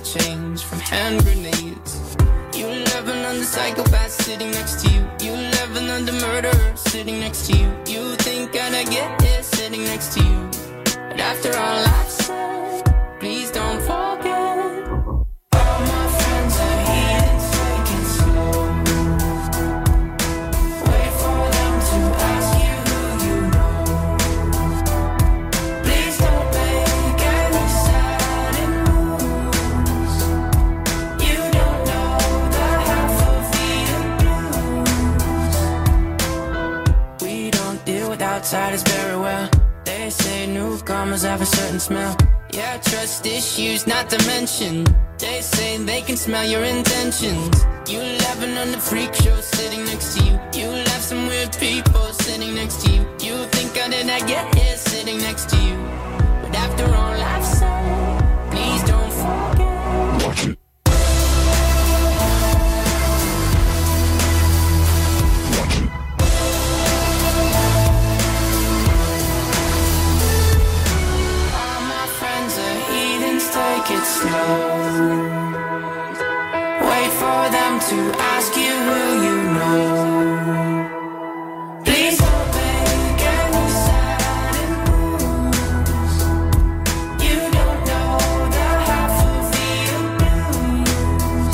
change from hand grenades. You laughing on the psychopath sitting next to you. You laughing on the murderer sitting next to you. You think I'd get it sitting next to you. But after all I've said, please don't forget. All my friends are heathens, take it slow. Wait for them to ask you who you know. Please don't make any sudden moves. You don't know the half of the blues. We don't deal with outsiders very well. They say newcomers have a certain smell. Yeah, trust issues not to mention. They say they can smell your intentions. You laughing on the freak show sitting next to you. You laugh some weird people sitting next to you. You think I did not get here sitting next to you. But after all I've said, please don't forget. Watch it. Take it slow. Wait for them to ask you who you know. Please don't make any sudden moves. You don't know the half of the blues.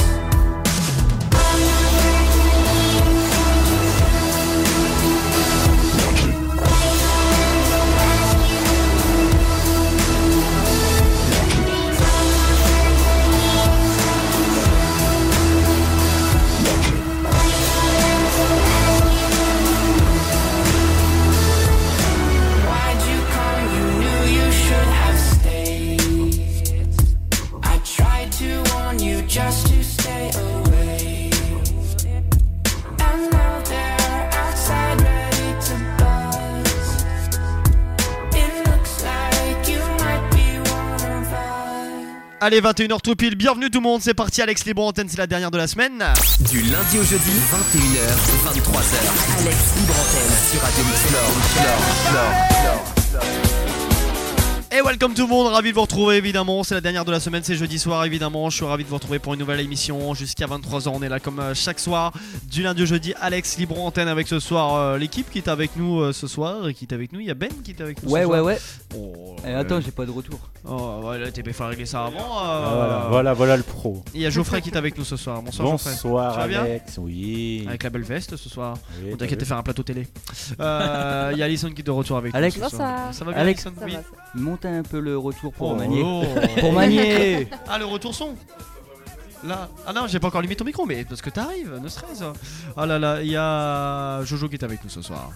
Just to stay away. And now they're outside ready to buzz. It looks like you might be one of us. Allez, 21h tout pile, bienvenue tout le monde, c'est parti. Alex Libre Antenne, c'est la dernière de la semaine. Du lundi au jeudi, 21h, 23h. Alex Libre Antenne sur Radio Mix Flore. Et welcome tout le monde, ravi de vous retrouver évidemment, c'est la dernière de la semaine, c'est jeudi soir évidemment, je suis ravi de vous retrouver pour une nouvelle émission jusqu'à 23h, on est là comme chaque soir, du lundi au jeudi, Alex Libre Antenne avec ce soir l'équipe qui est avec nous ce soir, et qui est avec nous, il y a Ben qui est avec nous ce soir. Ouais. Oh, attends, j'ai pas de retour. Oh ouais, là t'es bien fait régler ça avant. Voilà le pro. Il y a Geoffrey qui est avec nous ce soir, bonsoir Geoffrey. Bonsoir tu vas bien Alex, oui. Avec la belle veste ce soir, Oui, on t'inquiète de faire un plateau télé. Il y a Alison qui est de retour avec Alex, nous ce soir. Ça va bien Alex, Alison? Oui. Monte un peu le retour pour Oh, manier. oh. Pour manier. Ah, le retour son. Là, ah non, j'ai pas encore allumé ton micro, mais parce que t'arrives, ne stress. Ah là là, il y a Jojo qui est avec nous ce soir.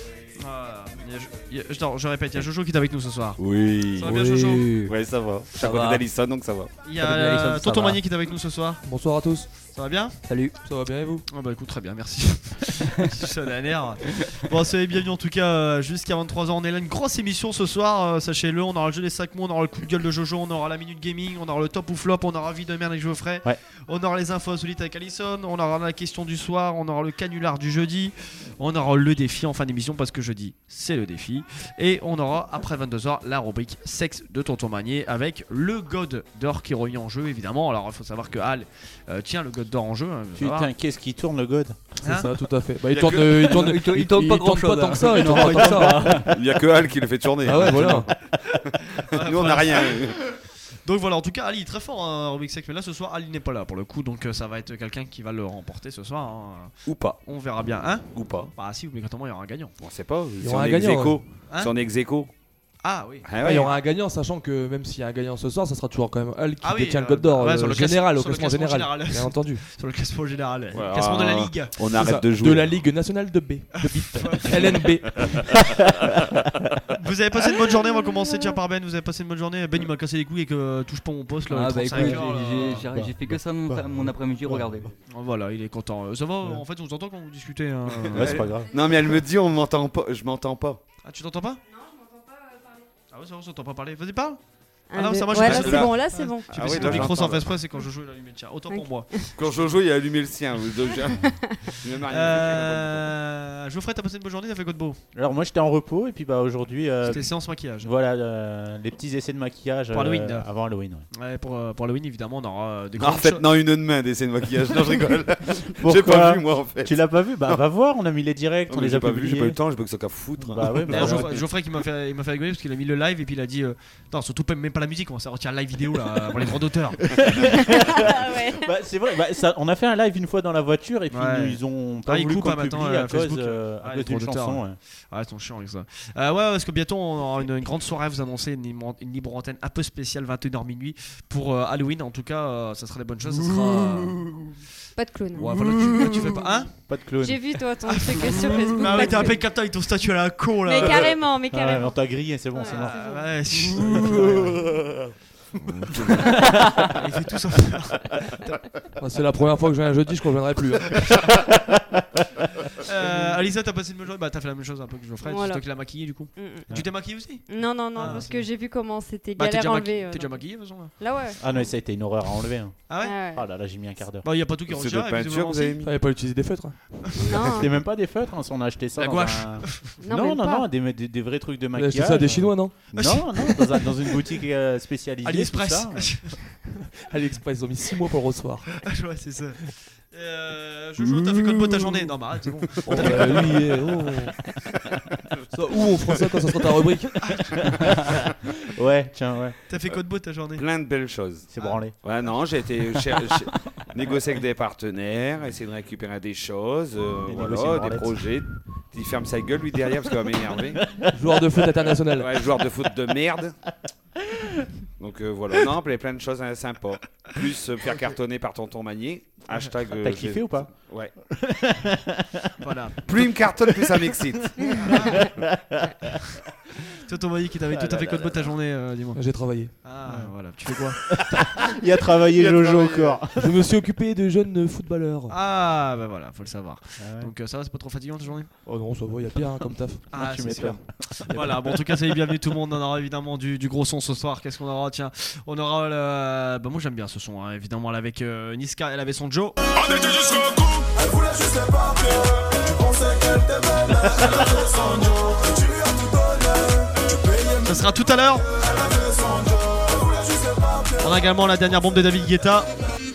Je répète, il y a Jojo qui est avec nous ce soir. Oui. Ça va bien Jojo? Ouais, ça va. Je suis à côté va. d'Alison, donc ça va. Il y a Tonton Manier qui est avec nous ce soir. Bonsoir à tous. Ça va bien? Salut. Ça va bien et vous? Ah bah écoute, très bien, merci. Je suis à nerf. Bon, soyez bienvenus en tout cas jusqu'à 23h. On est là, une grosse émission ce soir, sachez-le. On aura le jeu des 5 mots, on aura le coup de gueule de Jojo, on aura la minute gaming, on aura le top ou flop, on aura vie de merde avec Geoffrey. Ouais. On aura les infos insolites avec Alison, on aura la question du soir, on aura le canular du jeudi, on aura le défi en fin d'émission parce que jeudi c'est le défi. Et on aura après 22h la rubrique sexe de Tonton Manier avec le God d'or qui revient en jeu évidemment. Alors il faut savoir que Al tient le God d'or en jeu. Putain, qu'est-ce qui tourne le god? C'est Hein ça, tout à fait. Bah, Il tourne pas grand chose. Pas tant que ça. Il tourne pas tant que ça. Il n'y a que Al qui le fait tourner. Ah ouais, voilà. Nous, on n'a rien. Donc voilà, en tout cas Ali est très fort hein, Rubik Sex, mais là ce soir Ali n'est pas là pour le coup, donc ça va être quelqu'un qui va le remporter ce soir hein. Ou pas. On verra bien, hein. Ou pas. Bah si, obligatoirement il y aura un gagnant. On sait pas. Il y Si aura on un est gagnant, ex-aequo. Hein Si on est ex-aequo. Ah oui. Ah Il y aura un gagnant, sachant que même s'il y a un gagnant ce soir, ça sera toujours quand même Al qui Ah oui, détient le code d'or ouais, sur le général, au sur le classement classement général. Bien entendu. Sur le classement général, Ouais, classement de la Ligue. On C'est ça, arrête de jouer. De la Ligue nationale de B. De bip. LNB. Vous avez passé une bonne journée, on va commencer tiens par Ben, vous avez passé une bonne journée. Ben il m'a cassé les couilles et que touche pas mon poste là. Ah le bah 35 écoute, heures, là. j'ai fait que ça mon après-midi, regardez. Voilà, il est content. Ça va, en fait on vous entend quand vous discutez hein. Ouais, c'est pas grave. Non, mais elle me dit, on m'entend pas. Je m'entends pas. Ah tu t'entends pas? Ah ouais, ça va, on s'entend pas parler. Vas-y, parle. Ah non, ça, moi, Ouais, je là sais c'est pas. bon, là c'est bon. Tu Ah mets oui, le là, micro sans j'entends, faire exprès, c'est quand Jojo il a allumé le tien. Autant pour moi. Quand Jojo il a allumé le sien. Geoffrey, t'as passé une bonne journée, t'as fait quoi de beau? Alors moi j'étais en repos et puis bah aujourd'hui C'était séance maquillage. voilà les petits essais de maquillage Pour Halloween, avant Halloween. Ouais. Ouais, pour Halloween, évidemment, on aura des En grandes fait, choses. non, une demain d'essai de maquillage. Non, je rigole. J'ai Pourquoi pas vu, moi, en fait. Tu l'as pas vu? Bah va voir, on a mis les directs, Non, on mais les j'ai a pas vu, j'ai publiés. pas eu le temps, j'ai pas que ça qu'à foutre. Bah ouais, D'ailleurs, bah, Geoffrey qui m'a fait rigoler parce qu'il a mis le live et puis il a dit non, surtout même pas la musique, on va sortir le live vidéo là pour les droits d'auteur. Ah ouais. bah, c'est vrai, bah, ça, on a fait un live une fois dans la voiture et puis Ouais. ils ont pas Ah, ils voulu coupent, qu'on hein, maintenant, publie à Facebook. cause Ah, les d'une droits d'auteur, chanson. ouais. Ouais. Ah, ils sont chiants avec ça. Ouais, parce que bientôt on aura une grande soirée à vous annoncer, une libre antenne un peu spéciale 21h minuit pour Halloween. En tout cas, ça sera des bonnes choses. Ça sera. Pas de clown. Ouais, voilà, tu fais pas. Hein? Pas de clown. J'ai vu toi ton truc sur Facebook. Ah pas ouais, de t'es un clown. peu avec ton statut à la con là. Mais carrément, mais Ah ouais, carrément. on t'a grillé, c'est bon, Ouais. c'est bon. Ouais, il fait tout ça faire. Moi, c'est la première fois que je viens un jeudi, je reviendrai plus. Hein. Alisa, t'as passé une bonne journée? Bah, t'as fait la même chose un peu que Geoffrey. Voilà. C'est toi qui l'as maquillé du coup. Tu t'es maquillé aussi? Non, non, non, Ah, parce c'est que bon. j'ai vu comment c'était Bah, t'es galère déjà, à enlever. t'es déjà maquillé de toute façon là. Là, ouais. Ah non, ça a été une horreur à enlever. Hein. Ah ouais? Ouais. Ah là là, j'ai mis un quart d'heure. Bah, y a pas tout qui C'est de retient. peinture que vous avez mis. Fallait pas utiliser des feutres. Non, C'était même pas des feutres, hein, on a acheté ça La dans gouache. un... non, Non, même non, pas. non, des vrais trucs de C'est maquillage. ça des Chinois, non? Non, non, dans une boutique spécialisée. AliExpress. tout ça. AliExpress, ils ont mis 6 mois pour le recevoir. Ouais, c'est ça. Jojo, t'as fait quoi de beau ta journée? Non, bah arrête, c'est bon. Oh, oui, Ça, où on fera ça quand ça sera ta rubrique? Ouais, tiens, ouais. T'as fait quoi de beau ta journée? Plein de belles choses. C'est branlé. Ouais, non, j'ai été négocier avec des partenaires, essayer de récupérer des choses, Et négocier voilà, une des branlette. projets. Il ferme sa gueule lui derrière parce qu'il va m'énerver. Joueur de foot international. Ouais, joueur de foot de merde. Donc voilà, non, plein de choses sympas. Plus faire cartonner par tonton Magnier. Hashtag. T'as kiffé ou pas? Ouais. Voilà. Plus il me cartonne, plus ça m'excite. Toi, ton mari qui t'avait tout à fait quoi de beau ta journée, dis-moi. J'ai travaillé. Ah, voilà. Tu fais quoi? Il a travaillé Il a Jojo travaillé. encore. Je me suis occupé de jeunes footballeurs. Ah, bah voilà, faut le savoir. Ah ouais. Donc ça va, c'est pas trop fatigant ta journée? Oh non, ça va, y a pire hein, comme taf. Ah, tu c'est m'étonnes. sûr. Voilà, bon, en tout cas, soyez bienvenus tout le monde. On aura évidemment du gros son ce soir. Qu'est-ce qu'on aura? Tiens, on aura le. Bah, moi j'aime bien ce son, hein. Évidemment, là, avec Niska, elle avait son Joe. Elle voulait juste les papiers. Tu pensais qu'elle t'aimait, mais elle avait son Joe. Tu lui as tout donné. Tu payais, Ça sera tout à l'heure. elle avait son Joe. Elle voulait juste les papiers. On a également la dernière bombe de David Guetta.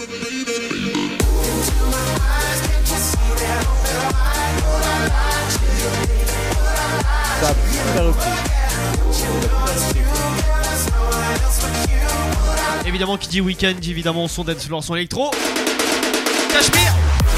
Ça a bien repris. Évidemment, qui dit week-end, dit évidemment son dance floor, son électro. Cachemire.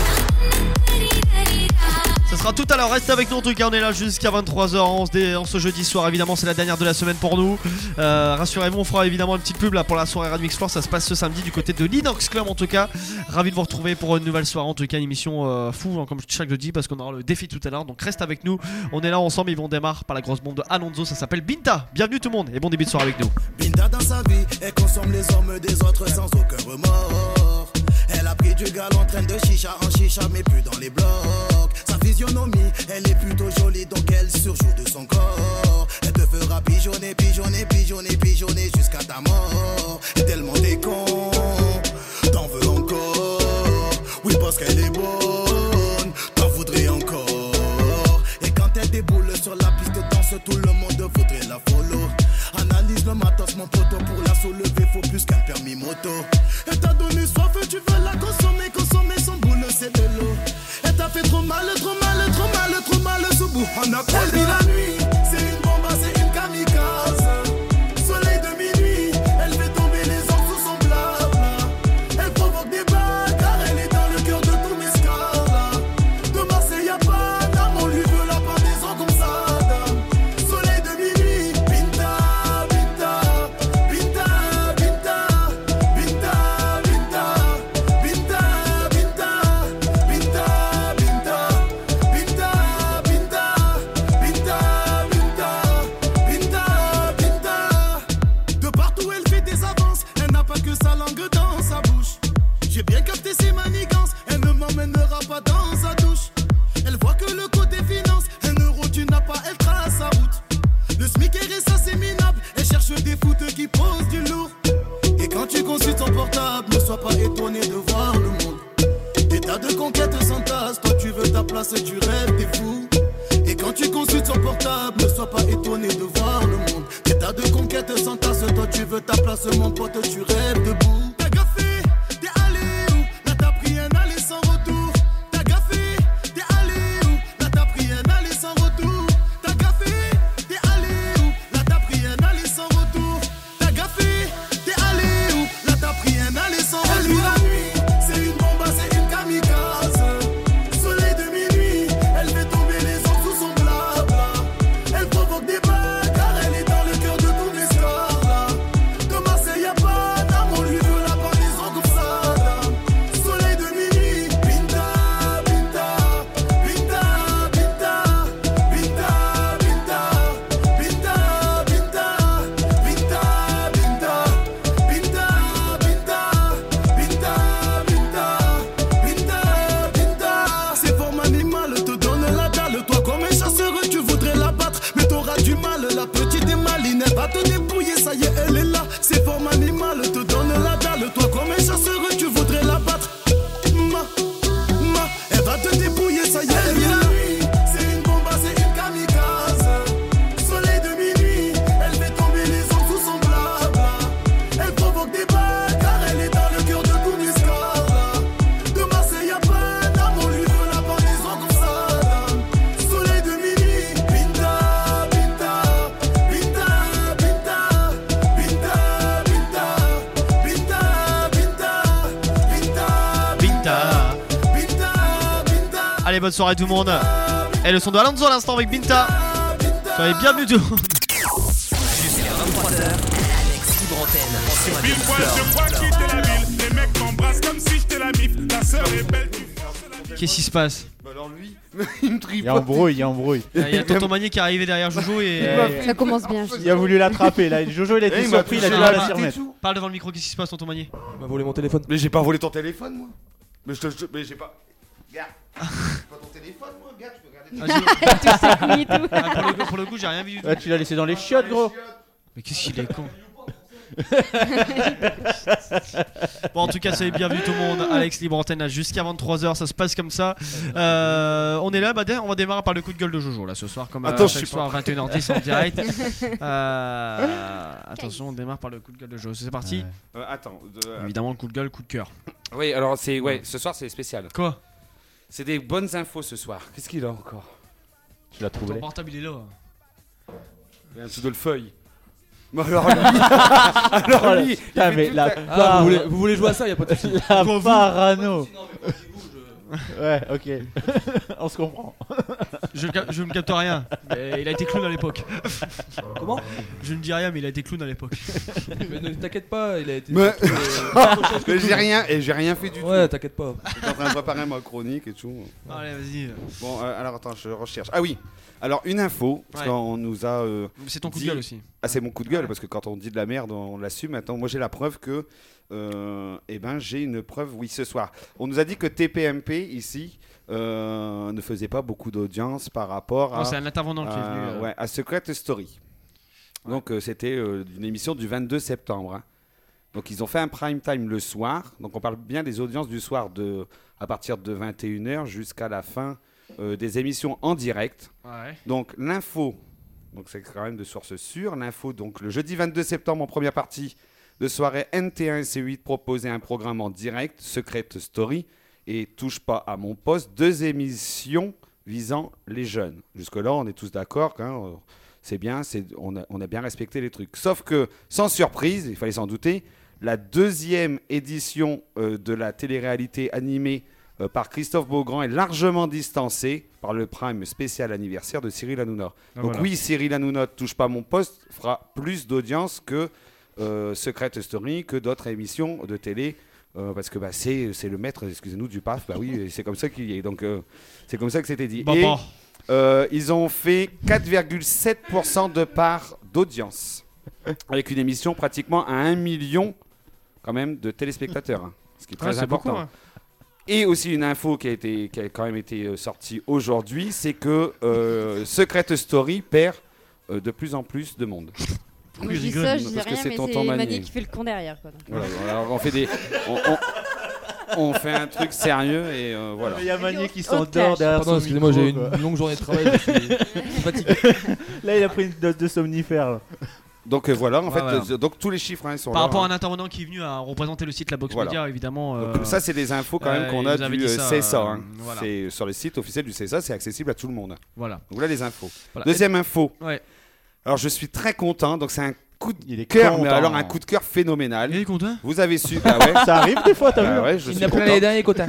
Ça sera tout à l'heure, reste avec nous en tout cas, on est là jusqu'à 23h en ce jeudi soir, évidemment c'est la dernière de la semaine pour nous. Rassurez-vous, on fera évidemment une petite pub là pour la soirée Radio Explore, ça se passe ce samedi du côté de l'Inox Club en tout cas. Ravi de vous retrouver pour une nouvelle soirée, en tout cas une émission fou hein, comme chaque jeudi parce qu'on aura le défi tout à l'heure, donc reste avec nous, on est là ensemble, ils vont démarrer par la grosse bombe de Alonso, ça s'appelle Binta. Bienvenue tout le monde et bon début de soirée avec nous. Binta dans sa vie, elle consomme les hommes des autres sans aucun remords. Elle a pris du gal en train de chicha en chicha, mais plus dans les blocs. Sa physionomie, elle est plutôt jolie, donc elle surjoue de son corps. Elle te fera pigeonner, pigeonner, pigeonner, pigeonner jusqu'à ta mort. Et tellement t'es con, t'en veux encore. Oui, parce qu'elle est bonne, t'en voudrais encore. Et quand elle déboule sur la piste de danse, tout le monde voudrait la follow. Analyse le matos, mon poteau, pour la soulever, faut plus qu'un permis moto. Elle t'a donné soif, tu veux la consommer, consommer son boule, c'est de l'eau. Elle t'a fait trop mal, trop mal, trop mal, trop mal, sous bout. On a pas dit la nuit, c'est une bombe, c'est une kamikaze. Soleil de minuit, elle fait tomber les hommes sous son blabla. Elle provoque des balles, car elle est dans le cœur de tous mes scars. De Marseille à Paname, on lui veut la pendaison comme ça. Soleil de minuit, Binta, Binta, Binta, Binta, Binta, Binta, Binta, Binta, Binta, Binta, Binta, Binta, Binta, portable, ne sois pas étonné de voir le monde. Des tas de conquêtes s'entassent, toi tu veux ta place et tu rêves des fous. Et quand tu consultes son portable, ne sois pas étonné de voir le monde. Des tas de conquêtes s'entassent, toi tu veux ta place, mon pote, tu rêves debout. T'as gaffé, t'es allé où? Là t'as pris un aller sans retour. T'as gaffé, t'es allé où? Là t'as pris un aller sans retour. T'as gaffé, t'es allé où? Là t'as pris un aller sans retour. T'as gaffé, t'es allé où? Là t'as pris un aller sans retour. La nuit, c'est une bombe, c'est une kamikaze. Soleil de minuit, elle fait tomber les hommes sous son blabla. Elle provoque des bagarres, elle est dans le cœur de tous les stars là. De Marseille à Paname, on lui veut la pendaison comme ça là. Soleil de minuit, Binta, Binta, Binta, Binta, Binta, Binta, Binta, Binta, Binta, Binta, Binta, Binta, Binta, Binta. C'est forme animale, te donne la dalle. Toi comme un chasseur, tu voudrais la battre, mais t'auras du mal. La petite est maline, elle va te dépouiller, ça y est, elle est là. C'est forme animale, te donne la dalle. Toi comme un chasseur, tu voudrais la battre. Elle va te dépouiller, ça y est, elle est là. C'est une bombe, c'est une kamikaze. Soleil de minuit, elle fait tomber les hommes sous son blabla. Elle provoque des bagarres, elle est dans le cœur de tous les stars là. De Marseille à Paname, on lui veut la pendaison comme ça là. Soleil de minuit, Binta, Binta, Binta, Binta, Binta, Binta, Binta, Binta, Binta, Binta. Binta, Binta. Allez, bonne soirée tout le monde. Et le son de Alonso à l'instant avec Binta. Soyez bienvenus tout le monde. Jusqu'à 23h, Alex Libre Antenne sur Radio Mille fois Mix je crois quitter la ville. Les mecs m'embrassent comme si j'étais la mif. La sœur est belle, tu forces la Qu'est-ce qui se passe? Bah alors lui, il me tripote. Il y a embrouille, il y a embrouille. Il y a Tonton Magnier qui est arrivé derrière Jojo et. Ça commence bien. Il a voulu l'attraper là. Jojo il a été il m'a surpris, il a touché du la mal à main s'y et remettre. tout. Parle devant le micro, qu'est-ce qui se passe, Tonton Magnier? Il m'a volé mon téléphone. Mais j'ai pas volé ton téléphone, moi. Mais j'ai pas. Regarde. C'est pas ton téléphone, moi. Regarde, tu peux regarder. Tous ses couilles et tout. Ah, pour le coup, j'ai rien vu du tout. Ouais, tu l'as laissé dans les chiottes, gros. Mais qu'est-ce qu'il est con. Bon, en tout cas, soyez bienvenus tout le monde. Alex Libre Antenne là, jusqu'à 23h, ça se passe comme ça. On est là, bah, on va démarrer par le coup de gueule de Jojo là ce soir, comme Attends, je chaque suis soir 21h10 en direct. Attention, on démarre par le coup de gueule de Jojo. C'est parti. Attends. Évidemment, le coup de gueule, coup de cœur. Oui, alors ce soir c'est spécial. Quoi? C'est des bonnes infos ce soir. Qu'est-ce qu'il a encore? Tu l'as trouvé. Ton portable il est là. Il y a un dessous de le feuille. Mais alors lui, Putain, mais la Ah, vous voulez jouer à ça, y a pas de soucis. la parano. Ouais, ok. On se comprend. Je ne capte rien. Mais il a été clown à l'époque. Comment? Je ne dis rien, mais il a été clown à l'époque. Mais ne t'inquiète pas, il a été. Mais j'ai rien fait du tout. Ouais, t'inquiète pas. J'étais en train de préparer ma chronique et tout. Allez, vas-y. Bon, alors attends, je recherche. Ah oui. Alors une info, parce Ouais. qu'on nous a. C'est ton coup de dit- gueule aussi. Ah, c'est mon coup de gueule parce que quand on dit de la merde, on l'assume. Maintenant, moi j'ai la preuve que. J'ai une preuve, oui, ce soir. On nous a dit que TPMP ici ne faisait pas beaucoup d'audience par rapport Oh, c'est un intervenant qui est venu. ouais, à Secret Story. Donc c'était une émission du 22 septembre. Hein. Donc ils ont fait un prime time le soir. Donc on parle bien des audiences du soir à partir de 21h jusqu'à la fin des émissions en direct. Ouais. Donc l'info, donc c'est quand même de source sûre. L'info, donc le jeudi 22 septembre en première partie de soirée, NT1 et C8 proposaient un programme en direct, Secret Story, et Touche pas à mon poste, 2 émissions visant les jeunes. Jusque-là, on est tous d'accord, hein, c'est bien, on a bien respecté les trucs. Sauf que, sans surprise, il fallait s'en douter, la 2e édition de la télé-réalité animée par Christophe Beaugrand est largement distancée par le prime spécial anniversaire de Cyril Hanouna. Donc voilà. oui, Cyril Hanouna, Touche pas à mon poste, fera plus d'audience que Secret Story, que d'autres émissions de télé. Parce que c'est le maître, excusez-nous, du PAF. Bah oui, c'est comme ça qu'il y est. Donc c'est comme ça que c'était dit. Bon, Et bon. ils ont fait 4,7% de part d'audience, avec une émission pratiquement à 1 million quand même de téléspectateurs, hein, ce qui est très Ouais, c'est important. beaucoup, hein. Et aussi une info qui a quand même été sortie aujourd'hui, c'est que Secret Story perd de plus en plus de monde. Moi, je dis rigole, ça, je dis parce que rien, c'est mais tonton c'est Manier. Manier qui fait le con derrière. Quoi. Voilà, alors on fait des. On fait un truc sérieux et voilà. Il y a Manier qui Haute s'endort cage. derrière Pardon, son excusez-moi, micro, j'ai quoi. une longue journée de travail. Je suis fatigué. Là, il a pris une dose de somnifère. Là. Donc voilà, en fait, voilà. donc tous les chiffres sont Par là. rapport à un intervenant qui est venu à représenter le site La Box Voilà. Media, évidemment. Donc, ça, c'est des infos quand même qu'on il a nous avait du dit ça, CSA. hein. voilà. C'est sur le site officiel du CSA, c'est accessible à tout le monde. Voilà. Donc là, les infos. Voilà. Deuxième info. Ouais. Alors, je suis très content. Donc, c'est un coup Il de est cœur, mais content. alors un coup de cœur phénoménal. Il est content. Vous avez su. Bah ouais. Ça arrive des fois, t'as Bah vu ouais, je Il suis n'a plein content. les derniers quotas.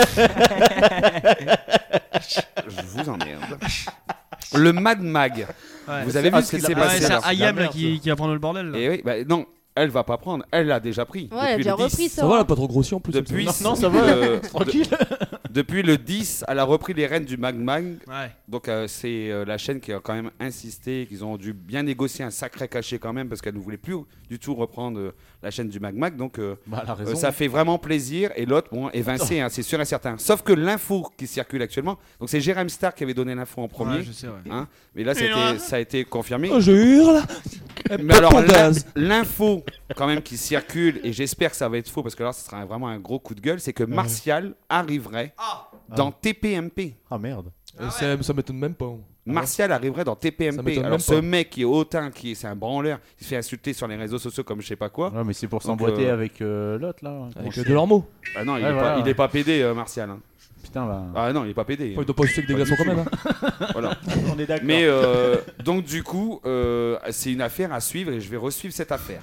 Je vous emmerde. Le Mad Mag. Ouais. Vous avez vu ce qui s'est Ouais, passé c'est alors Ayam là, merde, qui va prendre le bordel. Là. Et oui, bah non, elle va pas prendre. Elle l'a déjà pris. Ouais, elle a depuis déjà le 10. repris Ça ça. va, elle a pas trop grossi en plus. Depuis, Non, ça va, tranquille. Depuis le 10, elle a repris les rênes du Mag Mag. Ouais. Donc c'est la chaîne qui a quand même insisté, qu'ils ont dû bien négocier un sacré cachet quand même parce qu'elle ne voulait plus du tout reprendre la chaîne du Mag Mag. Donc Bah, elle a raison. ça fait vraiment plaisir. Et l'autre, bon, évincé, hein, c'est sûr et certain. Sauf que l'info qui circule actuellement, donc c'est Jérém Star qui avait donné l'info en premier. Ouais, je sais, ouais. Hein, mais là, ça a été confirmé. Oh, je hurle. Mais alors, Pondaz. l'info quand même qui circule, et j'espère que ça va être faux parce que là, ce sera vraiment un gros coup de gueule, c'est que Martial arriverait dans TPMP. Ah merde. Ça m'étonne même pas. Martial arriverait dans Ça TPMP. m'étonne Alors même ce pas. mec qui est hautain, c'est un branleur, il se fait insulter sur les réseaux sociaux comme je sais pas quoi. Ouais, mais c'est pour Donc, s'emboîter avec l'autre là. Avec Comment de leurs mots. Ah non, il Ouais, est voilà. pas, il est pas pédé, Martial. hein. Putain, bah. Ah non, il est pas pédé. Il doit pas jeter que des glaçons quand même. Voilà. On est d'accord. Mais donc du coup, c'est une affaire à suivre et je vais resuivre cette affaire.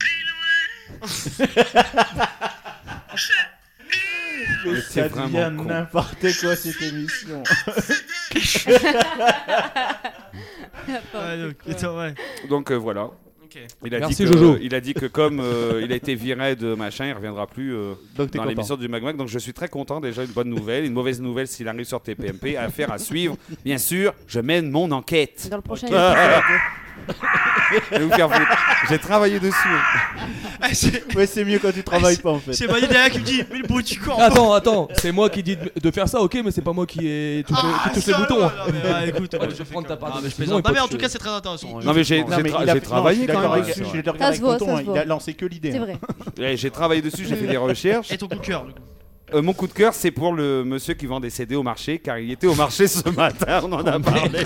Mais c'est ça vraiment devient con. n'importe quoi cette émission. Ouais, donc, attends, ouais. Donc voilà. Ok. Il a, Merci, dit que, Jojo. il a dit que comme il a été viré de machin, il reviendra plus Donc t'es dans content. l'émission du Mag Mag. Donc je suis très content. Déjà une bonne nouvelle, une mauvaise nouvelle s'il arrive sur TPMP. Affaire à suivre. Bien sûr, je mène mon enquête. Dans le prochain Je vais vous faire foutre. J'ai travaillé dessus. Ah, c'est Ouais, c'est mieux quand tu travailles pas en fait. c'est Manier derrière qui me dit mais le bruit du corps. Attends, c'est moi qui dis de faire ça, ok, mais c'est pas moi qui touche les boutons. Non, mais, ouais, écoute, Ouais, je je vais fais prendre ta part Ah, de mais je décision plaisante. et Non, mais pas en que tout je- cas, c'est très intéressant. Non, mais j'ai Non, mais il a- travaillé non, je suis quand d'accord même. avec- dessus. Je suis d'accord Ça avec se voit, Tonton, ça hein, se il a voit. lancé que l'idée. C'est hein. vrai. J'ai travaillé dessus, j'ai fait des recherches. Et ton coup de cœur, du coup. Mon coup de cœur, c'est pour le monsieur qui vend des CD au marché, car il était au marché ce matin, on en a parlé.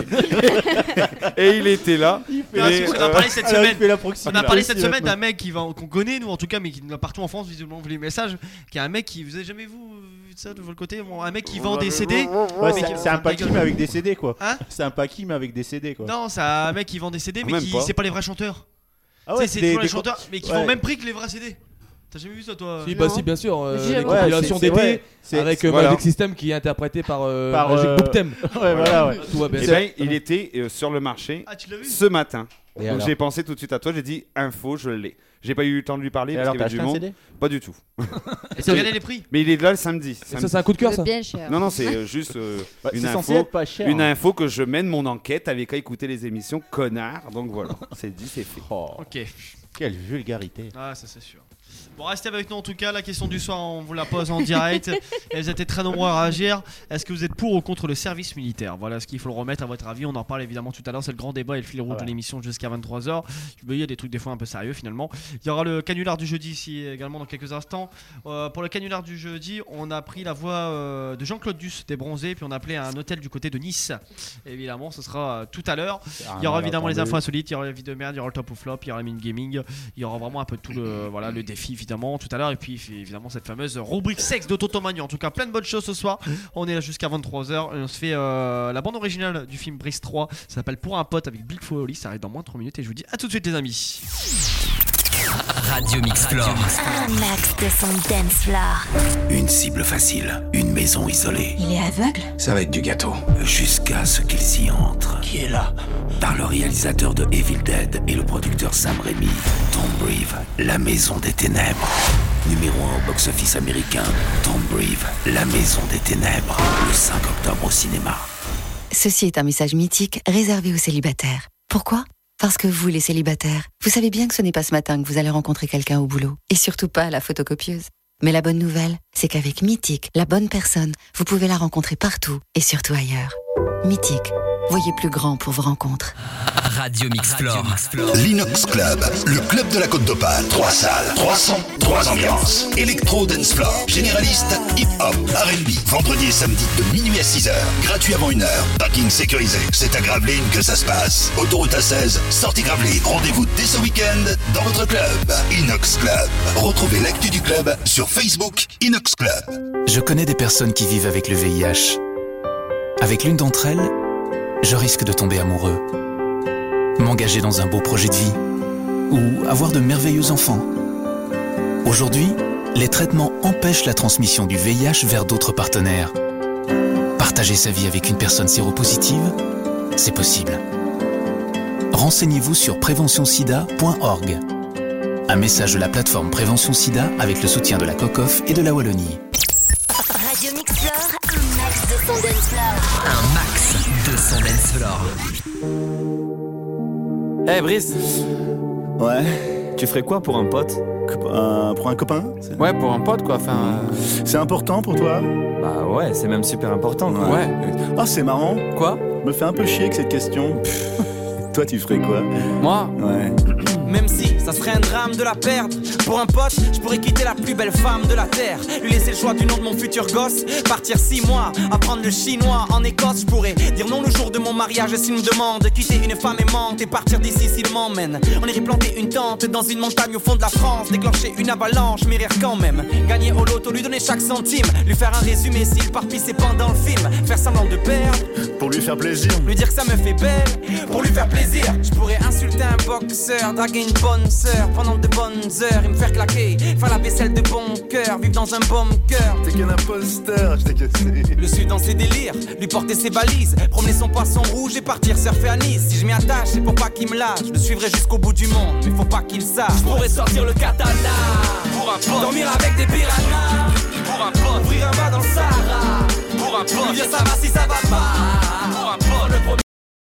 Et il était là. Non, Et, c'est parce qu'on a parlé cette Alors, il semaine. fait la On proximité. a parlé cette semaine d'un mec qu'on connaît, nous en tout cas, mais qui est partout en France, visiblement, vous les messages. Qui est un mec qui. Vous avez jamais vu ça de votre côté? Bon, un mec qui vend des CD. Ouais, mais qui- c'est un paquis mais avec des CD quoi. Hein? C'est un paquis mais avec des CD quoi. Non, c'est un mec qui vend des CD, mais Même qui. pas. C'est pas les vrais chanteurs. Ah Tu sais, c'est des- toujours les des- chanteurs, mais qui ouais. font même prix que les vrais CD. T'as jamais vu ça, toi? Si, bah Non. si, bien sûr. J'ai- Les ouais, compilations c'est- d'été ouais, c'est- avec voilà. Magic System qui est interprété par Par, Magic Book Theme. Ouais, voilà, ouais. Tout va bien. Eh ben, il était sur le marché Ah, tu l'as vu? ce matin. Et Donc alors j'ai pensé tout de suite à toi, j'ai dit info, je l'ai. J'ai pas eu le temps de lui parler Et parce alors qu'il y t'as avait du acheté un monde. CD? Pas du tout. Et t'as regardé les prix? Mais il est là le samedi. Et ça, c'est un coup de cœur, ça. C'est bien cher. Non, non, c'est juste Bah, une c'est censé info. être pas cher. Une hein. info que je mène mon enquête avec à écouter les émissions, connard. Donc voilà, c'est dit, c'est fait. Oh, Ok. quelle vulgarité. Ah, ça c'est sûr. Bon, restez avec nous en tout cas. La question du soir, on vous la pose en direct. Et vous êtes très nombreux à réagir. Est-ce que vous êtes pour ou contre le service militaire? Voilà ce qu'il faut le remettre à votre avis. On en parle évidemment tout à l'heure. C'est le grand débat et le fil rouge de l'émission jusqu'à 23h. Il y a des trucs des fois un peu sérieux finalement. Il y aura le canular du jeudi ici également dans quelques instants. Pour le canular du jeudi, on a pris la voix de Jean-Claude Duss des Bronzés. Puis on a appelé à un hôtel du côté de Nice. Évidemment, ce sera tout à l'heure. Il y aura évidemment les infos insolites, il y aura les vidéos de merde, il y aura le top ou flop, il y aura le mine gaming, il y aura vraiment un peu de tout le défi évidemment tout à l'heure, et puis évidemment cette fameuse rubrique sexe de Tonton Manu. En tout cas, plein de bonnes choses ce soir. On est là jusqu'à 23h et on se fait la bande originale du film Brice 3. Ça s'appelle Pour un pote avec Big Foley. Ça arrive dans moins de 3 minutes et je vous dis à tout de suite les amis. Radio Mixflore. Un max de son dance floor. Une cible facile, une maison isolée. Il est aveugle? Ça va être du gâteau. Jusqu'à ce qu'il s'y entre. Qui est là? Par le réalisateur de Evil Dead et le producteur Sam Raimi. Tombrive, la maison des ténèbres. Numéro 1 au box-office américain. Tombrive, la maison des ténèbres. Le 5 octobre au cinéma. Ceci est un message mythique réservé aux célibataires. Pourquoi ? Parce que vous, les célibataires, vous savez bien que ce n'est pas ce matin que vous allez rencontrer quelqu'un au boulot. Et surtout pas à la photocopieuse. Mais la bonne nouvelle, c'est qu'avec Mythique, la bonne personne, vous pouvez la rencontrer partout et surtout ailleurs. Mythique. Voyez plus grand pour vos rencontres. Radio Mixflore. L'Inox Club, le club de la Côte d'Opale. 3 salles, 3 sons, 3 ambiances. Electro Dance Floor, généraliste, hip-hop, R&B. Vendredi et samedi de minuit à 6h. Gratuit avant 1h. Parking sécurisé. C'est à Gravelines que ça se passe. Autoroute A16, sortie Gravelines. Rendez-vous dès ce week-end dans votre club. Inox Club. Retrouvez l'actu du club sur Facebook Inox Club. Je connais des personnes qui vivent avec le VIH. Avec l'une d'entre elles, je risque de tomber amoureux, m'engager dans un beau projet de vie ou avoir de merveilleux enfants. Aujourd'hui, les traitements empêchent la transmission du VIH vers d'autres partenaires. Partager sa vie avec une personne séropositive, c'est possible. Renseignez-vous sur préventionsida.org. Un message de la plateforme Prévention Sida avec le soutien de la COCOF et de la Wallonie. Radio Mixflore, un max de son dance floor. Un max de son dance floor. Eh Brice. Ouais. Tu ferais quoi pour un pote? Pour un copain? Ouais, pour un pote quoi, enfin... C'est important pour toi? Bah ouais, c'est même super important quoi. Ouais. Ah, c'est marrant. Quoi? Me fait un peu chier avec cette question. Toi, tu ferais quoi? Moi? Ouais. Même si ça serait un drame de la perdre. Pour un pote, je pourrais quitter la plus belle femme de la terre. Lui laisser le choix du nom de mon futur gosse. Partir 6 mois, apprendre le chinois en Écosse. Je pourrais dire non le jour de mon mariage s'il me demande. Quitter une femme aimante et partir d'ici s'il m'emmène. On irait planter une tente dans une montagne au fond de la France. Déclencher une avalanche, mais rire quand même. Gagner au loto, lui donner chaque centime. Lui faire un résumé s'il part pisser pendant le film. Faire semblant de perdre. Pour lui faire plaisir. Lui dire que ça me fait belle. Pour lui faire plaisir. Je pourrais insulter un boxeur, draguer une bonne sœur pendant de bonnes heures et me faire claquer, faire la vaisselle de bon cœur, vivre dans un bon cœur. T'es qu'un imposteur, je t'ai cassé. Le suivre dans ses délires, lui porter ses valises, promener son poisson rouge et partir surfer à Nice. Si je m'y attache, c'est pour pas qu'il me lâche. Je le suivrai jusqu'au bout du monde, mais faut pas qu'il sache. Je pourrais sortir le katana pour un pote, dormir avec des piranhas pour un pote, ouvrir un bas dans le Sahara pour un pote, dire ça va si ça va pas pour un pote. Le premier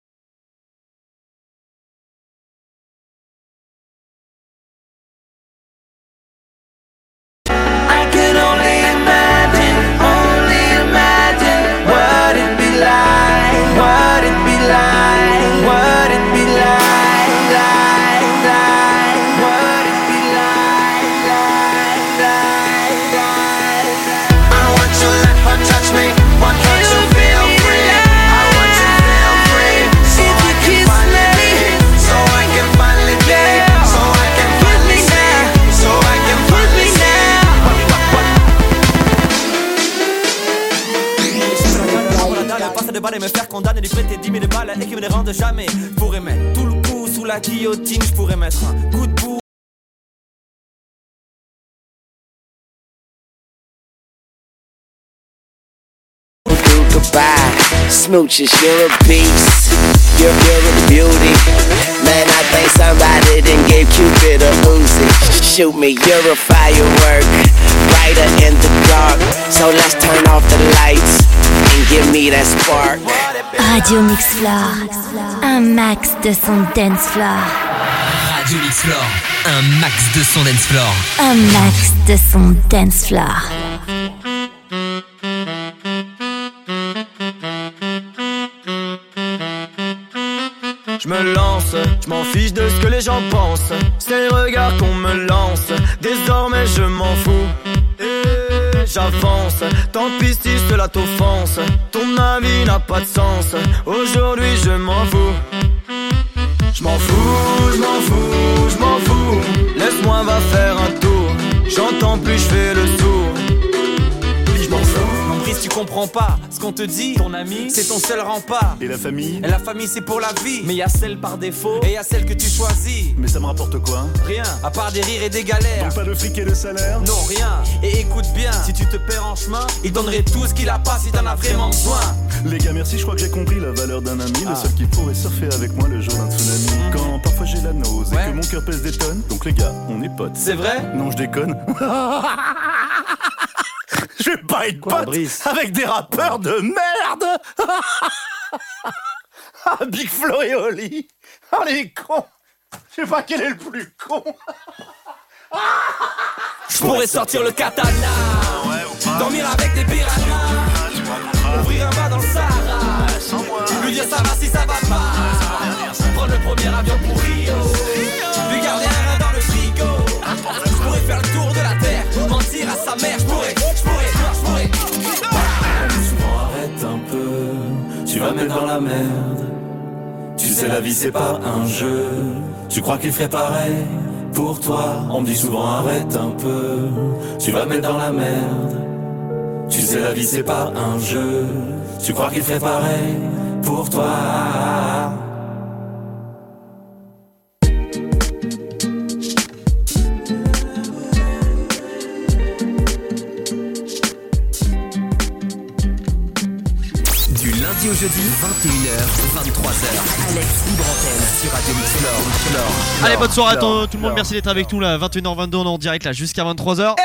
et me faire condamner, lui prêter 10 000 balles et qu'il me les rende jamais. Je pourrais mettre tout le coup sous la guillotine, je pourrais mettre un coup de bout. Goodbye, smooches, you're a beast. You're a beauty. Man, I think somebody done gave Cupid a Uzi. Shoot me, you're a firework, brighter in the dark. So let's turn off the lights and give me that spark. Radio Mixflore, un max de son dance floor. Radio Mixflore, un max de son dance floor. Un max de son dance floor. Je me lance, je m'en fiche de ce que les gens pensent. C'est le regard qu'on me lance. Désormais je m'en fous. Et j'avance, tant pis si cela t'offense. Ton avis n'a pas de sens. Aujourd'hui je m'en fous. Je m'en fous, je m'en fous, je m'en fous. Laisse-moi va faire un tour. J'entends plus, je fais le sourd. Puis je m'en fous. Tu comprends pas ce qu'on te dit, ton ami, c'est ton seul rempart. Et la famille? Et la famille c'est pour la vie. Mais y a celle par défaut et y a celle que tu choisis. Mais ça me rapporte quoi? Rien, à part des rires et des galères. Donc pas de fric et de salaire? Non, rien. Et écoute bien, si tu te perds en chemin, il donnerait tout ce qu'il a pas si t'en as vraiment besoin. Les gars, merci, je crois que j'ai compris la valeur d'un ami. Le seul qui pourrait surfer avec moi le jour d'un tsunami. Quand parfois j'ai la nose et que mon cœur pèse des tonnes. Donc les gars, on est potes. C'est vrai? Non, je déconne. Je vais pas être pote avec des rappeurs de merde. Ah, Big Flo et Oli. Oh, les cons. Je sais pas quel est le plus con. Je pourrais sortir le katana, dormir avec des piranhas, ouvrir un bas dans le Sahara dans la merde. Tu sais la vie c'est pas un jeu. Tu crois qu'il ferait pareil pour toi? On me dit souvent arrête un peu. Tu vas te mettre dans la merde. Tu sais la vie c'est pas un jeu. Tu crois qu'il ferait pareil pour toi? Du lundi au jeudi, 21h, 23h. Alex Libre Antenne sur Radio Mix Floor. Allez, bonne soirée à tout le monde, merci d'être avec nous là, 21h22, on est en direct là jusqu'à 23h.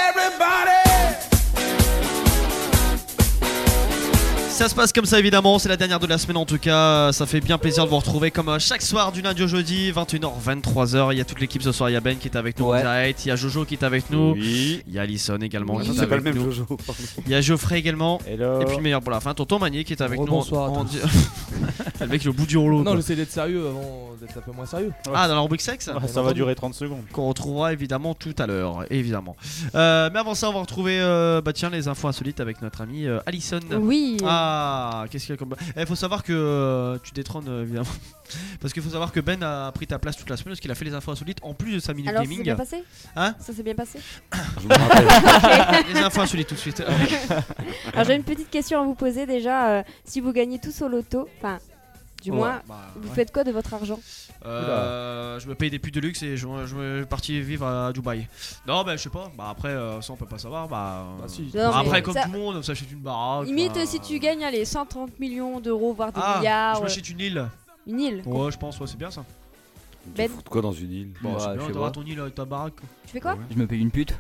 Ça se passe comme ça évidemment, c'est la dernière de la semaine en tout cas, ça fait bien plaisir de vous retrouver comme chaque soir du lundi au jeudi, 21h, 23h, il y a toute l'équipe ce soir, il y a Ben qui est avec nous en direct, il y a Jojo qui est avec nous, il y a Alison également qui est avec nous, Jojo. Il y a Geoffrey également, et puis le meilleur pour la fin, Tonton Manier qui est avec nous. Bonsoir à tous. Le mec il est au bout du rouleau. Non, j'essaie d'être sérieux avant d'être un peu moins sérieux. Ah, dans la rubrique sexe ça va durer 30 secondes. Qu'on retrouvera évidemment tout à l'heure, évidemment. Mais avant ça, on va retrouver les infos insolites avec notre ami Alison. Oui. Ah, qu'est-ce qu'il y a comme. Faut savoir que tu détrônes évidemment. Parce qu'il faut savoir que Ben a pris ta place toute la semaine parce qu'il a fait les infos insolites en plus de sa minute Alors, gaming. Ça s'est bien passé? Hein? Ça s'est bien passé? Je me rappelle. Les infos insolites tout de suite. Alors j'ai une petite question à vous poser déjà. Si vous gagnez tous au loto, enfin du moins, vous faites quoi de votre argent? Je me paye des putes de luxe et je me partis vivre à Dubaï. Non, je sais pas. Après, ça on peut pas savoir. Si. Non, après, comme ça... tout le monde, on s'achète une baraque. Limite, si tu gagnes 130 millions d'euros, voire des milliards. Je m'achète une île. Une île? Ouais, je pense, c'est bien ça. Tu fous de quoi dans une île? C'est bien, t'auras ton île avec ta baraque. Tu fais quoi? Je me paye une pute.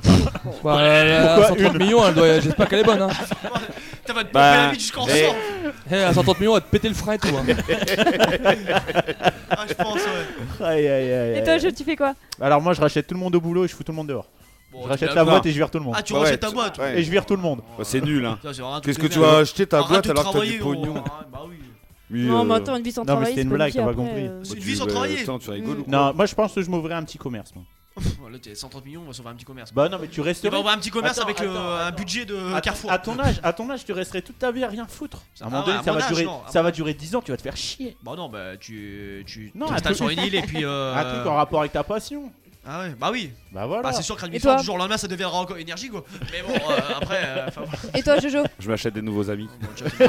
130 millions, j'espère qu'elle est bonne. T'as va te pomper la vie jusqu'en sang. À 130 millions, elle va te péter le frein et tout. Ah, je pense, ouais. Aïe. Et toi, tu fais quoi? Alors, moi, je rachète tout le monde au boulot et je fous tout le monde dehors. Bon, je rachète la boîte et je vire tout le monde. Ah, tu rachètes ta boîte? Et je vire tout le monde. C'est nul, hein. Qu'est-ce que tu vas acheter ta boîte alors que t'as du pognon? Bah oui. Non, mais attends, une vie sans travailler. Non, mais c'était une blague, t'as pas compris. C'est une vie sans travailler. Tu rigoles ou quoi? Non, moi je pense que je m'ouvrirai un petit commerce. Là, t'es 130 millions, on va sauver un petit commerce. Bah non, mais tu resterais. On va ouvrir un petit commerce avec un budget de Carrefour. À ton âge, tu resterais toute ta vie à rien foutre. À un moment donné, ça va durer 10 ans, tu vas te faire chier. Bah non, tu non, t'installes sur une île et puis. Un truc en rapport avec ta passion. Ah ouais, bah oui. Bah voilà. Bah c'est sûr qu'à du jour au lendemain, ça deviendra encore énergie quoi. Mais bon, après. Et toi, Jojo? Je m'achète des nouveaux amis. J'ai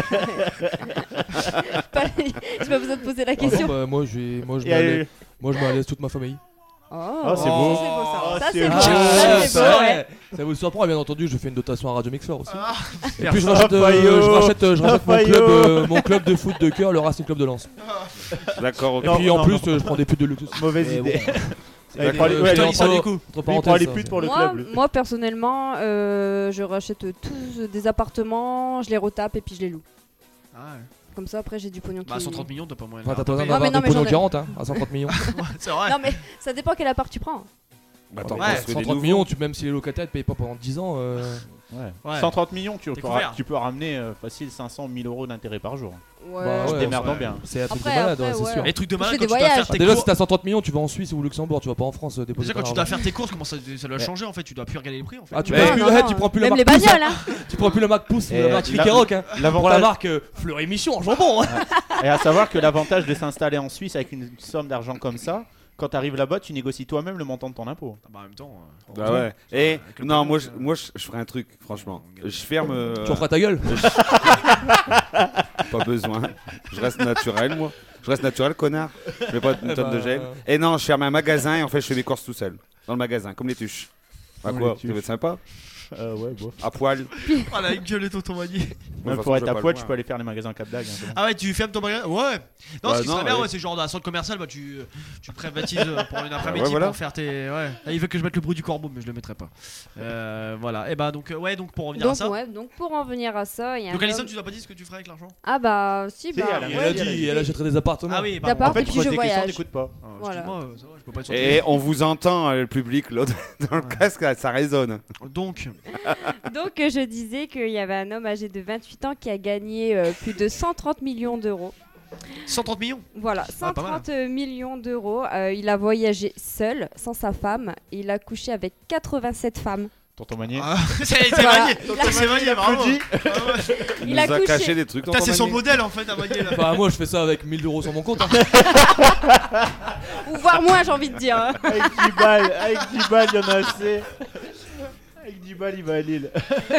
pas besoin de poser la question. Moi, je me laisse toute ma famille. Oh, c'est beau. Ça, c'est c'est beau. beau. Ça, c'est beau, ouais. Ça vous surprend, et bien entendu, je fais une dotation à Radio Mix Floor aussi. Et Merci. puis je rachète mon club de foot de cœur, le Racing Club de Lens. D'accord. Et puis en plus, je prends des putes de luxe aussi. Mauvaise idée. Il prend les putes pour le club. Moi, personnellement, je rachète tous des appartements, je les retape et puis je les loue. Ah ouais. Comme ça, après, j'ai du pognon qui... 130 millions, t'as pas moyen. T'as pas besoin d'avoir du pognon qui rentre à 130 millions. C'est vrai. Non, mais ça dépend quel appart tu prends. Bah, attends, 130 millions, même si les locataires ne payent pas pendant 10 ans. Ouais. 130 millions, tu peux ramener facile 500 000 euros d'intérêt par jour. Ouais. Je démerdant bien. C'est un truc de malade, c'est sûr. Les trucs de malade fais quand des tu dois faire voyages. tes Déjà, courses. si t'as 130 millions, tu vas en Suisse ou au Luxembourg, tu vas pas en France déposer. Déjà, quand tu dois faire tes courses, comment ça doit changer en fait? Tu dois plus regarder les prix en fait. Ah, tu prends plus la Même marque les bagnoles, hein. Tu prends plus la marque Pouce, la marque Fiqueroc, hein. Pour la marque Fleury Mission en jambon. Et à savoir que l'avantage de s'installer en Suisse avec une somme d'argent comme ça, quand t'arrives là-bas, tu négocies toi-même le montant de ton impôt. Bah en même temps. Bah ouais. Et non, moi je ferais un truc, franchement. Je ferme. Tu en feras ta gueule. Pas besoin. Je reste naturel, moi. Je reste naturel, connard. Je mets pas une tonne de gel. Et non, je ferme un magasin et en fait, je fais mes courses tout seul. Dans le magasin, comme les tuches. Ah quoi? Ça va être sympa? Ouais, bof. À poil. Oh la gueule de Tonton Manier. Même pour être à poil, tu peux aller faire les magasins Cap d'Agde. Ah ouais, tu fermes ton magasin? Ouais. Non, ce qui serait bien, ouais. C'est genre dans un centre commercial, bah tu privatises pour une après-midi pour faire tes. Ouais. Là, il veut que je mette le bruit du corbeau, mais je le mettrai pas. Voilà. Et bah donc pour revenir à ça. Ouais, donc pour en venir à ça, il y a. Donc Alison, tu n'as pas dit ce que tu ferais avec l'argent? Ah bah si, bah. Elle a dit, elle achèterait des appartements. Ah oui, d'appart et tu puis je poses des questions, voyage. t'écoutes pas. Voilà. Je peux pas être Et on vous entend, le public, là, dans le casque, ça résonne. Donc je disais qu'il y avait un homme âgé de 28 ans qui a gagné plus de 130 millions d'euros. 130 millions? Voilà, 130 millions d'euros. Il a voyagé seul, sans sa femme, et il a couché avec 87 femmes. Tonton Manier. C'est Voilà. Manier. C'est Manier, bravo. Il a couché. caché des trucs. Putain, c'est son modèle en fait, à Manier là. Bah, moi je fais ça avec 1000 € sur mon compte. Hein. Ou voire moins, j'ai envie de dire. hein. Avec 10 balles, il y en a assez. Avec 10 balles, il va à Lille.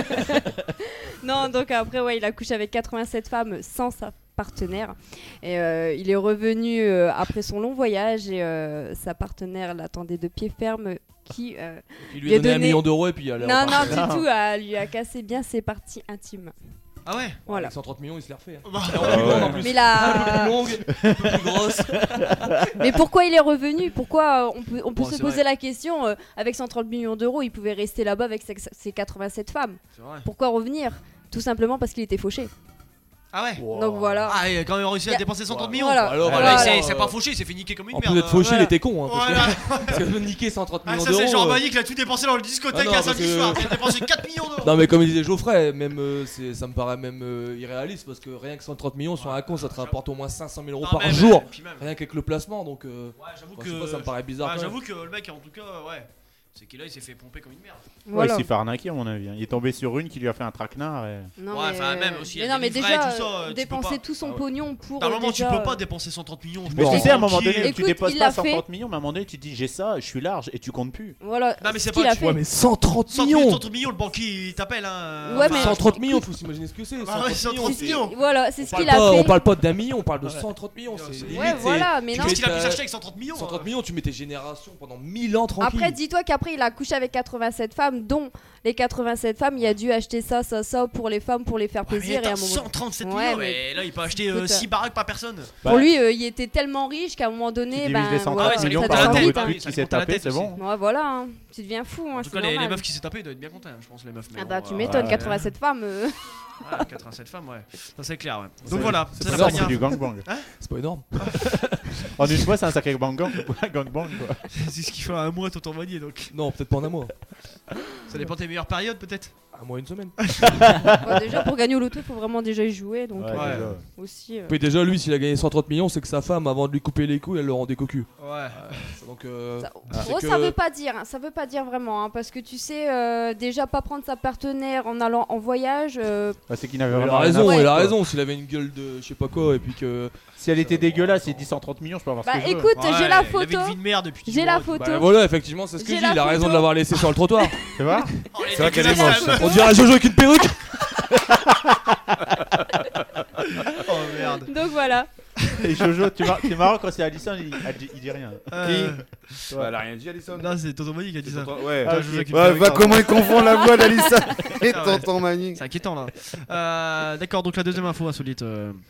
Non, donc après, ouais, il a couché avec 87 femmes sans sa partenaire. Et il est revenu après son long voyage et sa partenaire l'attendait de pied ferme. Qui lui a donné 1 million d'euros et puis il allait Non, non, repartir. du tout, lui a cassé bien ses parties intimes. Ah ouais. Voilà. Avec 130 millions, il se les refait. Hein. Bah, Mais la... Un peu plus longue, un peu plus grosse. Mais pourquoi il est revenu? Pourquoi on peut Bon, se c'est poser vrai. la question, avec 130 millions d'euros, il pouvait rester là-bas avec ses 87 femmes. C'est vrai. Pourquoi revenir? Tout simplement parce qu'il était fauché. Ah ouais. Donc voilà. Ah, il a quand même réussi à dépenser 130 millions. Voilà. Alors, Voilà, voilà. il s'est pas fauché, il s'est fait niquer comme une En merde. plus d'être fauché, voilà. il était con. Hein, Voilà. parce que niquer 130 Ah, millions ça d'euros. c'est Jean Manier qui a tout dépensé dans le discothèque Ah non, à samedi parce que- soir. Il a dépensé 4 millions d'euros. Non mais comme il disait Geoffrey, même ça me paraît même irréaliste parce que rien que 130 millions sur un compte ça te rapporte au moins 500 000 € Non, par même, jour. puis même. Rien qu'avec le placement donc. Ouais, j'avoue je sais pas, ça me paraît bizarre. Ouais, quand j'avoue même. que le mec en tout cas, ouais. C'est qu'il là, il s'est fait pomper comme une merde. Voilà. Ouais, il s'est fait arnaquer à mon avis. Il est tombé sur une qui lui a fait un traquenard. Et... Non, Ouais, enfin, même aussi, il y a mais non, des mais livres et déjà, tout ça, tu peux dépenser pas. tout son pognon pour. Normalement, tu déjà, peux pas dépenser 130 millions. Mais tu sais, à un moment donné, tu Écoute, dépasses il pas l'a fait. 130 millions, mais à un moment donné, tu te dis j'ai ça, je suis large et tu comptes plus. Voilà. Non, mais c'est ce qu'il pas. a fait. Ouais mais 130 130 millions. 130 millions, le banquier il t'appelle. Hein. Ouais, mais- 130 millions, faut s'imaginer ce que c'est. Ah ouais, 130 millions. Voilà, c'est ce On qu'il parle a pas- fait. On parle pas d'1 million, on parle de 130 millions. C'est limite, Ouais, voilà, mais tu non. mets Qu'est-ce qu'il a pu ta- s'acheter avec 130 millions 130 millions, tu mets tes générations pendant 1000 ans tranquille. Après, dis-toi qu'après, il a couché avec 87 femmes, dont les 87 femmes, il a dû acheter ça pour les femmes, pour les faire Ouais, mais plaisir. Et à un attends, moment... 137 Ouais, millions, mais mais là il peut acheter écoute, 6 baraques par personne. Pour lui, il était tellement riche qu'à un moment donné, Tu ben, divises les 130 voilà, ça millions lui par monte à la un tête, brut hein. qui Ça s'est lui monte à la tapé, tête c'est aussi. bon. Ouais, voilà, hein. Tu deviens fou, hein, En tout c'est cas, les normal. meufs qui s'est tapé, ils doivent être bien contents, je pense, les meufs. mais Ah bon, bah tu ouais, m'étonnes, ouais. 87 femmes. Ouais, 87 femmes, ouais. Ça c'est clair, ouais. C'est- Donc voilà, c'est c'est pas la grave, C'est première. du gangbang. Hein C'est pas énorme. En une fois, c'est un sacré gangbang quoi. C'est ce qu'il fait un mois, tonton Manier, donc. Non, peut-être pas en un mois. Ça dépend de tes meilleures périodes, peut-être. Un mois, une semaine. Bon, déjà, pour gagner au loto, il faut vraiment déjà y jouer. Donc, Ouais, Ouais. déjà. aussi. Puis déjà, lui, s'il a gagné 130 millions, c'est que sa femme, avant de lui couper les couilles, elle le rendait cocu. Ouais. Donc, Oh, ça veut pas dire, hein, ça veut pas dire vraiment, hein, parce que tu sais, déjà pas prendre sa partenaire en allant en voyage. Bah, c'est qu'il n'avait il a vraiment rien à raison, foutre, il a quoi. raison. S'il avait une gueule de je sais pas quoi, et puis que. Si elle était dégueulasse, il dit 130 millions, je peux avoir ce Bah que je veux. écoute, Ouais, j'ai la il avait photo. une vie de merde depuis 10 J'ai mois, la tu- photo. Bah voilà, effectivement, c'est ce que J'ai je dis. la Il a raison photo. de l'avoir laissé sur le trottoir. Tu vois Oh, les C'est vrai qu'elle est dégueulasses, moche. là. On dirait Jojo avec une perruque. Oh merde. Donc voilà. Et Jojo, c'est marrant quand c'est Alison, il dit rien. Bah, elle a rien dit, Alison. Non, c'est tonton Manier qui a dit ça. Ouais. Ah, Jojo ok. avec une Ouais, perruque, va ça. comment il confond la voix d'Alison et Ah ouais. tonton Manier. C'est inquiétant là. D'accord, donc la deuxième info insolite.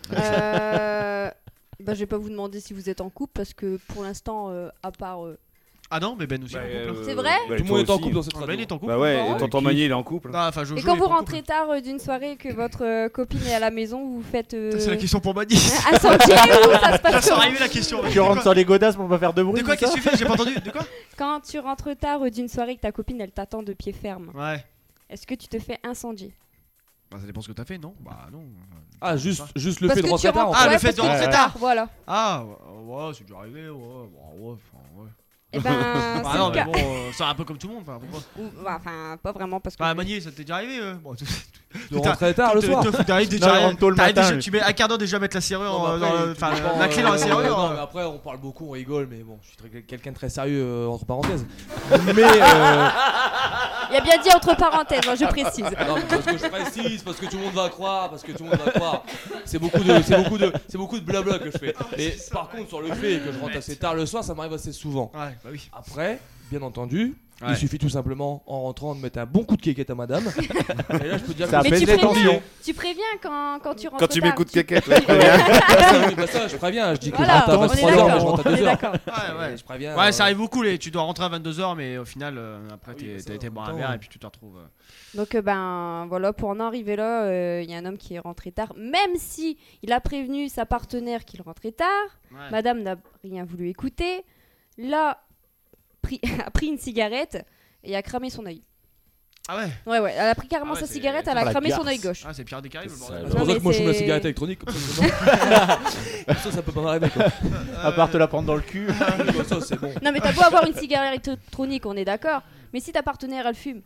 Bah, je vais pas vous demander si vous êtes en couple parce que pour l'instant, à part. Ah non, mais Ben aussi. Bah, est en couple. C'est vrai Bah, Tout le toi monde est en aussi. couple dans cette Ben radio. est en couple. Bah ouais, Bon. et tonton Manier il est en couple. Ah, enfin, Jojo Et quand est vous en couple. rentrez tard d'une soirée que votre copine est à la maison, vous faites. Ça, c'est la question pour Manier. Incendie ou ça se passe Ça sera comment arrivé la question. Tu rentres sur les godasses pour pas faire de bruit. De quoi c'est ça qu'est-ce que tu fais J'ai pas entendu. De quoi Quand tu rentres tard d'une soirée que ta copine elle t'attend de pied ferme, Ouais. est-ce que tu te fais incendier? Bah, ça dépend ce que t'as fait, non Bah, non. Ah, juste le Parce fait de que rentrer tu tard. rentres- en fait. Ah, le ouais, fait parce de que rentrer tu tard. voilà. Ah, ouais, c'est déjà arrivé, ouais. Bon, ouais, enfin, ouais. Et ben, Bah c'est non, le mais cas. bon, c'est un peu comme tout le monde. Pourquoi Enfin, pas vraiment parce que. Bah, Manier, ça t'est déjà arrivé Bon, De rentrer tard le soir. T'arrives Non, il déjà. rentre tôt le t'arrives matin, déjà- lui. Tu mets un quart d'heure déjà à mettre la serrure, Non, mais après, enfin, tu prends, la clé dans la non, serrure. mais après, on parle beaucoup, on rigole, mais bon, je suis quelqu'un de très sérieux, entre parenthèses. Mais. Il a bien dit entre parenthèses, moi je précise. Non, mais parce que je précise, parce que tout le monde va croire, C'est beaucoup de blabla que je fais. Mais par contre, sur le fait que je rentre assez tard le soir, ça m'arrive assez souvent. Ouais, bah oui. Après, bien entendu, Ouais. il suffit tout simplement en rentrant de mettre un bon coup de kékette à madame. Et là, je peux te dire Ça que Mais apaise tu les préviens, tensions. tu préviens quand tu rentres Quand tu mets tard, coup de tu- caquette, ouais, très Ouais, bien. oui, bah ça, je préviens, je dis que Voilà, je rentre à on est 23h, mais je d'accord, rentre à on est 2h. d'accord. Ouais. Je préviens. Ouais, ça arrive beaucoup. Tu dois rentrer à 22h, mais au final, après, t'as été boire un verre et puis tu te retrouves. Donc ben voilà, pour en arriver là, il y a un homme qui est rentré tard, même si il a prévenu sa partenaire qu'il rentrait tard. Ouais. Madame n'a rien voulu écouter. Là, a pris une cigarette et a cramé son œil. Ah ouais. Ouais, elle a pris carrément Ah ouais, sa c'est- cigarette, elle Ah, a la cramé son garce. œil gauche. Ah, c'est Pierre Descartes, le bordel. C'est pour ça que moi je fume la cigarette électronique comme ça. Ça peut pas m'arriver quoi. À part te la prendre dans le cul. Ça c'est bon. Non mais t'as beau avoir une cigarette électronique, on est d'accord. Mais si ta partenaire elle fume,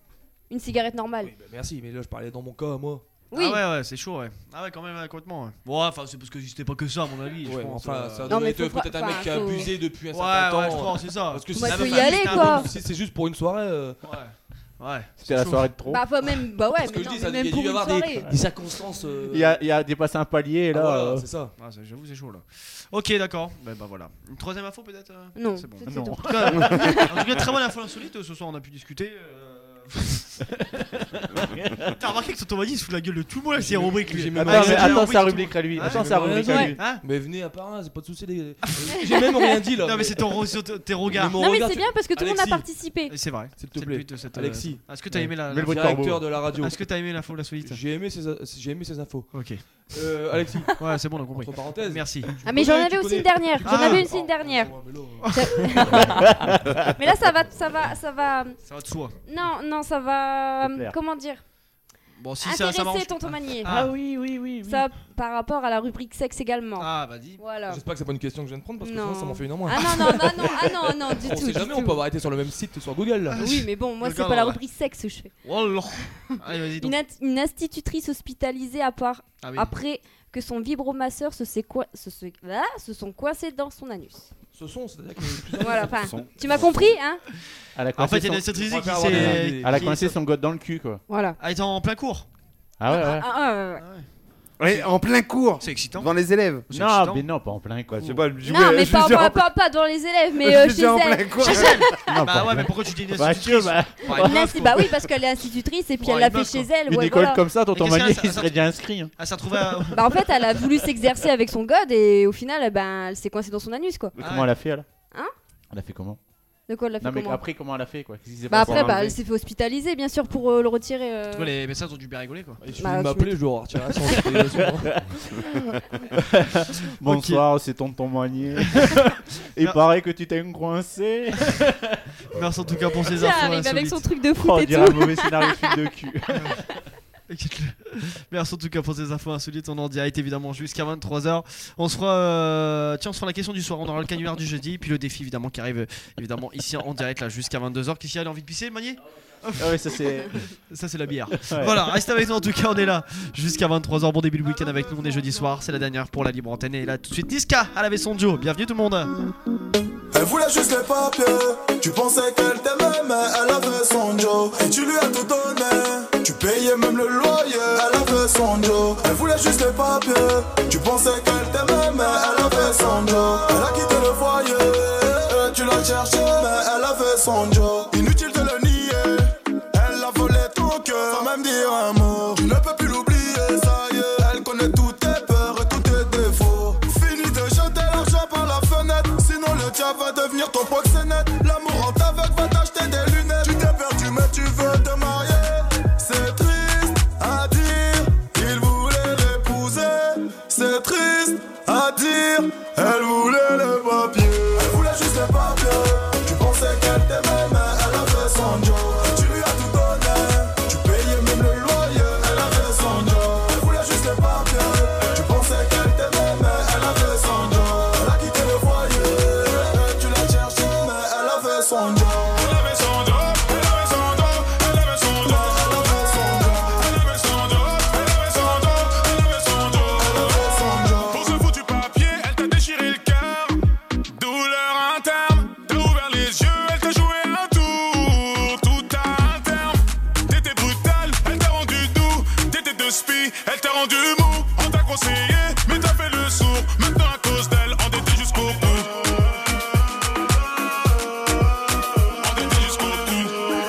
Une cigarette normale. Oui, bah merci, mais là je parlais dans mon cas, moi. Oui. Ah ouais, c'est chaud, ouais. Ah ouais, quand même, complètement. Ouais. Bon, enfin, c'est parce que c'était pas que ça, à mon avis. Ouais, je pense, enfin, ça Non, doit mais être faut peut-être un mec qui a abusé depuis un certain temps. Ouais, je pense, c'est ça. Parce que Bah, faut y aller, quoi. Si c'est juste pour une soirée. Ouais. C'était la soirée de trop. Bah, même, bah ouais, Parce que mais je non, dis, ça mais même il y a pour dû y une avoir soirée. des circonstances. Il y a dépassé un palier et là. Voilà, c'est ça. Ah, j'avoue, c'est chaud là. Ok, d'accord. Bah voilà. Une troisième info peut-être Non, c'est bon. c'est Non. tout. En tout cas, très bonne info insolite. Ce soir, on a pu discuter. T'as remarqué que Tonton Mani il se fout la gueule de tout le monde avec ses rubriques lui. Attends sa rubrique à lui. Attends sa rubrique à lui. Mais venez à part un, c'est pas de soucis. J'ai même rien dit là. Non mais c'est tes regards. Non mais c'est bien parce que tout le monde a participé. C'est vrai. S'il te plaît. Alexis. Est-ce que t'as aimé la directeur de la radio. Est-ce que t'as aimé l'info insolite? J'ai aimé ces infos. Ok. Alexis. Ouais, c'est bon, on a compris. Entre parenthèses. Merci. Ah mais j'en avais aussi une dernière. J'en avais aussi une dernière. Mais là ça va. Ça va de soi. Non, ça va. Te plaire. Comment dire? Bon, si intéresser ça marche. Tonton Manier. Ah oui. Ça par rapport à la rubrique sexe également. Ah, vas-y. Voilà. J'espère que c'est pas une question que je viens de prendre parce que sinon ça m'en fait une en moins. Ah non, du On tout. sait jamais, on peut avoir été sur le même site sur Google. Là. Oui, mais bon, moi c'est pas la rubrique sexe que je fais. Allez, vas-y donc. Une institutrice hospitalisée après que son vibromasseur se sont coincés dans son anus. Ce son, c'est-à-dire que voilà, tu m'as compris, hein? En fait, il y a une institutrice qui s'est. Elle a coincé son gosse dans le cul, quoi. Voilà. Elle était en plein cours. Ah ouais. Ouais, en plein cours. C'est excitant. Devant les élèves. Non, mais non, pas en plein cours. Je sais pas, Non, mais pas devant les élèves, mais chez elle. Bah ouais, mais pourquoi tu dis une institutrice? Bah oui, parce qu'elle est institutrice et puis elle l'a fait chez elle. Une école comme ça, Tonton Manier, il serait déjà inscrit. Elle s'est retrouvée à. Bah en fait, elle a voulu s'exercer avec son god et au final, elle s'est coincée dans son anus, quoi. Comment elle a fait, alors? Hein? Elle a fait comment? De quoi elle l'a fait? Non, mais comment? après, comment elle a fait, quoi? Bah après, elle s'est fait hospitaliser, bien sûr, pour le retirer. Tu vois, les messages ont dû bien rigoler, quoi. Il suffit de m'appeler, je dois retirer sans hospitalisation. Bonsoir, c'est Tonton Manier. Il paraît que tu t'es coincé. Merci en tout cas pour ces infos. Ça arrive avec son truc de foot et tout. Un mauvais scénario de film de cul. Merci en tout cas pour ces infos insolites. On est en direct évidemment jusqu'à 23h. On se fera la question du soir. On aura le canular du jeudi. Puis le défi évidemment qui arrive évidemment ici en direct là jusqu'à 22h. Qu'est-ce qu'il y a, envie de pisser, le Manier? Ah ouais, ça c'est la bière. Ouais. Voilà, reste avec nous en tout cas. On est là jusqu'à 23h. Bon début de week-end avec nous. On est jeudi soir. C'est la dernière pour la libre antenne. Et là tout de suite Niska à la vaisson de Joe. Bienvenue tout le monde. Elle voulait juste les papiers. Tu pensais qu'elle t'aimait, mais elle avait son Joe. Et tu lui as tout donné. Tu payais même le loyer. Elle avait son Joe. Elle voulait juste les papiers. Tu pensais qu'elle t'aimait, mais elle avait son Joe. Elle a quitté le foyer. Tu l'as cherché, mais elle avait son Joe. Inutile de le nier. Elle a volé ton cœur sans même dire un mot. Tu ne peux plus l'oublier, ça y est. Elle connaît toutes tes peurs et tous tes défauts. Fini de jeter l'argent par la fenêtre. Sinon le tien va devenir ton proxénète. L'amour en t'aveugle va t'acheter des lunettes. Tu t'es perdu mais tu veux te marier. C'est triste à dire, il voulait l'épouser. C'est triste à dire, elle voulait le papier. Elle voulait juste le papier. Tu pensais qu'elle t'aimait mais elle avait son Joe. Tu lui as tout donné. Tu payais même le loyer. Elle avait son Joe. Elle voulait juste le papier. Tu pensais qu'elle t'aimait mais elle avait son Joe. Elle a quitté le foyer. Tu l'as cherché mais elle avait son Joe. Elle avait son Joe. Elle avait son Joe. Elle avait son Joe. Elle avait son Joe. Elle avait son Joe. Elle avait son Joe. Elle avait son Joe. Elle avait son Joe. Pour ce foutu papier, elle t'a déchiré le cœur. Douleur interne, t'as ouvert les yeux, elle t'a joué un tour. Tout à un terme, t'étais brutal, elle t'a rendu doux. T'étais de spi, elle t'a rendu mou. On t'a conseillé, mais t'as fait le sourd. Maintenant à cause d'elle, on était jusqu'au bout. On était jusqu'au bout.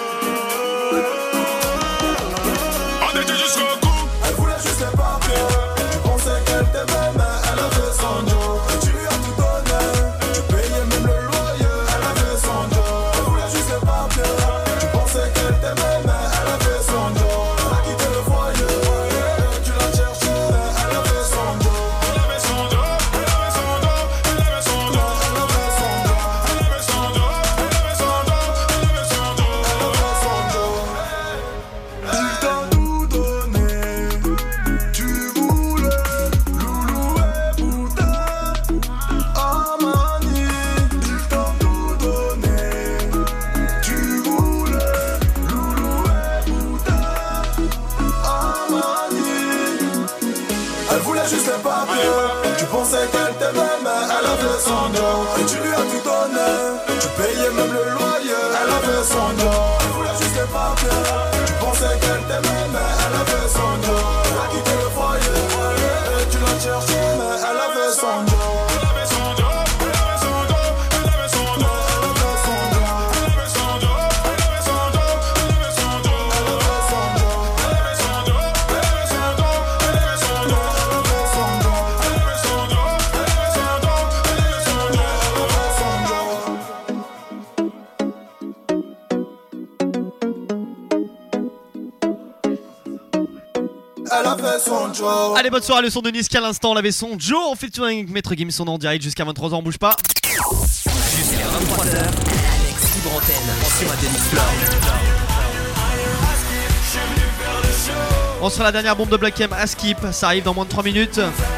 On était jusqu'au bout. Elle voulait juste les papiers. Tu pensais qu'elle t'aimait mais elle avait son Joe. Et tu lui as tout donné. Tu payais même le loyer. Elle avait son Joe. Elle voulait juste les papiers. Tu pensais qu'elle t'aimait mais elle avait son Joe. Elle a quitté le foyer. Tu l'as cherché mais elle avait son Joe. juste des papiers. Tu pensais qu'elle t'aimait mais elle avait son dos. Et tu lui as tout donné, tu payais même le loyer. Elle avait son dos, elle voulait juste des papiers. Tu pensais qu'elle t'aimait mais elle avait son dos. Tu as quitté le foyer, et tu l'as cherché mais elle avait son dos. Elle a fait son Joe. Allez, bonne soirée, le son de Niska à l'instant, on avait son Joe en featuring Maître Gims, on est en direct jusqu'à 23h, on bouge pas. Jusqu'à 23h, Alex libre antenne sur Radio Mix Floor. On sera la dernière bombe de Black M à Skip, ça arrive dans moins de 3 minutes.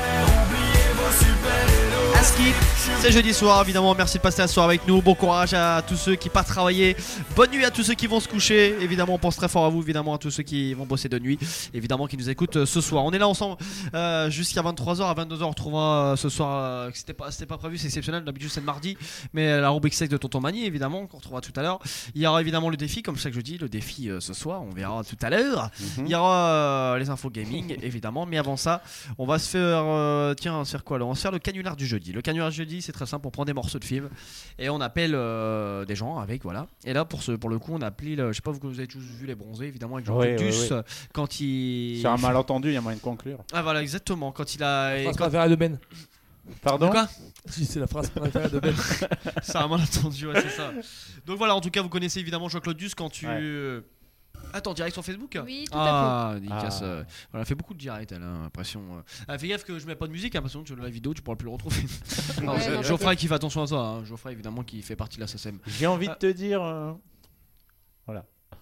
À Skip, c'est jeudi soir, évidemment, merci de passer la soirée avec nous. Bon courage à tous ceux qui partent travailler. Bonne nuit à tous ceux qui vont se coucher. Évidemment, on pense très fort à vous, évidemment, à tous ceux qui vont bosser de nuit. Évidemment, qui nous écoutent ce soir. On est là ensemble jusqu'à 23h. À 22h, on retrouvera ce soir. C'était pas prévu, c'est exceptionnel. D'habitude, c'est le mardi. Mais la rubrique sec de Tonton Mani, évidemment, qu'on retrouvera tout à l'heure. Il y aura évidemment le défi, comme chaque jeudi, le défi ce soir. On verra tout à l'heure. Il y aura les infos gaming, évidemment. Mais avant ça, on va se faire. Tiens, on va se faire quoi là? On va se faire le canular du jeudi. Le canular du jeudi, c'est très simple. On prend des morceaux de film et on appelle des gens avec, voilà. Et là, pour le coup, on a appelé, je sais pas, vous avez tous vu Les Bronzés, évidemment, avec Jean-Claude Duss. Quand il. C'est un malentendu, il y a moyen de conclure. Ah, voilà, exactement. Quand il a. La phrase préférée de Ben. Pardon? Quoi? Si, c'est la phrase préférée de Ben. C'est un malentendu, ouais, c'est ça. Donc voilà, en tout cas, vous connaissez évidemment Jean-Claude Duss quand tu. Ouais. Attends, direct sur Facebook? Oui, tout à fait. Dédicace. Elle a fait beaucoup de direct, elle a l'impression. Fais gaffe que je mets pas de musique, hein, parce que la vidéo, tu pourras plus le retrouver. Geoffrey qui fait attention à ça, hein. Geoffrey évidemment qui fait partie de la SACEM. J'ai envie de te dire. Voilà.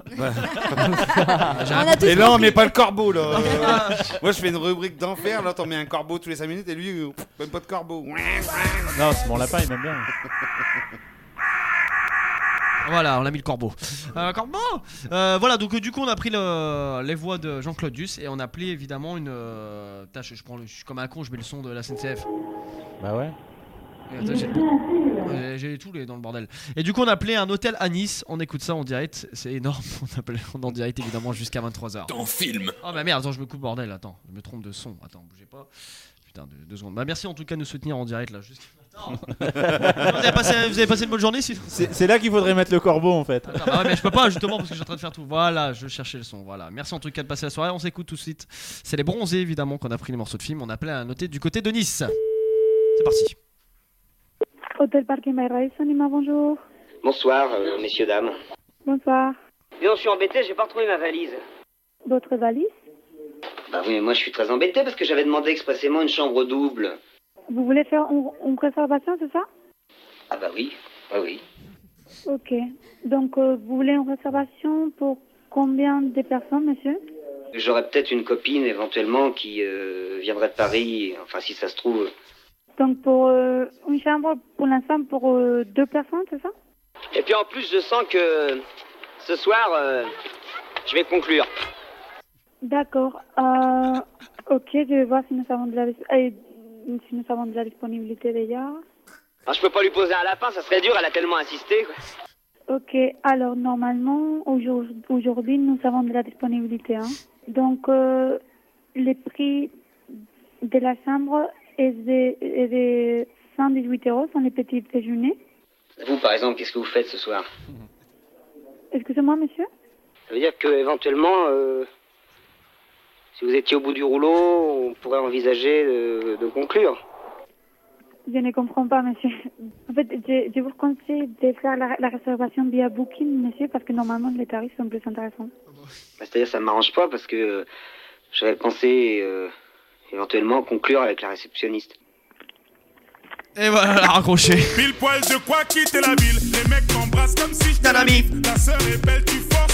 Et là on met pas le corbeau là. Moi je fais une rubrique d'enfer, là t'en mets un corbeau tous les 5 minutes et lui même pas de corbeau. Non, c'est mon lapin, il m'aime bien. Voilà, on a mis le corbeau. Corbeau voilà, donc du coup on a pris les voix de Jean-Claude Duss et on a appelé évidemment une tâche. Je suis comme un con, je mets le son de la SNCF. Bah ouais. J'ai tous les dans le bordel. Et du coup on a appelé un hôtel à Nice. On écoute ça en direct, c'est énorme. On est en direct évidemment jusqu'à 23h. Ton film. Oh bah merde, attends, je me coupe bordel, attends, je me trompe de son. Attends, bougez pas. Putain, 2 secondes. Bah merci en tout cas de nous soutenir en direct là. Vous avez passé une bonne journée si... C'est là qu'il faudrait mettre le corbeau en fait. Attends, bah ouais, mais je peux pas justement parce que je suis en train de faire tout. Voilà, je cherchais le son. Voilà. Merci en tout cas de passer la soirée. On s'écoute tout de suite. C'est les Bronzés évidemment qu'on a pris les morceaux de film. On appelait à noter du côté de Nice. C'est parti. Hôtel Parking by Radisson, Nima, bonjour. Bonsoir, messieurs, dames. Bonsoir. Dis donc, je suis embêté, j'ai pas retrouvé ma valise. Votre valise? Bah oui, mais moi je suis très embêté parce que j'avais demandé expressément une chambre double. Vous voulez faire une réservation, c'est ça? Ah bah oui, ah oui. Ok. Donc, vous voulez une réservation pour combien de personnes, monsieur? J'aurais peut-être une copine éventuellement qui viendrait de Paris, enfin si ça se trouve. Donc, pour une chambre, pour l'instant, pour 2 personnes, c'est ça? Et puis en plus, je sens que ce soir, je vais conclure. D'accord. Ok, je vais voir si nous avons de la disponibilité déjà. Ah, je peux pas lui poser un lapin, ça serait dur, elle a tellement insisté, quoi. Ok, alors normalement, aujourd'hui, nous avons de la disponibilité. Hein. Donc, les prix de la chambre est de 118 €, sont les petits déjeuners. Vous, par exemple, qu'est-ce que vous faites ce soir? Excusez-moi, monsieur? Ça veut dire que éventuellement, si vous étiez au bout du rouleau, on pourrait envisager de conclure. Je ne comprends pas, monsieur. En fait, je vous conseille de faire la réservation via Booking, monsieur, parce que normalement, les tarifs sont plus intéressants. C'est-à-dire, ça ne m'arrange pas parce que j'avais pensé éventuellement conclure avec la réceptionniste. Et voilà, la raccroché. Pile poil de quoi quitter la ville. Les mecs m'embrassent comme si j'étais l'ami. Ta sœur est belle, tu forces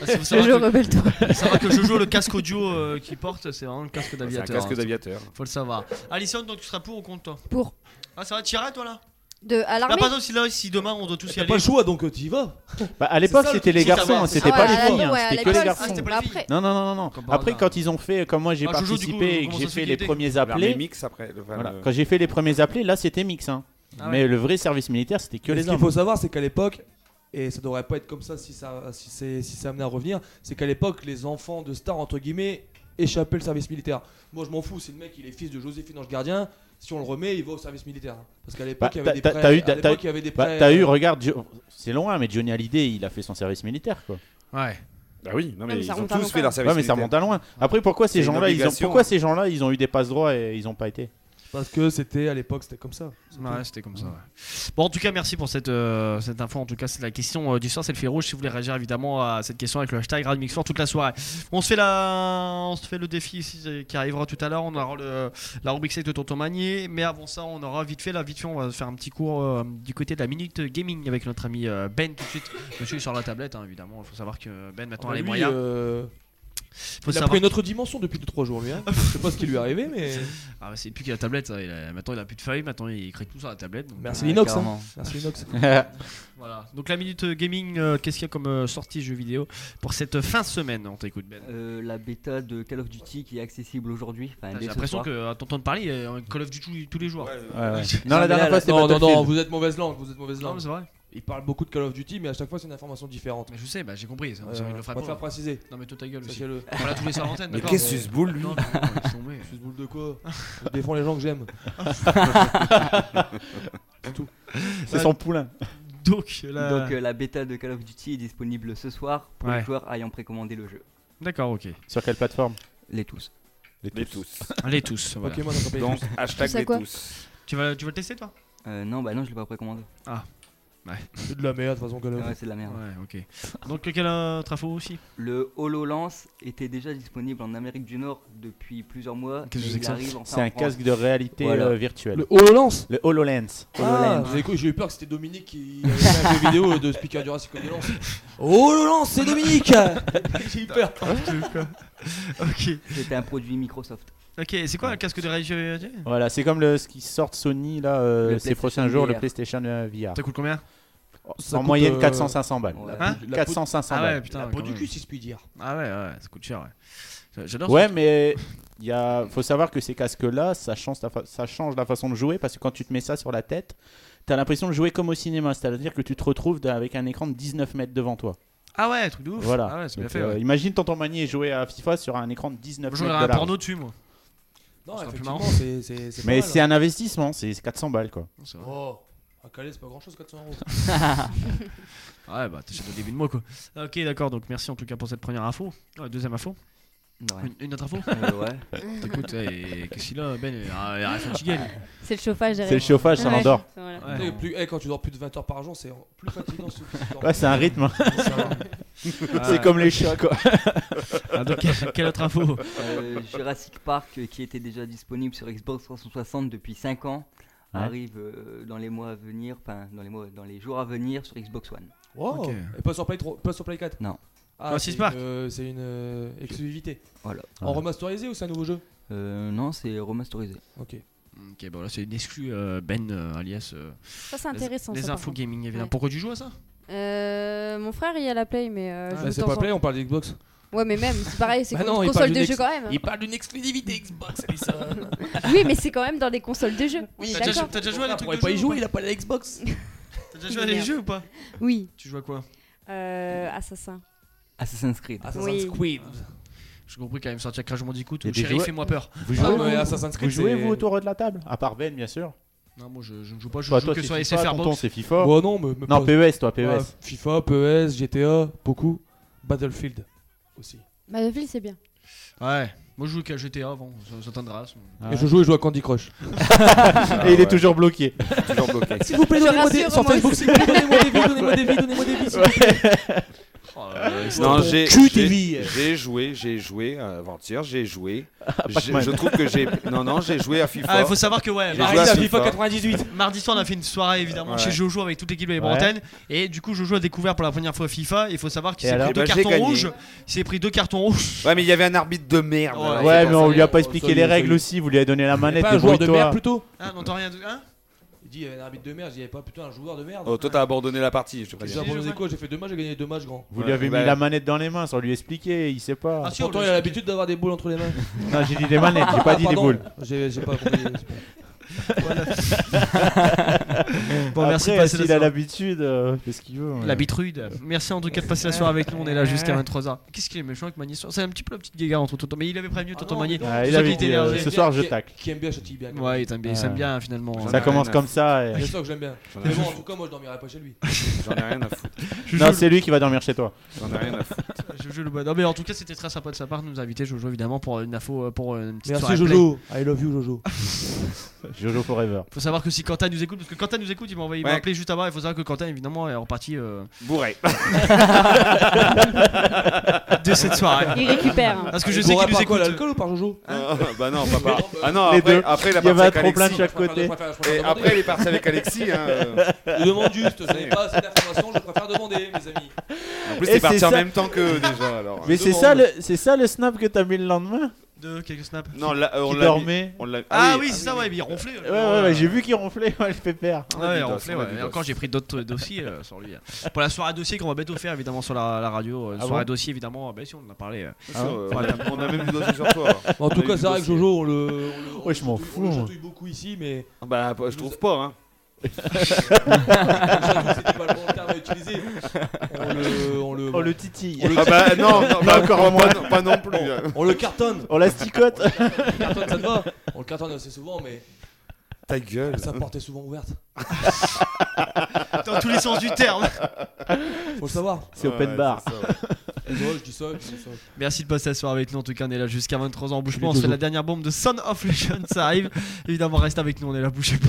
Jojo, rebelle-toi. Ça va que Jojo, le casque audio qu'il porte, c'est vraiment le casque d'aviateur. C'est un casque d'aviateur. Faut le savoir. Alison, donc tu seras pour ou contre toi? Pour. Ah, ça va, tu irais toi là? À l'armée. Là, par exemple, si demain on doit tous y aller. T'as pas le choix donc tu y vas. Bah, à l'époque c'était les garçons, c'était pas les filles, c'était que les garçons. Non. Après quand ils ont fait, comme moi j'ai participé et que j'ai fait les premiers appelés. Quand j'ai fait les premiers appelés, là c'était mix. Mais le vrai service militaire c'était que les hommes. Ce qu'il faut savoir c'est qu'à l'époque, et ça devrait pas être comme ça si c'est amené à revenir, c'est qu'à l'époque les enfants de stars entre guillemets échappaient le service militaire. Moi je m'en fous, c'est le mec il est fils de Joséphine Ange Gardien. Si on le remet, il va au service militaire. Parce qu'à l'époque, il y avait des prêts. T'as eu, regarde, c'est loin, mais Johnny Hallyday, il a fait son service militaire, quoi. Ouais. Bah oui, non mais ils ont tous fait leur service militaire. Ouais, mais ça remonte à loin. Après, pourquoi ces gens-là, ils ont eu des passe-droits et ils ont pas été? Parce que c'était à l'époque, c'était comme ça. Ouais, c'était comme ça. Ouais. Bon, en tout cas, merci pour cette info. En tout cas, c'est la question du soir, c'est le fil rouge. Si vous voulez réagir évidemment à cette question avec le hashtag Radio Mix Floor toute la soirée. On se fait le défi ici qui arrivera tout à l'heure. On aura la rubrique sec de Tonton Magnier, mais avant ça, on aura vite fait, on va faire un petit cours du côté de la minute gaming avec notre ami Ben tout de suite. Monsieur est sur la tablette, évidemment. Il faut savoir que Ben maintenant a les moyens. Il a pris une autre dimension depuis 2-3 jours lui. Je sais pas ce qui lui est arrivé mais. Ah bah c'est depuis qu'il a la tablette ça. Maintenant il a plus de feuilles, maintenant il écrit tout sur la tablette. Donc, merci Linux. Merci Linux. Voilà. Donc la minute gaming, qu'est-ce qu'il y a comme sortie jeux vidéo pour cette fin de semaine? On t'écoute Ben. La bêta de Call of Duty qui est accessible aujourd'hui. J'ai l'impression que t'entends parler Call of Duty tous les jours. Ouais. Non la dernière fois c'était non, vous êtes mauvaise langue, Non, c'est vrai. Il parle beaucoup de Call of Duty, mais à chaque fois c'est une information différente. Mais je sais, j'ai compris. Ça, il le fera pas. Te faire préciser. Non, mais toi ta gueule. Sachez-le. Voilà tous les soirs l'antenne. Mais qu'est-ce que Susboule lui? Susboule de quoi? Je défends les gens que j'aime. C'est tout. C'est son poulain. Donc la bêta de Call of Duty est disponible ce soir pour les joueurs ayant précommandé le jeu. D'accord, ok. Sur quelle plateforme? Les tous. Les tous. Voilà. Donc hashtag les tous. Tu vas le tester toi? Non, je l'ai pas précommandé. Ah. Ouais. C'est de la merde, de toute façon. Ouais, c'est de la merde. Ouais, ok. Donc, quelle autre info aussi? Le HoloLens était déjà disponible en Amérique du Nord depuis plusieurs mois. Qu'est-ce que c'est que ça? C'est un casque de réalité virtuelle. Le HoloLens? Le HoloLens. J'ai eu peur que c'était Dominique qui avait fait un jeu vidéo de Speaker Jurassic HoloLens. HoloLens, c'est Dominique. J'ai eu peur. Ok. C'était un produit Microsoft. Ok, c'est quoi un casque de réalité? Voilà, c'est comme ce qui sort Sony là ces prochains jours, le PlayStation VR. Ça coûte combien? En moyenne 400-500 balles. Hein? 400-500 balles. Ouais, putain, la peau du cul si je puis dire. Ah ouais, ça coûte cher. Ouais. J'adore. Ouais, mais faut savoir que ces casques là, ça change la façon de jouer parce que quand tu te mets ça sur la tête, t'as l'impression de jouer comme au cinéma, c'est-à-dire que tu te retrouves avec un écran de 19 mètres devant toi. Ah ouais, truc de ouf. Voilà. Ah ouais, c'est bien fait. Imagine Tonton Magnier jouer à FIFA sur un écran de 19 mètres de large. J'aurais un porno dessus moi. Non, effectivement, c'est mais c'est un investissement, c'est 400 balles quoi. Oh, à Calais, c'est pas grand chose 400 €. Ouais, t'es chez le début de mois quoi. Ok, d'accord, donc merci en tout cas pour cette première info. Deuxième info. Ouais. Une autre info? Ouais. Écoute, qu'est-ce qu'il a, Ben? Il a fatigué. C'est le chauffage, c'est le chauffage, ça l'endort. Ouais. Quand tu dors plus de 20 heures par jour, c'est plus fatigant. Ouais, c'est un rythme. C'est comme les chats, quoi. Donc, quelle autre info? Jurassic Park, qui était déjà disponible sur Xbox 360 depuis 5 ans, arrive dans les mois à venir, dans les jours à venir sur Xbox One. Wow. Okay. Et pas sur Play 4? Non. C'est une exclusivité. Voilà. En remasterisé ou c'est un nouveau jeu? Non, c'est remasterisé. Ok, bon là c'est une exclue Ben alias. Ça c'est intéressant. Les infos gaming évidemment. Ouais. Pourquoi tu joues à ça? Mon frère il a la Play mais. C'est pas Play, on parle d'Xbox. Ouais mais même c'est pareil, c'est une console de jeu quand même. Il parle d'une exclusivité Xbox. Oui mais c'est quand même dans des consoles de jeu. Oui, t'as déjà joué à des trucs de jeu? Il pourrait pas y jouer, il a pas la Xbox. T'as déjà joué à des jeux ou pas? Oui. Tu joues à quoi? Assassin's Creed. J'ai compris quand même sortir Crash Bandicoot ou Chéri fais-moi peur. Vous jouez vous autour de la table? À part Ben bien sûr. Non moi je ne joue pas, je joue que sur les SFR Box. C'est FIFA. Ouais, non PES toi, PES. FIFA, PES, GTA, beaucoup. Battlefield aussi. Battlefield c'est bien. Ouais. Moi je joue qu'à GTA avant, ça t'indra. Et je joue à Candy Crush. Et il est toujours bloqué. S'il vous plaît, donnez-moi des vies, donnez-moi des vies. Non, j'ai joué avant-hier, j'ai joué. Je trouve que j'ai joué à FIFA. Il faut savoir que FIFA 98. Mardi soir, on a fait une soirée évidemment chez Jojo avec toute l'équipe de Bretagne et du coup Jojo a découvert pour la première fois FIFA. Il faut savoir qu'il s'est pris 2 cartons rouges. Il s'est pris 2 cartons rouges. Ouais, mais il y avait un arbitre de merde. Ouais, mais on lui a pas expliqué les règles aussi. Vous lui avez donné la manette. Un joueur de merde plutôt. Ah, n'entends rien de. Il dit il y avait un arbitre de merde, il n'y avait pas plutôt un joueur de merde. Oh, toi t'as abandonné la partie, je te préviens. J'ai abandonné quoi? J'ai fait 2 matchs, j'ai gagné 2 matchs grand. Vous lui avez mis la manette dans les mains sans lui expliquer, il sait pas. Pourtant il a l'habitude d'avoir des boules entre les mains. Non, j'ai dit des manettes, j'ai pas dit des boules. J'ai pas compris. Bon, merci de passer la soirée. Il a l'habitude, fait ce qu'il veut. L'habitude. Merci en tout cas de passer la soirée avec nous. On est là jusqu'à 23h. Qu'est-ce qu'il est méchant avec Magny? C'est un petit peu la petite guéguerre entre Tonton. Mais il avait prévenu Tonton Magny. Il avait dit ce soir je tacle. Qui aime bien Châtille bien. Ouais, il s'aime bien finalement. Ça commence comme ça. C'est ça que j'aime bien. Mais bon, en tout cas, moi je dormirai pas chez lui. J'en ai rien à foutre. Non, c'est lui qui va dormir chez toi. J'en ai rien à foutre. Non, mais en tout cas, c'était très sympa de sa part de nous inviter, Jojo, évidemment, pour une info, pour une petite soirée. Merci Jojo. I love you Jojo. Jojo forever. Faut savoir que si Quentin nous écoute, parce que Quentin nous écoute, il m'a appelé juste avant. Il faut savoir que Quentin, évidemment, est reparti bourré de cette soirée. Il récupère. Parce que je sais qu'il nous écoute. L'alcool ou par Jojo? Bah non, papa. Ah non, après il a parti avec trop plein de Alexis. chaque côté. Et après il est parti avec Alexis. Je demande juste, vous n'avez pas assez d'informations, je préfère demander, mes amis. En plus, t'es parti en même temps qu'eux déjà. Alors. Mais c'est ça le snap que t'as mis le lendemain? De quelques snaps. Non, on dormait. Ah oui, c'est ça, ouais, mais il ronflait. Ouais, j'ai vu qu'il ronflait, le pépère. Ouais, il ronflait, ouais. Et encore, j'ai pris d'autres dossiers sur lui. Pour la soirée dossier qu'on va bientôt faire, évidemment, sur la radio. Soirée dossier, évidemment, si on en a parlé. On a même du dossier sur toi. En tout cas, c'est vrai que Jojo, ouais, je m'en fous. On le chatouille beaucoup ici, mais. Bah, je trouve pas, hein. C'était pas le bon terme à utiliser. On le titille. Ah bah non, encore pas non plus. On le cartonne. On l'asticote. On le cartonne, ça te va. On le cartonne assez souvent, mais. Ta gueule. Sa porte est souvent ouverte. Dans tous les sens du terme. Faut le savoir. C'est open bar. Je dis ça. Merci de passer la soirée avec nous. En tout cas, on est là jusqu'à 23h en bouche-pas. On se fait la dernière bombe de Son of Legend. Ça arrive. Évidemment, reste avec nous. On est là, bougez pas.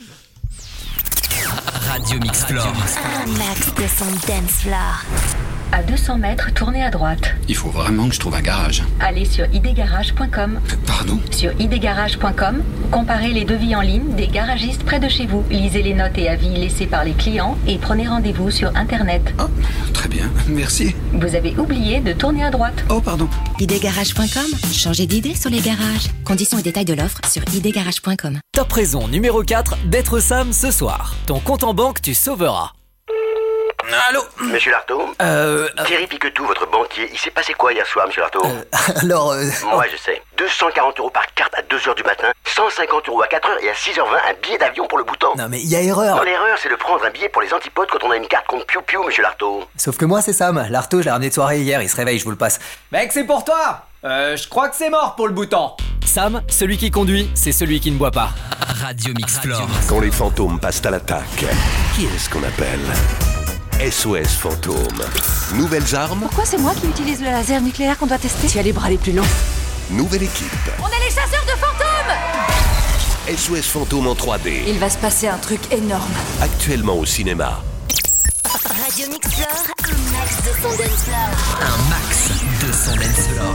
Radio Mixfloor. Un max de son dance floor. À 200 mètres, tournez à droite. Il faut vraiment que je trouve un garage. Allez sur idgarage.com. Pardon? Sur idgarage.com, comparez les devis en ligne des garagistes près de chez vous. Lisez les notes et avis laissés par les clients et prenez rendez-vous sur Internet. Oh, très bien, merci. Vous avez oublié de tourner à droite. Oh, pardon. idgarage.com. Changez d'idée sur les garages. Conditions et détails de l'offre sur idgarage.com. Top raison numéro 4 d'être Sam ce soir. Ton compte en banque, tu sauveras. Allô? Monsieur Lartaud? Thierry Piquetou, votre banquier, il s'est passé quoi hier soir, monsieur Lartaud? Moi, je sais. 240 € par carte à 2h du matin, 150 € à 4h et à 6h20, un billet d'avion pour le Bhoutan. Non mais il y a erreur. Non, l'erreur, c'est de prendre un billet pour les antipodes quand on a une carte contre Piu Piu, monsieur Lartaud. Sauf que moi, c'est Sam. Lartaud, je l'ai ramené de soirée hier, il se réveille, je vous le passe. Mec, c'est pour toi! Je crois que c'est mort pour le Bhoutan. Sam, celui qui conduit, c'est celui qui ne boit pas. Radio Mixfloor. Quand les fantômes passent à l'attaque, qui est-ce qu'on appelle? SOS Fantôme. Nouvelles armes. Pourquoi c'est moi qui utilise le laser nucléaire qu'on doit tester? Tu as les bras les plus longs. Nouvelle équipe. On est les chasseurs de fantômes! SOS Fantôme en 3D. Il va se passer un truc énorme. Actuellement au cinéma. Radio Mixfloor, un max de son dance floor. Un max de son dance floor.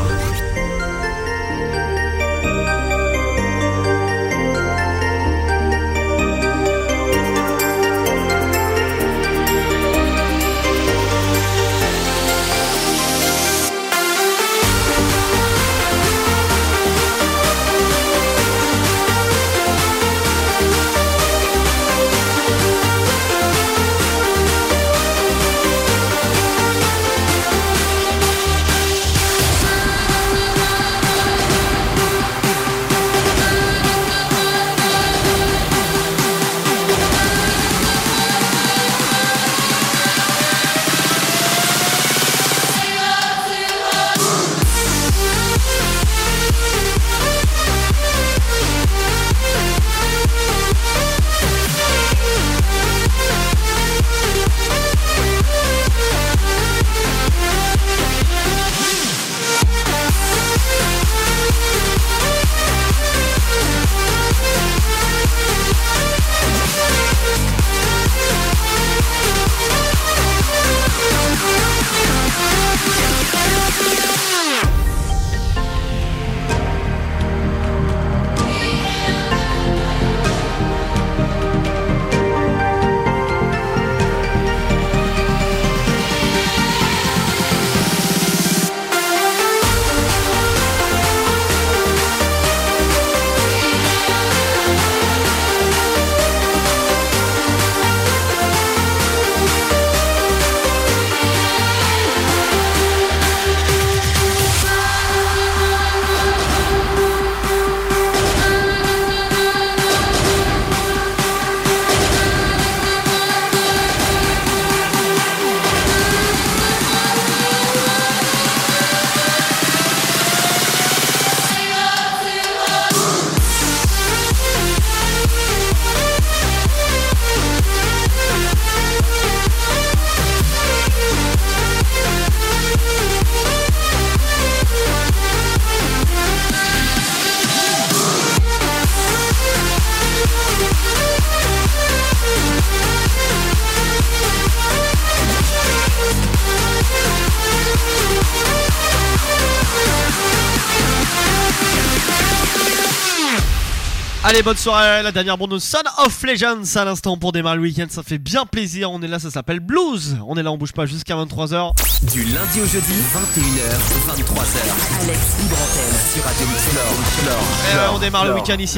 Allez, bonne soirée, la dernière bande de Son of Legends à l'instant pour démarrer le week-end, ça fait bien plaisir, on est là, ça s'appelle Blues. On est là, on bouge pas jusqu'à 23h. Du lundi au jeudi, 21h, 23h. Alex Librantel sur Radio Mix. On démarre le week-end ici.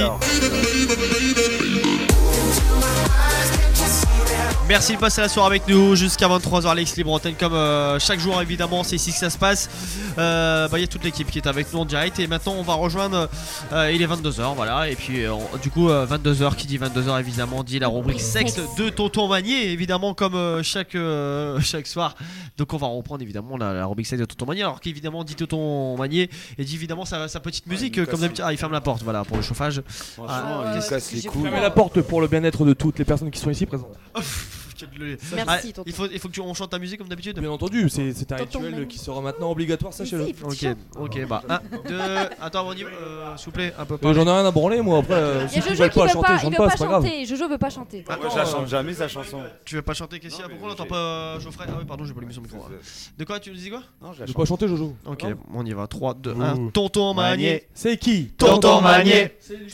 Merci de passer la soirée avec nous jusqu'à 23h. Alex Libre Antenne comme chaque jour évidemment, c'est ici que ça se passe. Il y a toute l'équipe qui est avec nous en direct et maintenant on va rejoindre, il est 22h voilà, et puis du coup 22h, qui dit 22h évidemment dit la rubrique sexe de Tonton Magnier évidemment comme chaque soir. Donc on va reprendre évidemment la rubrique sexe de Tonton Magnier, alors qu'évidemment dit Tonton Magnier et dit évidemment sa petite musique comme d'habitude. Il ferme la porte voilà pour le chauffage. Il casse les couilles. Fermez la porte pour le bien-être de toutes les personnes qui sont ici présentes. Merci, il faut que on chante ta musique comme d'habitude. Bien entendu, c'est un rituel qui sera maintenant obligatoire, sachez-le. Ok, bah 1, 2, attends, on y va, s'il vous plaît, un peu. J'en ai rien à branler, moi. Après, si tu veux pas chanter, je chante pas, c'est pas grave. Jojo veut pas chanter. Moi, je la chante jamais sa chanson. Tu veux pas chanter, qu'est-ce qu'il y a? Pourquoi on n'entend pas Geoffrey? Ah oui, pardon, j'ai pas allumé son micro. De quoi tu nous dis quoi? Non, je veux pas chanter, Jojo. Ok, on y va. 3, 2, 1. Tonton Magnier. C'est qui? Tonton Magnier. C'est lui.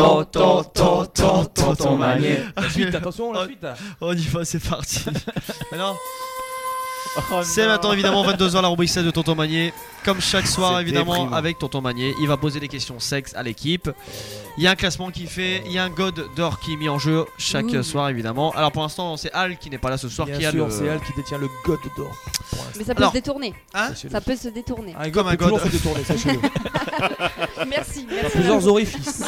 Tonton Magnier. La suite, attention, la suite. On y va, c'est parti. Alors, c'est maintenant évidemment 22h la rubrique 16 de Tonton Magnier. Comme chaque soir évidemment avec Tonton Magnier, il va poser des questions sexe à l'équipe. Il y a un classement qui fait, il y a un god d'or qui est mis en jeu chaque soir évidemment. Alors pour l'instant c'est Al qui n'est pas là ce soir. Bien sûr, c'est Al qui détient le god d'or. Mais ça peut se détourner. Ça peut se détourner. Un god peut toujours se détourner, sachez-le. Merci. Plusieurs orifices.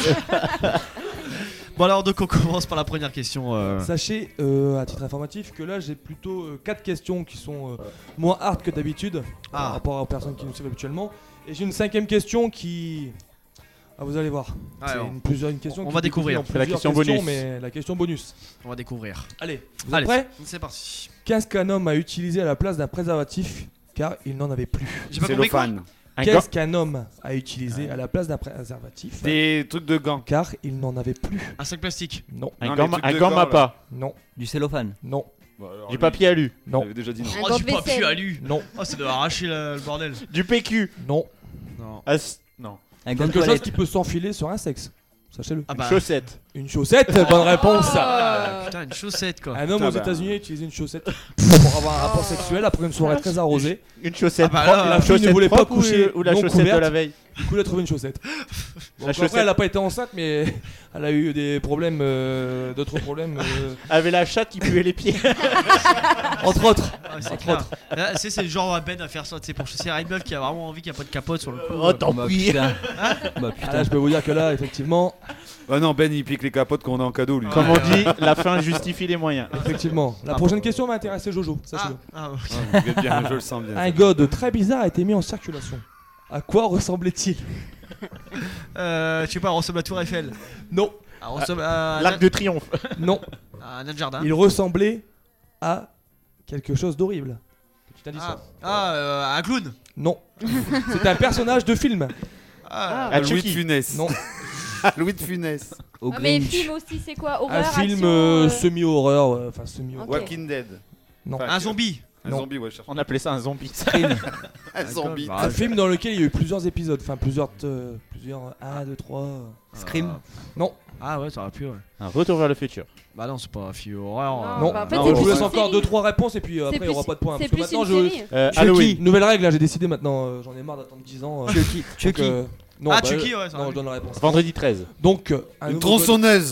Bon alors donc on commence par la première question. Sachez à titre informatif que là j'ai plutôt 4 questions qui sont moins hard que d'habitude par rapport aux personnes qui nous suivent habituellement. Et j'ai une 5ème question qui... Ah, vous allez voir. C'est une question on va découvrir. La question bonus. Mais la question bonus. On va découvrir. Allez, vous êtes prêts? C'est parti. Qu'est-ce qu'un homme a utilisé à la place d'un préservatif car il n'en avait plus? Cellophane. Qu'est-ce qu'un homme a utilisé à la place d'un préservatif? Des trucs de gants. Car il n'en avait plus. Un sac plastique. Non. Un gant Mappa. Non. Du cellophane. Non. Du papier alu. Non. Déjà dit non. Oh, du papier alu. Non. Oh, ça doit arracher le bordel. Du PQ. Non. Non. Quelque chose qui peut s'enfiler sur un sexe. Sachez-le. Une chaussette. Une chaussette, bonne réponse. Putain, une chaussette quoi. Un homme aux États-Unis a utilisé une chaussette pour avoir un rapport sexuel après une soirée très arrosée. Une chaussette. La fille ne voulait pas coucher ou la chaussette couverte, de la veille. Du coup, elle a trouvé une chaussette. La chaussette. Après, elle a pas été enceinte, mais elle a eu des problèmes, d'autres problèmes. Elle avait la chatte qui puait les pieds. Entre autres. Là, c'est le genre à Ben à faire ça, c'est pour chasser une meuf qui a vraiment envie qu'il n'y a pas de capote sur le coup. Oh, tant pis. Là, je peux vous dire que là, effectivement. Ah non, Ben il pique les capotes qu'on a en cadeau lui. Comme on dit, la fin justifie les moyens. Effectivement. La prochaine question va intéresser Jojo. Okay. Bien, je le sens bien. Un god très bizarre a été mis en circulation. À quoi ressemblait-il? Je sais pas, ressemble à Tour Eiffel. Non. L'Arc de Triomphe. Non. À un jardin. Il ressemblait à quelque chose d'horrible. Tu t'as dit ça? Un clown. Non. C'est un personnage de film. Louis de Funès. Non. Louis de Funès. Mais film aussi, c'est quoi? Horreur, un film semi-horreur, enfin semi-horreur. Walking Dead. Non. Un zombie. Un zombie, ouais. On appelait ça un zombie. Un zombie. Un film dans lequel il y a eu plusieurs épisodes, enfin plusieurs 1, 2, 3. Scream. Non. Ah ouais, ça aurait pu, ouais. Un retour vers le futur. Bah non, c'est pas un film horreur. Non, bah en fait, je vous laisse encore 2-3 réponses et puis après il n'y aura pas de points. C'est Parce que plus maintenant une série. Chucky, nouvelle règle, là, j'ai décidé maintenant, j'en ai marre d'attendre 10 ans. Chucky. Non, Chucky, ouais, ça non, je donne la réponse. Vendredi 13. Donc, une tronçonneuse.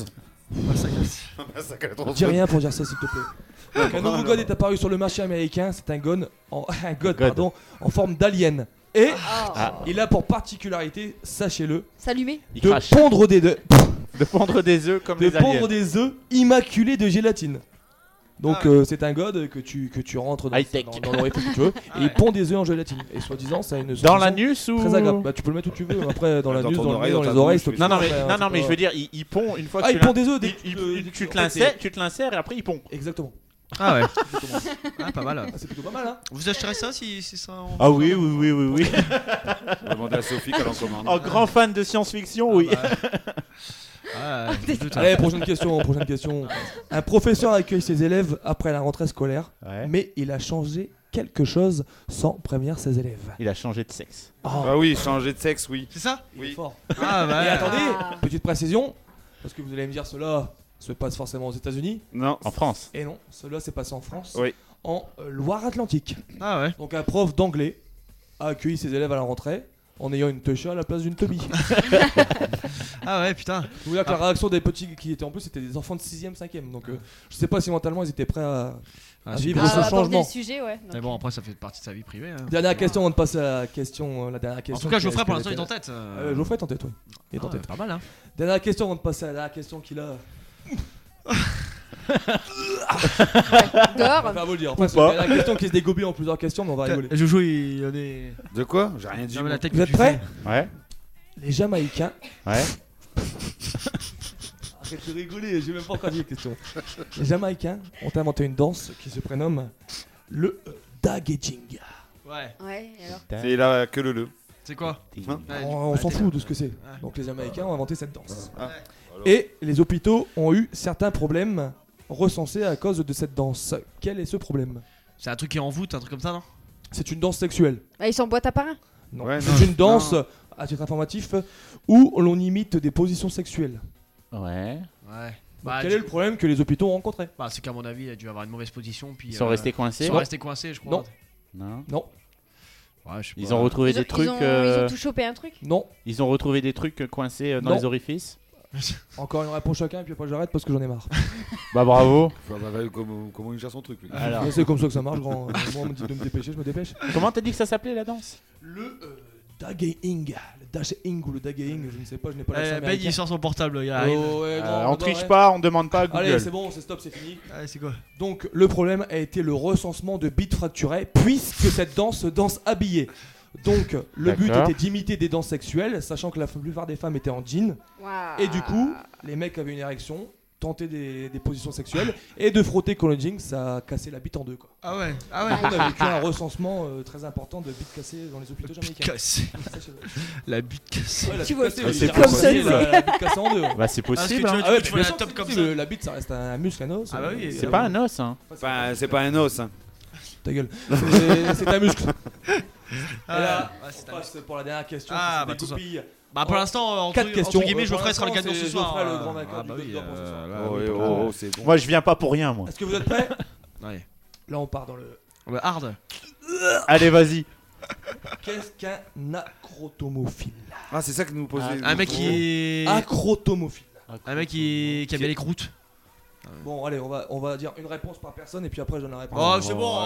Dis rien pour dire ça, s'il te plaît. Donc, un nouveau god est apparu sur le marché américain. C'est un god en forme d'alien. Et il a pour particularité, sachez-le, S'allumer. de pondre des œufs. De pondre des œufs comme les aliens. De pondre des œufs immaculés de gélatine. Donc c'est un god que tu rentres dans l'orifice que tu veux et il pond des œufs en gélatine. Et soi-disant ça a une dans l'anus ou très agréable. Bah tu peux le mettre où tu veux. Après dans l'anus, dans le nez, dans les oreilles. Non mais je veux dire il pond une fois que il pond des œufs. Tu te l'insères et après il pond. Exactement. Ah ouais. Ah pas mal. C'est plutôt pas mal hein. Vous achèterez ça si ça Ah oui. On va demander à Sophie qu'elle en commande. Oh grand fan de science-fiction, oui. Allez, prochaine question. Un professeur accueille ses élèves après la rentrée scolaire, mais il a changé quelque chose sans prévenir ses élèves. Il a changé de sexe. Ah oui, changer de sexe, oui. C'est ça? Oui. Fort. Ah bah. Et attendez, petite précision, Parce que vous allez me dire, cela se passe forcément aux États-Unis. Non. En France. Et non, cela s'est passé en France. Oui. En Loire-Atlantique. Ah ouais. Donc un prof d'anglais a accueilli ses élèves à la rentrée en ayant une techa à la place d'une tubby. Ah ouais, putain. Je vous dire que la réaction des petits qui étaient en plus, c'était des enfants de 6ème, 5ème. Donc je sais pas si mentalement ils étaient prêts à vivre ce changement. Le sujet, ouais. Mais bon, après ça fait partie de sa vie privée. Hein. Dernière question avant de passer à la question. En tout cas, Geoffrey pour l'instant il est en tête. Geoffrey est en tête, oui. Il est en tête. Pas mal, hein. Dernière question avant de passer à la question qu'il a. Dehors. On va vous le dire. Enfin, c'est la question qui se dégobie en plusieurs questions, mais on va rigoler. Jojo, il en est. De quoi? J'ai rien dit. Vous êtes prêts? Ouais. Les Jamaïcains. Ouais. Arrête de rigoler, j'ai même pas encore dit la question. Les Jamaïcains ont inventé une danse qui se prénomme le daguejing. Ouais. Ouais, et alors? C'est la queue le. C'est quoi? On s'en fout de ce que c'est. Donc les Jamaïcains ont inventé cette danse. Et les hôpitaux ont eu certains problèmes recensés à cause de cette danse. Quel est ce problème? C'est un truc qui est en voûte, un truc comme ça, non? C'est une danse sexuelle. Ils s'emboîtent à part un? Non, c'est une danse, à titre informatif, où l'on imite des positions sexuelles. Ouais. Quel est le problème que les hôpitaux ont rencontré? C'est qu'à mon avis, il a dû avoir une mauvaise position. Puis, ils sont restés coincés. Ils sont restés coincés, je crois. Non. Ouais, je sais ils pas. ont retrouvé des trucs. Ils ont tout chopé un truc? Non. Ils ont retrouvé des trucs coincés dans les orifices. Encore une réponse chacun et puis après j'arrête parce que j'en ai marre. Bah bravo. Comment il gère son truc? Alors. C'est comme ça que ça marche, grand. Moi on me dit de me dépêcher, je me dépêche. Comment t'as dit que ça s'appelait la danse? Le daguejing. Le daguejing ou le daguejing, je ne sais pas, je n'ai pas l'accent américain. Ben il sort son portable, il arrive. On triche pas, on demande pas à Google. Allez, c'est bon, c'est stop, c'est fini. Allez, c'est quoi? Donc le problème a été le recensement de bits fracturés puisque cette danse se danse habillée. Donc le but était d'imiter des danses sexuelles, sachant que la plupart des femmes étaient en jean. Wow. Et du coup, les mecs avaient une érection, tentaient des positions sexuelles, et de frotter contre le jean, ça a cassé la bite en deux, quoi. Ah ouais. On a vécu un recensement très important de bites cassées dans les hôpitaux jamaïcains. La bite cassée. Ouais, la tu bite vois, cassée, c'est comme ça. La bite cassée en deux. Bah c'est possible. Tu vois la top comme ça. La bite, ça reste un muscle, un os. Ah bah oui. C'est pas un os, hein. C'est pas un os. Ta gueule. C'est un muscle. Et là, on passe pour la dernière question. Pour l'instant, entre guillemets, Geoffrey sera le gagnant ce soir. Geoffrey le grand vainqueur du Top d'Or pour ce soir. C'est bon. Moi je viens pas pour rien, moi. Est-ce que vous êtes prêts? Ouais. Là on part dans le hard. Allez, vas-y. Qu'est-ce qu'un acrotomophile? Ah, c'est ça que nous posez. Un mec qui est acrotomophile. Un mec qui a bien les croûtes. Bon, allez, on va dire une réponse par personne et puis après je donne la réponse. Oh, c'est bon.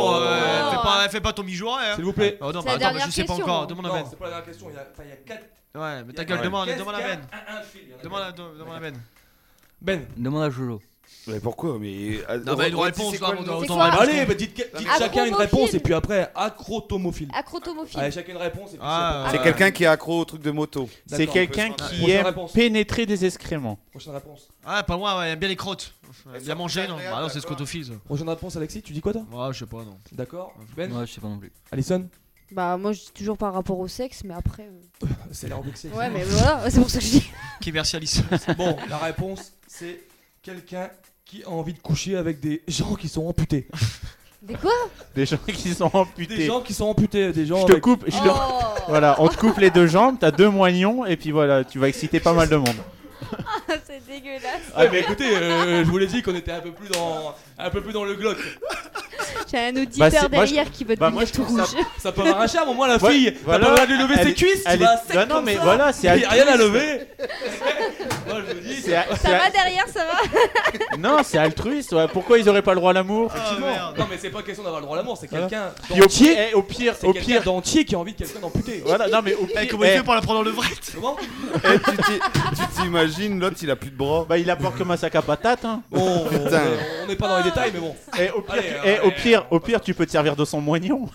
Fais pas ton mijoret. S'il vous plaît. Oh non, C'est la dernière je sais pas question, encore. hein. Demande à Ben. C'est pas la dernière question. Il y a 4. Ouais, mais ta gueule, demande à Ben. Demande à Ben. Ben. Demande à Jojo. Mais pourquoi? Mais non, mais une réponse. Allez, dites chacun une réponse et puis après acrotomophile. Acrotomophile. Allez, chacun une réponse et puis c'est quelqu'un qui est accro au truc de moto. C'est quelqu'un qui aime pénétrer des excréments. Prochaine réponse. Ah, pas moi, il aime bien les crottes. Bien manger, non? Bah non, c'est scotophile. Prochaine réponse, Alexis, tu dis quoi toi? Ouais, je sais pas, non. D'accord. Ben? Ouais, je sais pas non plus. Alison? Bah moi je dis toujours par rapport au sexe, mais après. C'est l'air vexé. Ouais, mais voilà, c'est pour ça que je dis. Qui merci Alice. Bon, la réponse c'est quelqu'un qui a envie de coucher avec des gens qui sont amputés. Des quoi? Des gens qui sont amputés. Des gens qui sont amputés, des gens. Je te coupe. Voilà, on te coupe les deux jambes, t'as deux moignons et puis voilà, tu vas exciter pas mal de monde. C'est dégueulasse. Ah mais écoutez, je vous l'ai dit qu'on était un peu plus dans le glauque. J'ai un auditeur derrière qui veut devenir tout rouge. Ça peut avoir un charme, au moins la fille. T'as pas besoin de lever ses cuisses, tu vas sec. Non mais voilà, c'est rien à lever. Moi je vous dis, ça va derrière, ça va. Non, c'est altruiste. Pourquoi ils auraient pas le droit à l'amour? Non mais c'est pas question d'avoir le droit à l'amour, c'est quelqu'un d'entier. Au pire, d'entier qui a envie de quelqu'un d'amputé. Voilà, non mais au pire. Comment il fait pour la prendre dans le vrai? Comment? Tu t'imagines, l'autre il a plus de bras. Bah il apporte comme un sac à patates. Bon, on n'est pas dans les détails, mais bon. Et au pire, tu peux te servir de son moignon.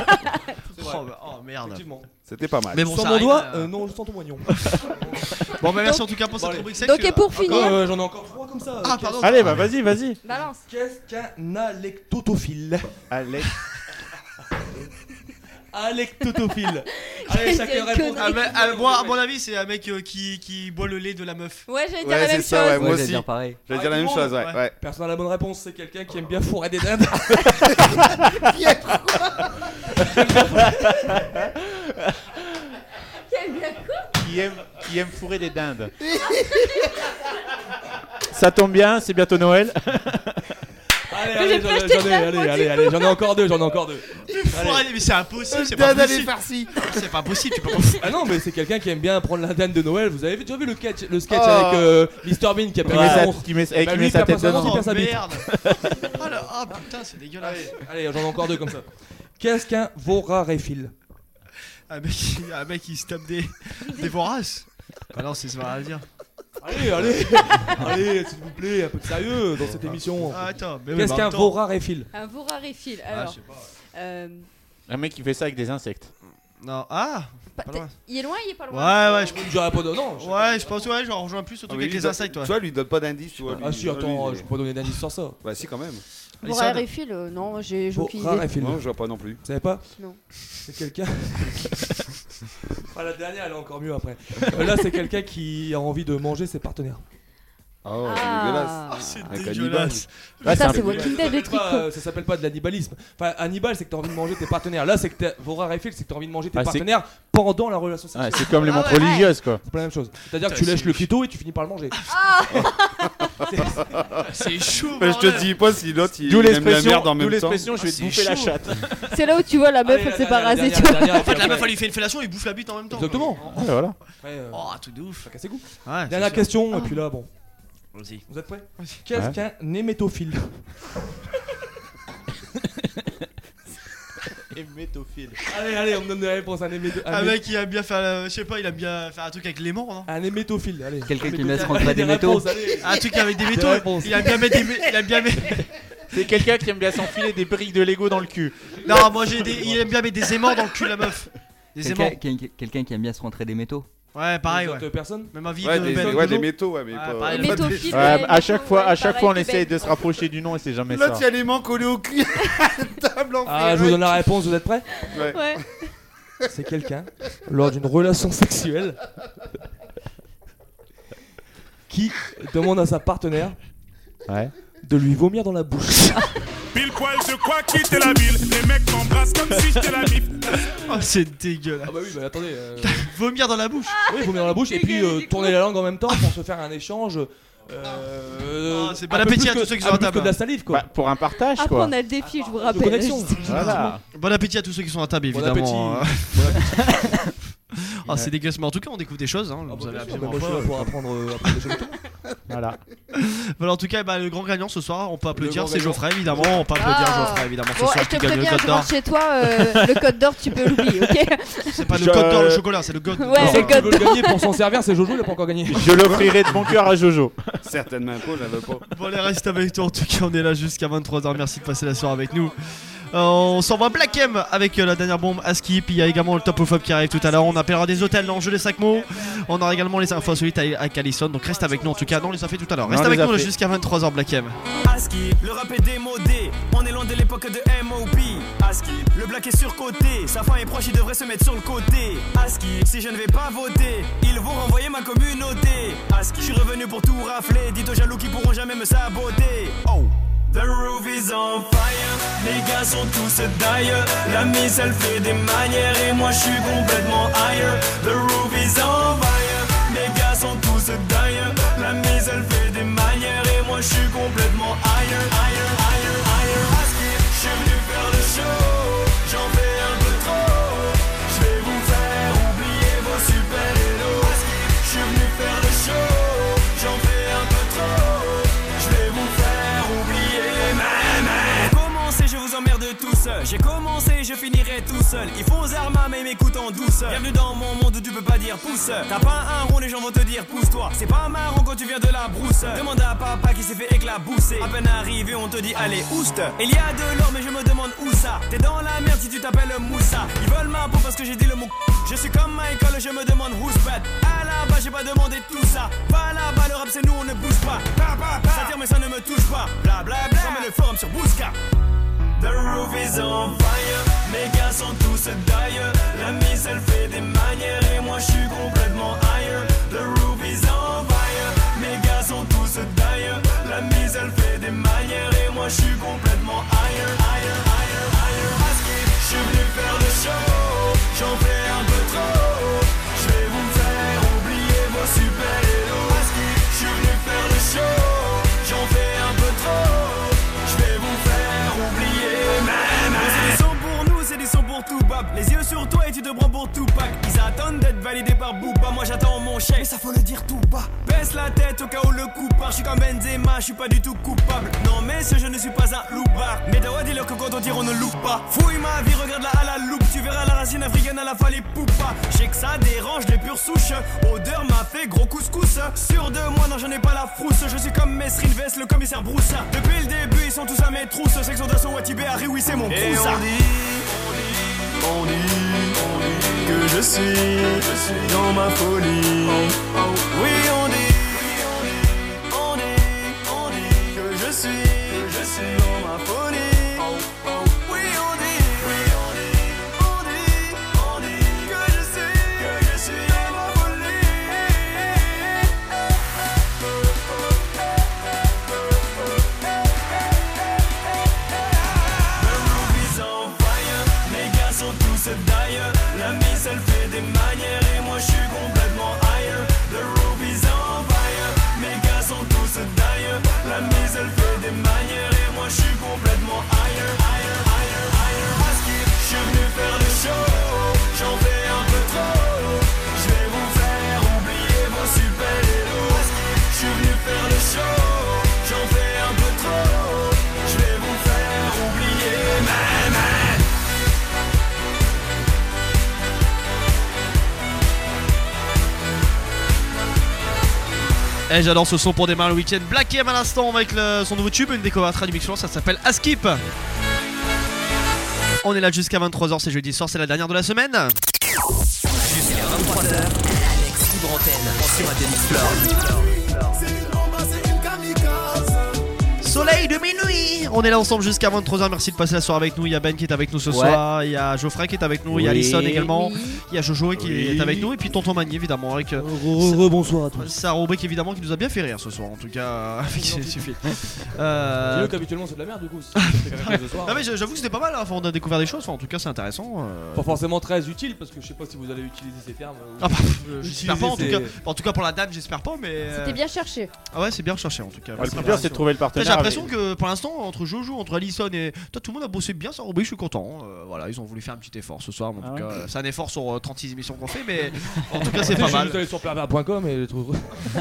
Oh merde. C'était pas mal. Mais bon, sans mon doigt, non, sans ton moignon. Bon, bah merci en tout cas pour cette rubrique sexe. Donc, et pour finir. J'en ai encore 3 comme ça. Ah, pardon. Allez, bah vas-y. Balance. Qu'est-ce qu'un alectotophile? Alectotophile. Allez, chacun répond. Moi, à mon avis, c'est un mec qui boit le lait de la meuf. Ouais, j'allais dire la même chose. Ouais, moi aussi. Pareil. J'allais dire la même chose, ouais. Personne n'a la bonne réponse, c'est quelqu'un qui aime bien fourrer des dindes. Qui aime fourrer des dindes. Ça tombe bien, c'est bientôt Noël. Allez, j'en ai encore deux. Mais c'est impossible, c'est pas possible. C'est pas possible, tu peux pas. Ah non, mais c'est quelqu'un qui aime bien prendre la dinde de Noël. Vous avez déjà vu le sketch avec Mr Bean qui met sa tête dedans. Merde. Ah putain, c'est dégueulasse. Allez, j'en ai encore deux comme ça. Qu'est-ce qu'un voraréphile? Un mec qui se tape des voraces. Ah non, c'est ça à dire. Allez, s'il vous plaît, un peu de sérieux dans cette émission. Attends, qu'est-ce qu'un voraréphile? Un voraréphile, alors. Un mec qui fait ça avec des insectes. Non, il est loin, il est pas loin. Ouais, je dirais pas de non. Ouais, je pense j'en rejoins plus surtout avec les insectes, toi. Tu vois, lui donne pas d'indice, tu vois. Ah si, attends, je peux pas donner d'indice sur ça. Bah si quand même. Voraréphile, non, j'ai aucune idée. Non, je vois pas non plus. Vous savez pas? Non. C'est quelqu'un. La dernière, elle est encore mieux après. Là, c'est quelqu'un qui a envie de manger ses partenaires. Oh, c'est dégueulasse. Ça, c'est Walking Dead, le truc. Ça s'appelle pas de l'annibalisme. Enfin, Hannibal, c'est que t'as envie de manger tes partenaires. Là, c'est que voraréphile, c'est que t'as envie de manger tes partenaires pendant la relation sexuelle. C'est comme les montres religieuses, quoi. C'est pas la même chose. C'est-à-dire que tu lèches le clito et tu finis par le manger. C'est chaud. Je te dis pas si l'autre il aime la merde en même temps. D'où l'expression, je vais te bouffer la chatte. C'est là où tu vois la meuf, elle s'est pas rasée, tu vois. En fait, la meuf, elle lui fait une fellation, il bouffe la bite en même temps. Exactement. Voilà. Oh, tout de ouf. Ça casse les goûts. Dernière question, et puis là, bon. Vas-y. Vous êtes prêts? Qu'est-ce qu'un hémétophile? Hémétophile. Allez, on me donne des réponses. Un mec qui aime bien faire, je sais pas, il aime bien faire un truc avec l'aimant, non? Un hémétophile, allez. Quelqu'un qui met se rentrer des métaux. Un truc avec des métaux. Il aime bien mettre des. C'est quelqu'un qui aime bien s'enfiler des briques de Lego dans le cul. Non, moi il aime bien mettre des aimants dans le cul, la meuf. Des aimants. Quelqu'un qui aime bien se rentrer des métaux. Ouais, pareil, ouais. Personne. Même ma vie des métaux, ouais, mais pas. Métophiles. À chaque fois, on essaye de se rapprocher du nom et c'est jamais ça. Là, il y a les mains collées au cul. Table en je vous donne la réponse, vous êtes prêts? Ouais. C'est quelqu'un, lors d'une relation sexuelle, qui demande à sa partenaire de lui vomir dans la bouche. Pile poil, je crois quitter la ville. Les mecs m'embrassent comme si j'étais la mif. Oh, c'est dégueulasse. Ah bah oui, bah attendez. Vomir dans la bouche. Oui, vomir dans la bouche et puis tourner la langue en même temps pour se faire un échange. C'est bon appétit à tous ceux qui sont à table. Que de la salive, quoi. Pour un partage, Après, quoi. on a le défi, je vous rappelle. Connexion. Voilà. Bon appétit à tous ceux qui sont à table, évidemment. Bon appétit. Oh, c'est dégueulasse, mais en tout cas, on découvre des choses. Hein. Vous avez absolument pas. Je suis là pour apprendre des choses. Voilà. Voilà, en tout cas, le grand gagnant ce soir, on peut applaudir, c'est Geoffrey, évidemment. On peut applaudir Geoffrey, évidemment. Bon, je te préviens, je rentre chez toi, le code d'or, tu peux l'oublier, ok? C'est pas le code d'or, le chocolat, c'est le code d'or. Ouais, le code d'or. Le gagner pour s'en servir, c'est Jojo, il a pas encore gagné. Je l'offrirai de mon cœur à Jojo. Certainement pas, j'avais pas. Bon, allez, reste avec toi. En tout cas, on est là jusqu'à 23h. Merci de passer la soirée avec nous. On s'envoie Black M avec la dernière bombe à Skip. Il y a également le Topophobe qui arrive tout à l'heure. On appellera des hôtels dans le jeu des 5 mots. On aura également les infos insolites avec Allison. Donc reste avec nous en tout cas. Non, on les a fait tout à l'heure. Reste avec nous jusqu'à 23h Black M. Aski, le rap est démodé. On est loin de l'époque de M.O.P. Aski, le black est surcoté. Sa fin est proche, il devrait se mettre sur le côté. Aski, si je ne vais pas voter, ils vont renvoyer ma communauté. Aski, je suis revenu pour tout rafler. Dites aux jaloux qui pourront jamais me saboter. Oh. The roof is on fire, les gars sont tous d'ailleurs. La mise elle fait des manières et moi je suis complètement ailleurs. The roof is on fire, les gars sont tous d'ailleurs. La mise elle fait des manières et moi je suis complètement ailleurs. Je suis venu faire le show, j'en fais un peu trop. Je vais vous faire oublier vos super-héros. Je suis venu faire le show, j'en fais un peu trop. Je vais vous faire oublier. Je vous emmerde tous, j'ai commencé, je finirai tout seul. Ils font aux armes mais ils m'écoutent en douce. Bienvenue dans mon monde où tu peux pas dire pouce. T'as pas un rond, les gens vont te dire pousse-toi. C'est pas marrant quand tu viens de la brousse. Demande à papa qui s'est fait éclabousser. À peine arrivé, on te dit allez ouste. Il y a de l'or mais je me demande où ça. T'es dans la merde si tu t'appelles Moussa. Ils veulent ma peau parce que j'ai dit le mot. Je suis comme Michael, je me demande who's bad. À la base j'ai pas demandé tout ça. Pas là-bas, le rap c'est nous, on ne bouge pas. Ça tire mais ça ne me touche pas. Bla bla bla, j'en mets le forum sur Bousca. The roof is on fire, mes gars sont tous d'ailleurs. La mise elle fait des manières et moi je suis complètement ailleurs. The roof is on fire, mes gars sont tous d'ailleurs. La mise elle fait des manières et moi je suis complètement ailleurs. Je suis venu faire le show, j'en fais un peu trop. Je vais vous faire oublier vos super-héros. Je suis venu faire le show. et tu te prends pour Tupac. Ils attendent d'être validés par Booba, moi j'attends mon chèque. Mais ça faut le dire tout bas. Baisse la tête au cas où le coup part. Je suis comme Benzema, je suis pas du tout coupable. Non messieurs, je ne suis pas un loupard. Mais Dawa dis-leur que quand on tire on ne loupe pas. Fouille ma vie, regarde-la à la loupe. Tu verras la racine africaine à la fois les poupas. Je sais que ça dérange les pures souches. Odeur m'a fait gros couscous. Sûr de moi, non j'en ai pas la frousse. Je suis comme Mesrine Vest, le commissaire Brousse. Depuis le début ils sont tous à mes trousses. Section d'assaut Watibé, Harry, oui c'est mon Et cousin. on dit que je suis dans ma folie. Oui on dit que je suis dans ma folie. Oui on dit que je suis dans ma folie. The roof is on fire, mes gars sont tous d'ailleurs. La miss elle fait des manières et moi je suis complètement ailleurs. The roof is on fire, mes gars sont tous d'ailleurs. La miss elle fait des manières et moi je suis complètement ailleurs. Je suis venu faire le show, j'en fais un peu trop. Je vais vous faire oublier vos super-héros. Je suis venu faire le show, j'en fais un peu trop. Je vais vous faire oublier, man. Eh, j'adore ce son pour démarrer le week-end. Black M à l'instant avec son nouveau tube, une découverte du Mix Floor, ça s'appelle Askip. On est là jusqu'à 23h, c'est jeudi soir, c'est la dernière de la semaine. Jusqu'à 23h, Alex libre antenne sur Radio Mix Floor. Soleil de minuit. On est là ensemble jusqu'à 23h, merci de passer la soirée avec nous. Il y a Ben qui est avec nous ce soir, il y a Geoffrey qui est avec nous, il y a Alison également, il y a Jojo qui est avec nous et puis Tonton Magny évidemment avec bonsoir à tous. sa rubrique évidemment qui nous a bien fait rire ce soir en tout cas avec ses suffit. Dis-le qu'habituellement c'est de la merde du coup. Ce soir. Non mais j'avoue que c'était pas mal, hein. On a découvert des choses, enfin, en tout cas c'est intéressant. Pas forcément très utile parce que je sais pas si vous allez utiliser ces termes. J'espère pas en tout cas pour la dame j'espère pas mais. C'était bien cherché. Ah ouais c'est bien recherché en tout cas. Le plus dur c'est de trouver le partenaire. J'ai l'impression que pour l'instant entre Jojo, entre Alison et toi tout le monde a bossé bien sa rubrique, je suis content. Voilà, ils ont voulu faire un petit effort ce soir, en tout cas c'est un effort sur 36 émissions qu'on fait mais en tout cas c'est pas mal. Je suis allé sur pervers.com et je trouve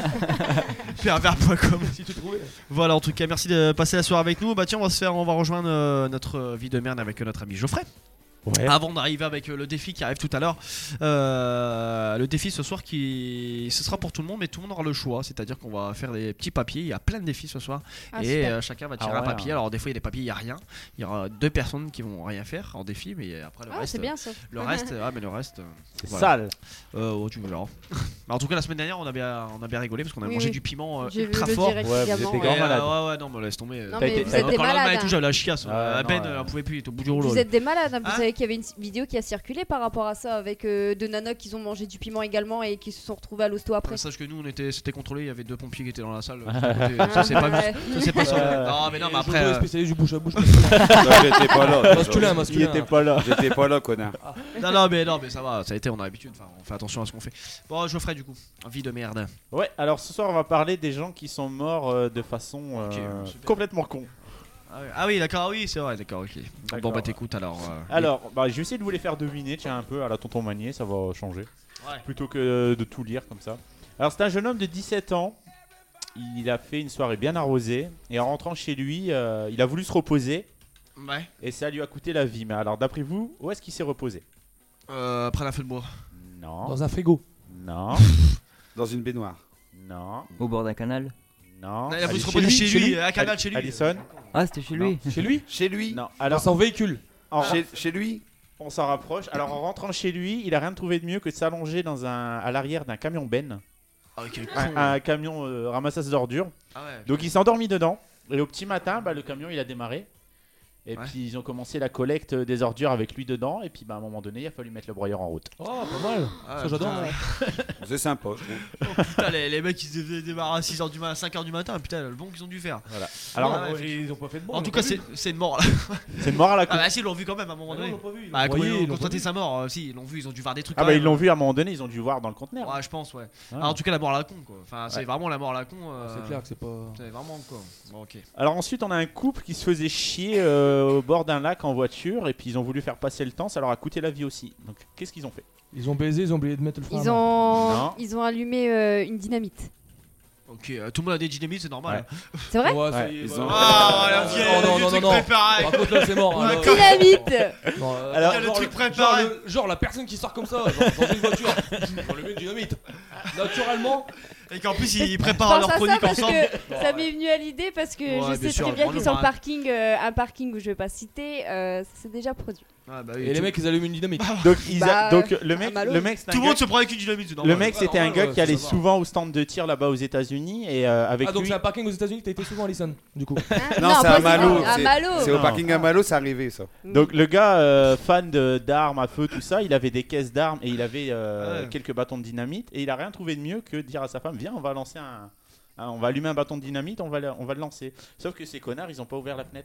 pervers.com si tu trouvais. Voilà, en tout cas merci de passer la soirée avec nous. Bah tiens, on va rejoindre notre vie de merde avec notre ami Geoffrey. Ouais. Avant d'arriver avec le défi qui arrive tout à l'heure, le défi ce soir ce sera pour tout le monde, mais tout le monde aura le choix, c'est-à-dire qu'on va faire des petits papiers, il y a plein de défis ce soir et chacun va tirer un papier. Alors des fois il y a des papiers, il n'y a rien, il y aura 2 personnes qui vont rien faire en défi, mais après le reste, c'est bien ça. Le reste, mais le reste c'est sale. Tu verras. En tout cas la semaine dernière on a bien rigolé parce qu'on a mangé du piment ultra fort. Ouais, vous étiez grand malade. Ouais, non, mais laisse tomber. Non, mais vous êtes des malades. J'avais la chiasse. Ben, on pouvait plus, il était au bout du rouleau. Vous êtes des malades. Vous savez qu'il y avait une vidéo qui a circulé par rapport à ça avec 2 nanas qui ont mangé du piment également et qui se sont retrouvés à l'hosto après. Sache que nous c'était contrôlé, il y avait 2 pompiers qui étaient dans la salle. Ça c'est pas non mais après spécialiste du bouche à bouche. J'étais pas là. Masculin. Il était pas là. J'étais pas là, connard. Non mais ça va, ça a été, on a l'habitude, enfin on fait attention à ce qu'on fait. Bon, Geoffrey du coup, vie de merde. Ouais, alors ce soir on va parler des gens qui sont morts de façon complètement con. Ah oui, d'accord, oui, c'est vrai, d'accord, ok. Bon, bah t'écoutes alors. Alors, je vais essayer de vous les faire deviner, tiens, un peu à la Tonton Magnier, ça va changer. Ouais. Plutôt que de tout lire comme ça. Alors, c'est un jeune homme de 17 ans. Il a fait une soirée bien arrosée. Et en rentrant chez lui, il a voulu se reposer. Ouais. Et ça lui a coûté la vie. Mais alors, d'après vous, où est-ce qu'il s'est reposé ? Après la feu de bois. Non. Dans un frigo. Non. Dans une baignoire. Non. Au bord d'un canal. Non. Il a voulu se reposer chez lui, à Canal chez lui. Alison. Ah, c'était chez lui. Chez lui. Non. Alors, dans son véhicule. Chez lui. On s'en rapproche. Alors en rentrant chez lui, il a rien trouvé de mieux que de s'allonger à l'arrière d'un camion Ben. Un camion ramassage d'ordures. Donc il s'est endormi dedans. Et au petit matin, le camion il a démarré. Et puis ils ont commencé la collecte des ordures avec lui dedans. Et puis à un moment donné, il a fallu mettre le broyeur en route. Oh, pas mal. Ça j'adore. C'est sympa, je trouve. Oh, putain, les mecs ils se démarrent à 6h du matin, à 5h du matin. Putain, le bon qu'ils ont dû faire. Voilà. Alors ils ont pas fait de mort. En tout cas, c'est une mort. C'est une mort à la coupe. Ah bah si, ils l'ont vu quand même à un moment donné. Comment ils ont constaté sa mort? Si, ils l'ont vu, ils ont dû voir des trucs. Ah bah ils l'ont vu à un moment donné, ils ont dû voir dans le conteneur. Ouais, je pense, ouais. En tout cas, la mort à la con, quoi. Enfin, c'est vraiment la mort à la con. C'est clair que c'est pas. C'est vraiment quoi. Bon, ok. Alors ensuite, on a un couple qui se faisait chier au bord d'un lac en voiture et puis ils ont voulu faire passer le temps, ça leur a coûté la vie aussi. Donc qu'est-ce qu'ils ont fait? Ils ont baisé, ils ont oublié de mettre le frein. Ils ont allumé une dynamite. Ok, tout le monde a des dynamites, c'est normal. Ouais. C'est vrai? Ouais, ça y est. Ah, la vieille, le truc préparé. Par contre, là, c'est mort. Dynamite. Alors, le truc préparé. Genre la personne qui sort comme ça, dans une voiture, on lui met une dynamite. Naturellement. Et qu'en plus, ils préparent leur chronique ensemble. Ça m'est venu à l'idée parce que je sais très bien que sur le parking, un parking où je vais pas citer, c'est déjà produit. Et les mecs, ils allument une dynamite. Donc le mec, tout le monde se prend avec une dynamite. Le mec, c'était un gars qui allait souvent au stand de tir là-bas aux États-Unis et avec lui. Donc c'est un parking aux États-Unis que t'as été souvent, Alison, du coup. Non, c'est à Malo. Malo. C'est au parking à Malo, c'est arrivé ça. Donc le gars, fan d'armes à feu, tout ça, il avait des caisses d'armes et il avait quelques bâtons de dynamite et il a rien trouvé de mieux que de dire à sa femme, viens, on va lancer on va allumer un bâton de dynamite, on va le lancer. Sauf que ces connards, ils ont pas ouvert la fenêtre.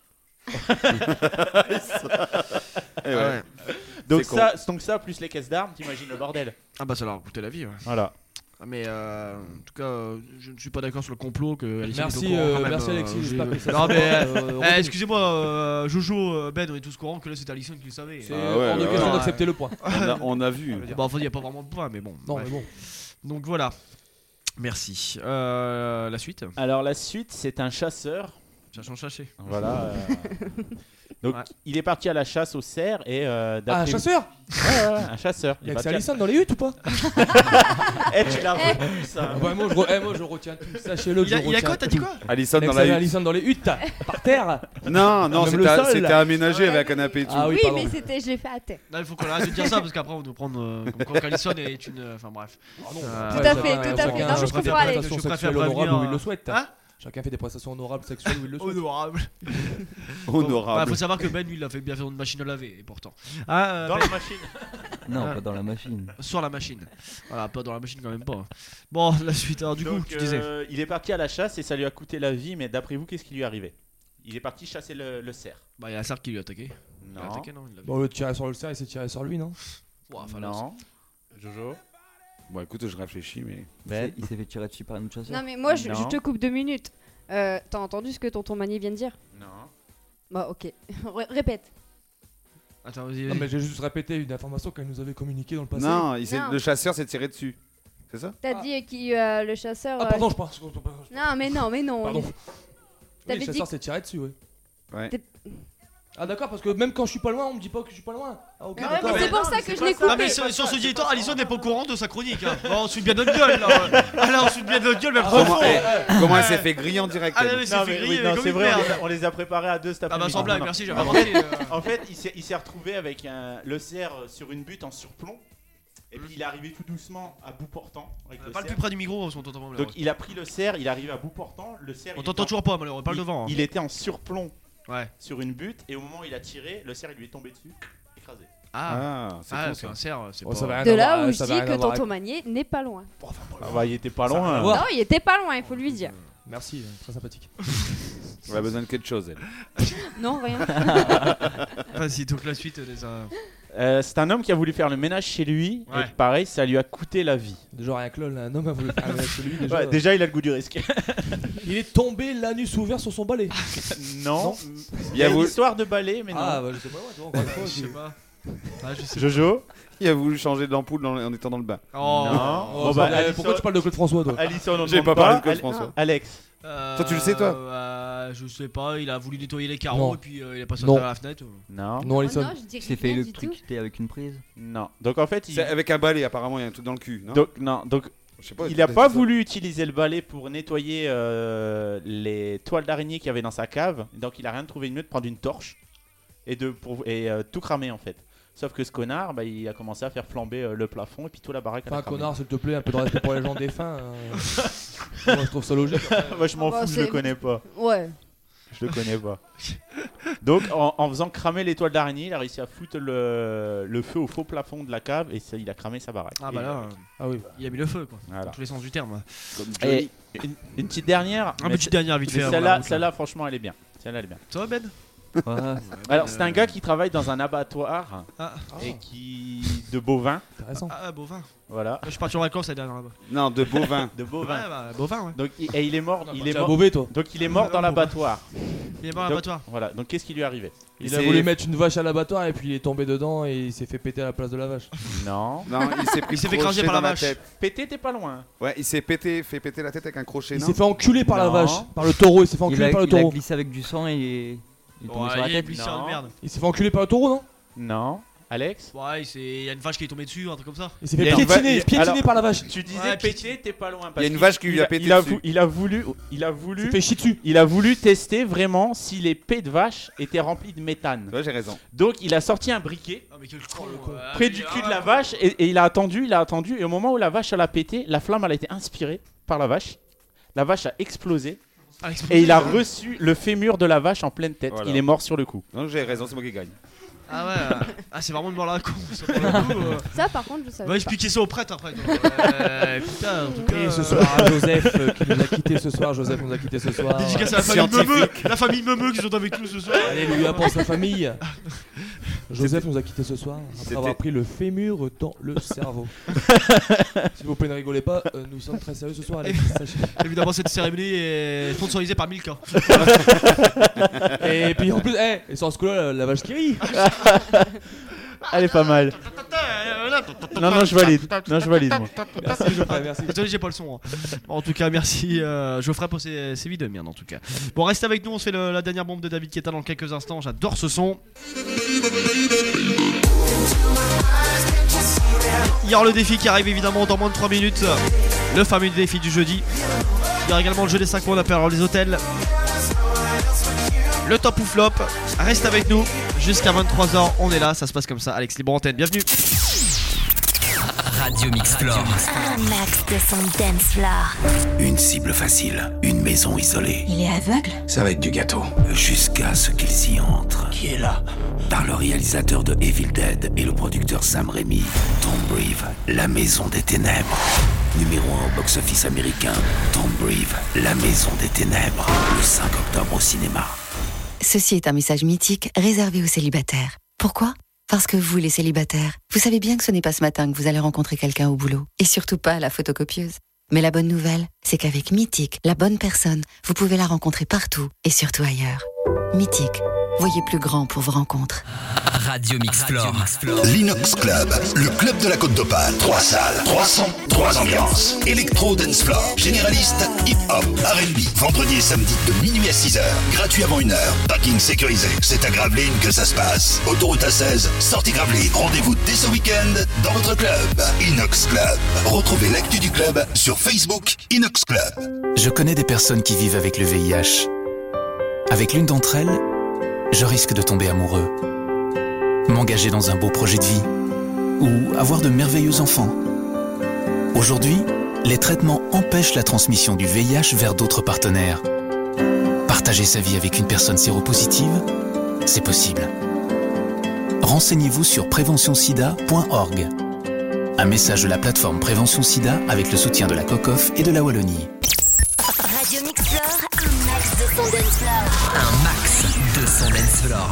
Donc ça plus les caisses d'armes, t'imagines le bordel. Ah bah ça leur a coûté la vie. Ouais. Voilà. Mais en tout cas, je ne suis pas d'accord sur le complot que Alison merci, est au courant, merci Alexis. Non mais excusez-moi, Jojo, Ben, on est tous courants que là c'est Alison qui le savait. C'est hors de question d'accepter le point. On a vu. Bon, enfin il n'y a pas vraiment de point, mais bon. Non, mais bon. Donc voilà. Merci. La suite. Alors la suite, c'est un chasseur. Cherchons chercher. Voilà. Donc il est parti à la chasse au cerf et un chasseur. Ouais, un chasseur. Il y a que Alison dans les huttes ou pas? Tu l'as retenu ça. Moi je retiens tout. Sachez-le. Il y a quoi? T'as dit quoi? Alison dans la hutte. Alison dans les huttes, par terre. Non, c'était aménagé avec un canapé et tout. Oui, mais je l'ai fait à terre. Il faut qu'on arrête de dire ça parce qu'après on va nous prendre comme quoi Alison est une. Enfin bref. Tout à fait. Non, je préfère aller. Je préfère prévenir où il le souhaite. Chacun fait des prestations honorables sexuelles où il le souhaite. Honorable. Faut savoir que Ben lui il a fait bien faire une machine à laver et pourtant. Dans la machine. Non, pas dans la machine. Sur la machine. Voilà, pas dans la machine quand même pas. Bon, la suite. Alors du coup, tu disais. Il est parti à la chasse et ça lui a coûté la vie, mais d'après vous, qu'est-ce qui lui est arrivé? Il est parti chasser le cerf. Bah il y a un cerf qui lui a attaqué. Non. Bon, le tirer sur le cerf, il s'est tiré sur lui, non? Non. Jojo. Bon, écoute, je réfléchis, mais. Ben, il s'est fait tirer dessus par un autre chasseur. Non, mais moi, je te coupe 2 minutes. T'as entendu ce que tonton Manier vient de dire? Non. Bah, ok. Répète. Attends, vas-y. Non, mais j'ai juste répété une information qu'elle nous avait communiquée dans le passé. Non, le chasseur s'est tiré dessus. C'est ça? T'as dit que le chasseur. Ah, pardon, je pense. Non, mais non. Pardon. Oui, le chasseur s'est tiré dessus, oui. Ouais. Ah d'accord, parce que même quand je suis pas loin, on me dit pas que je suis pas loin. Ah ok, d'accord. C'est pour ça que je l'ai coupé. Non mais sur ce dit étant, Alison n'est pas au courant de sa chronique. On se fout bien de notre gueule là. On se fout bien de notre gueule, mais comment elle s'est fait griller en direct? C'est vrai, on les a préparés à deux cet après-midi. Ah bah sans blague, merci, j'avais inventé. En fait, il s'est retrouvé avec le cerf sur une butte en surplomb. Et puis il est arrivé tout doucement à bout portant. Pas le plus près du micro, on t'entend pas. Donc il a pris le cerf, il est arrivé à bout portant. Le cerf. On t'entend toujours pas, malheureusement, pas le devant. Il était en surplomb. Ouais. Sur une butte et au moment où il a tiré, le cerf il lui est tombé dessus, écrasé. C'est un cerf, c'est pas... De là où je dis que tonton Manier n'est pas loin. Il était pas loin. Non, il était pas loin, il faut lui dire. Merci, très sympathique. On a besoin de quelque chose, elle. Non, rien. Vas-y, donc la suite c'est un homme qui a voulu faire le ménage chez lui et pareil, ça lui a coûté la vie. Déjà rien que là, un homme a voulu faire le ménage chez lui. Déjà il a le goût du risque. Il est tombé l'anus ouvert sur son balai. Non. Il y a une histoire de balai, mais non. Ah bah je sais pas, je sais pas. Jojo. Il a voulu changer d'ampoule en étant dans le bain. Non. Pourquoi tu parles de Claude François, toi? Alison, j'ai pas parlé de Claude François. Alex. Toi, tu le sais, toi? Je sais pas, il a voulu nettoyer les carreaux et puis il a passé à la fenêtre. Non, Alison. Il s'est fait électrocuter avec une prise. Non. Donc en fait, avec un balai, apparemment, il y a un truc dans le cul. Donc je sais pas, il a pas voulu utiliser le balai pour nettoyer les toiles d'araignée qu'il y avait dans sa cave. Donc il a rien trouvé de mieux de prendre une torche et tout cramer en fait. Sauf que ce connard, il a commencé à faire flamber le plafond et puis toute la baraque. Enfin, connard, s'il te plaît, un peu de respect pour les gens défunts. Moi, je trouve ça logique. Moi, je m'en fous, je le connais pas. Ouais. Je le connais pas. Donc, en faisant cramer les toiles d'araignée, il a réussi à foutre le feu au faux plafond de la cave et il a cramé sa baraque. Ah bah là, oui. Il a mis le feu, quoi. Voilà. Dans tous les sens du terme. Et une petite dernière. Une petite dernière, vite fait. Celle-là, franchement, elle est bien. Toi, Ben? Alors c'est un gars qui travaille dans un abattoir de bovins. Intéressant. Ah, bovin. Voilà. Je suis parti en vacances la dernière là-bas. Non, de bovins. De bovins. Ouais, bah, bovin, ouais. Donc il est mort. Il est mort. Bové, toi. Donc il est mort dans l'abattoir. Il est mort dans l'abattoir. Voilà. Donc qu'est-ce qui lui est arrivé? Il a voulu mettre une vache à l'abattoir et puis il est tombé dedans et il s'est fait péter à la place de la vache. Non. Non, il s'est fait écraser par la vache. Péter, t'es pas loin. Ouais, il s'est fait péter la tête avec un crochet. Il s'est fait enculer par la vache, par le taureau. Il s'est fait enculer par le taureau. Il a glissé avec du sang et il est tombé sur la tête. Il s'est fait enculer par le taureau, non? Non. Alex? Ouais, il y a une vache qui est tombée dessus, un truc comme ça. Il s'est fait piétiner par la vache. Tu disais péter, t'es pas loin. Il y a une vache qui lui a pété dessus. Il a voulu. fait chier dessus. Il a voulu tester vraiment si les pets de vache étaient remplis de méthane. Ouais, j'ai raison. Donc il a sorti un briquet près du cul de la vache et il a attendu. Et au moment où la vache elle a pété, la flamme elle a été inspirée par la vache. La vache a explosé. Et il a reçu le fémur de la vache en pleine tête. Voilà. Il est mort sur le coup. Donc j'ai raison, c'est moi qui gagne. Ah ouais, c'est vraiment une mort à la con. Ça par contre je savais. Va expliquer ça au prêtre après. Putain, en tout cas. Et ce soir Joseph qui nous a quitté ce soir. Joseph nous a quitté ce soir. Dédicace à la famille Meumeux. La famille Meumeux qui sont avec nous ce soir. Alléluia pour sa famille. Joseph nous a quitté ce soir après avoir pris le fémur dans le cerveau. S'il vous plaît, ne rigolez pas, nous sommes très sérieux ce soir. Allez, évidemment, cette cérémonie est sponsorisée par Milka. Et puis en plus, et sur ce coup-là, la vache qui rit. Elle est pas mal. Non, je valide. Moi. Merci, Geoffrey, merci. Désolé, j'ai pas le son. En tout cas, merci Geoffrey pour ces vidéos de merde en tout cas. Bon, restez avec nous, on se fait la dernière bombe de David Guetta dans quelques instants. J'adore ce son. Il y aura le défi qui arrive évidemment dans moins de 3 minutes. Le fameux défi du jeudi. Il y aura également le jeu des 5 mots, on appelle les hôtels. Le top ou flop. Reste avec nous jusqu'à 23h. On est là, ça se passe comme ça. Alex Libre Antenne, bienvenue. Radio Mixfloor. Un max de son dance floor. Une cible facile, une maison isolée. Il est aveugle? Ça va être du gâteau. Jusqu'à ce qu'ils y entrent. Qui est là? Par le réalisateur de Evil Dead et le producteur Sam Raimi. Tomb Raider, la maison des ténèbres. Numéro 1 au box-office américain. Tomb Raider, la maison des ténèbres. Le 5 octobre au cinéma. Ceci est un message mythique réservé aux célibataires. Pourquoi ? Parce que vous, les célibataires, vous savez bien que ce n'est pas ce matin que vous allez rencontrer quelqu'un au boulot. Et surtout pas à la photocopieuse. Mais la bonne nouvelle, c'est qu'avec Mythique, la bonne personne, vous pouvez la rencontrer partout et surtout ailleurs. Mythique, voyez plus grand pour vos rencontres. Radio Mixfloor. L'Inox Club, le club de la Côte d'Opale. 3 salles, 3 sons, 3 ambiances. Electro Dance Floor, généraliste, hip-hop, R&B. Vendredi et samedi de minuit à 6h. Gratuit avant 1h. Parking sécurisé. C'est à Gravelines que ça se passe. Autoroute A16, sortie Gravelines. Rendez-vous dès ce week-end dans votre club. Inox Club. Retrouvez l'actu du club sur Facebook Inox Club. Je connais des personnes qui vivent avec le VIH. Avec l'une d'entre elles, je risque de tomber amoureux, m'engager dans un beau projet de vie ou avoir de merveilleux enfants. Aujourd'hui, les traitements empêchent la transmission du VIH vers d'autres partenaires. Partager sa vie avec une personne séropositive, c'est possible. Renseignez-vous sur préventionsida.org. Un message de la plateforme Prévention Sida avec le soutien de la COCOF et de la Wallonie. Radio Mixfloor, un max de son dance floor. Un max de son dance floor.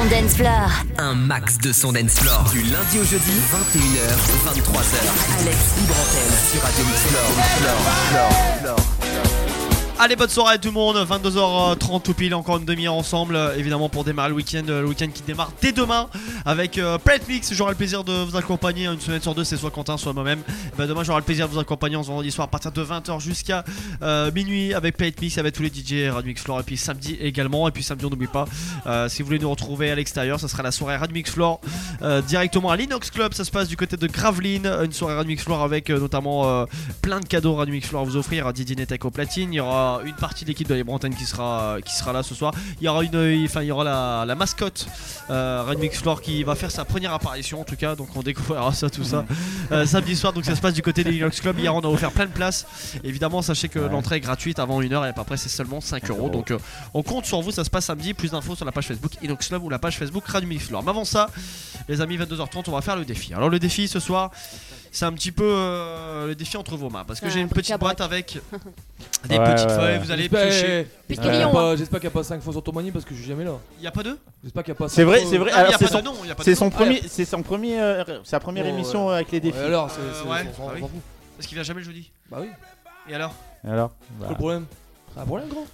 son dance floor. Un max de son dance floor. Du lundi au jeudi, 21h, 23h. Alex Libre Antenne sur Radio Mix Floor. Allez, bonne soirée à tout le monde, 22h30 tout pile, encore une demi-heure ensemble, évidemment pour démarrer le week-end qui démarre dès demain avec Plate Mix. J'aurai le plaisir de vous accompagner une semaine sur deux, c'est soit Quentin, soit moi-même. Demain j'aurai le plaisir de vous accompagner en ce vendredi soir à partir de 20h jusqu'à minuit avec Plate Mix, avec tous les DJ Radio Mix Floor, et puis samedi également. Et puis samedi on n'oublie pas, si vous voulez nous retrouver à l'extérieur, ça sera la soirée Radio Mix Floor directement à l'Inox Club. Ça se passe du côté de Gravelines, une soirée Radio Mix Floor avec notamment plein de cadeaux Radio Mix Floor à vous offrir, à Didier Netec au platine. Il y aura une partie de l'équipe de Libre Antenne qui sera là ce soir. Il y aura la mascotte Radio Mix Floor qui va faire sa première apparition en tout cas, donc on découvrira ça tout ça samedi soir. Donc ça se passe du côté de l'Inox Club. Hier on a offert plein de places. Évidemment sachez que l'entrée est gratuite avant 1h et après c'est seulement 5€. Donc on compte sur vous, ça se passe samedi. Plus d'infos sur la page Facebook Inox Club ou la page Facebook Radio Mix Floor. Mais avant ça les amis, 22h30 on va faire le défi. Alors le défi ce soir c'est un petit peu le défi entre vos mains parce que j'ai une petite boîte avec des petites feuilles, vous allez piocher. J'espère qu'il n'y a pas 5 fois sur ton mani parce que je suis jamais là. Il n'y a pas deux. J'espère qu'il n'y a pas 5 C'est vrai, c'est vrai. Non, Alors, c'est sa première émission avec les défis. Alors, parce qu'il vient jamais le jeudi. Bah oui. Et alors Quel le problème? Un problème gros.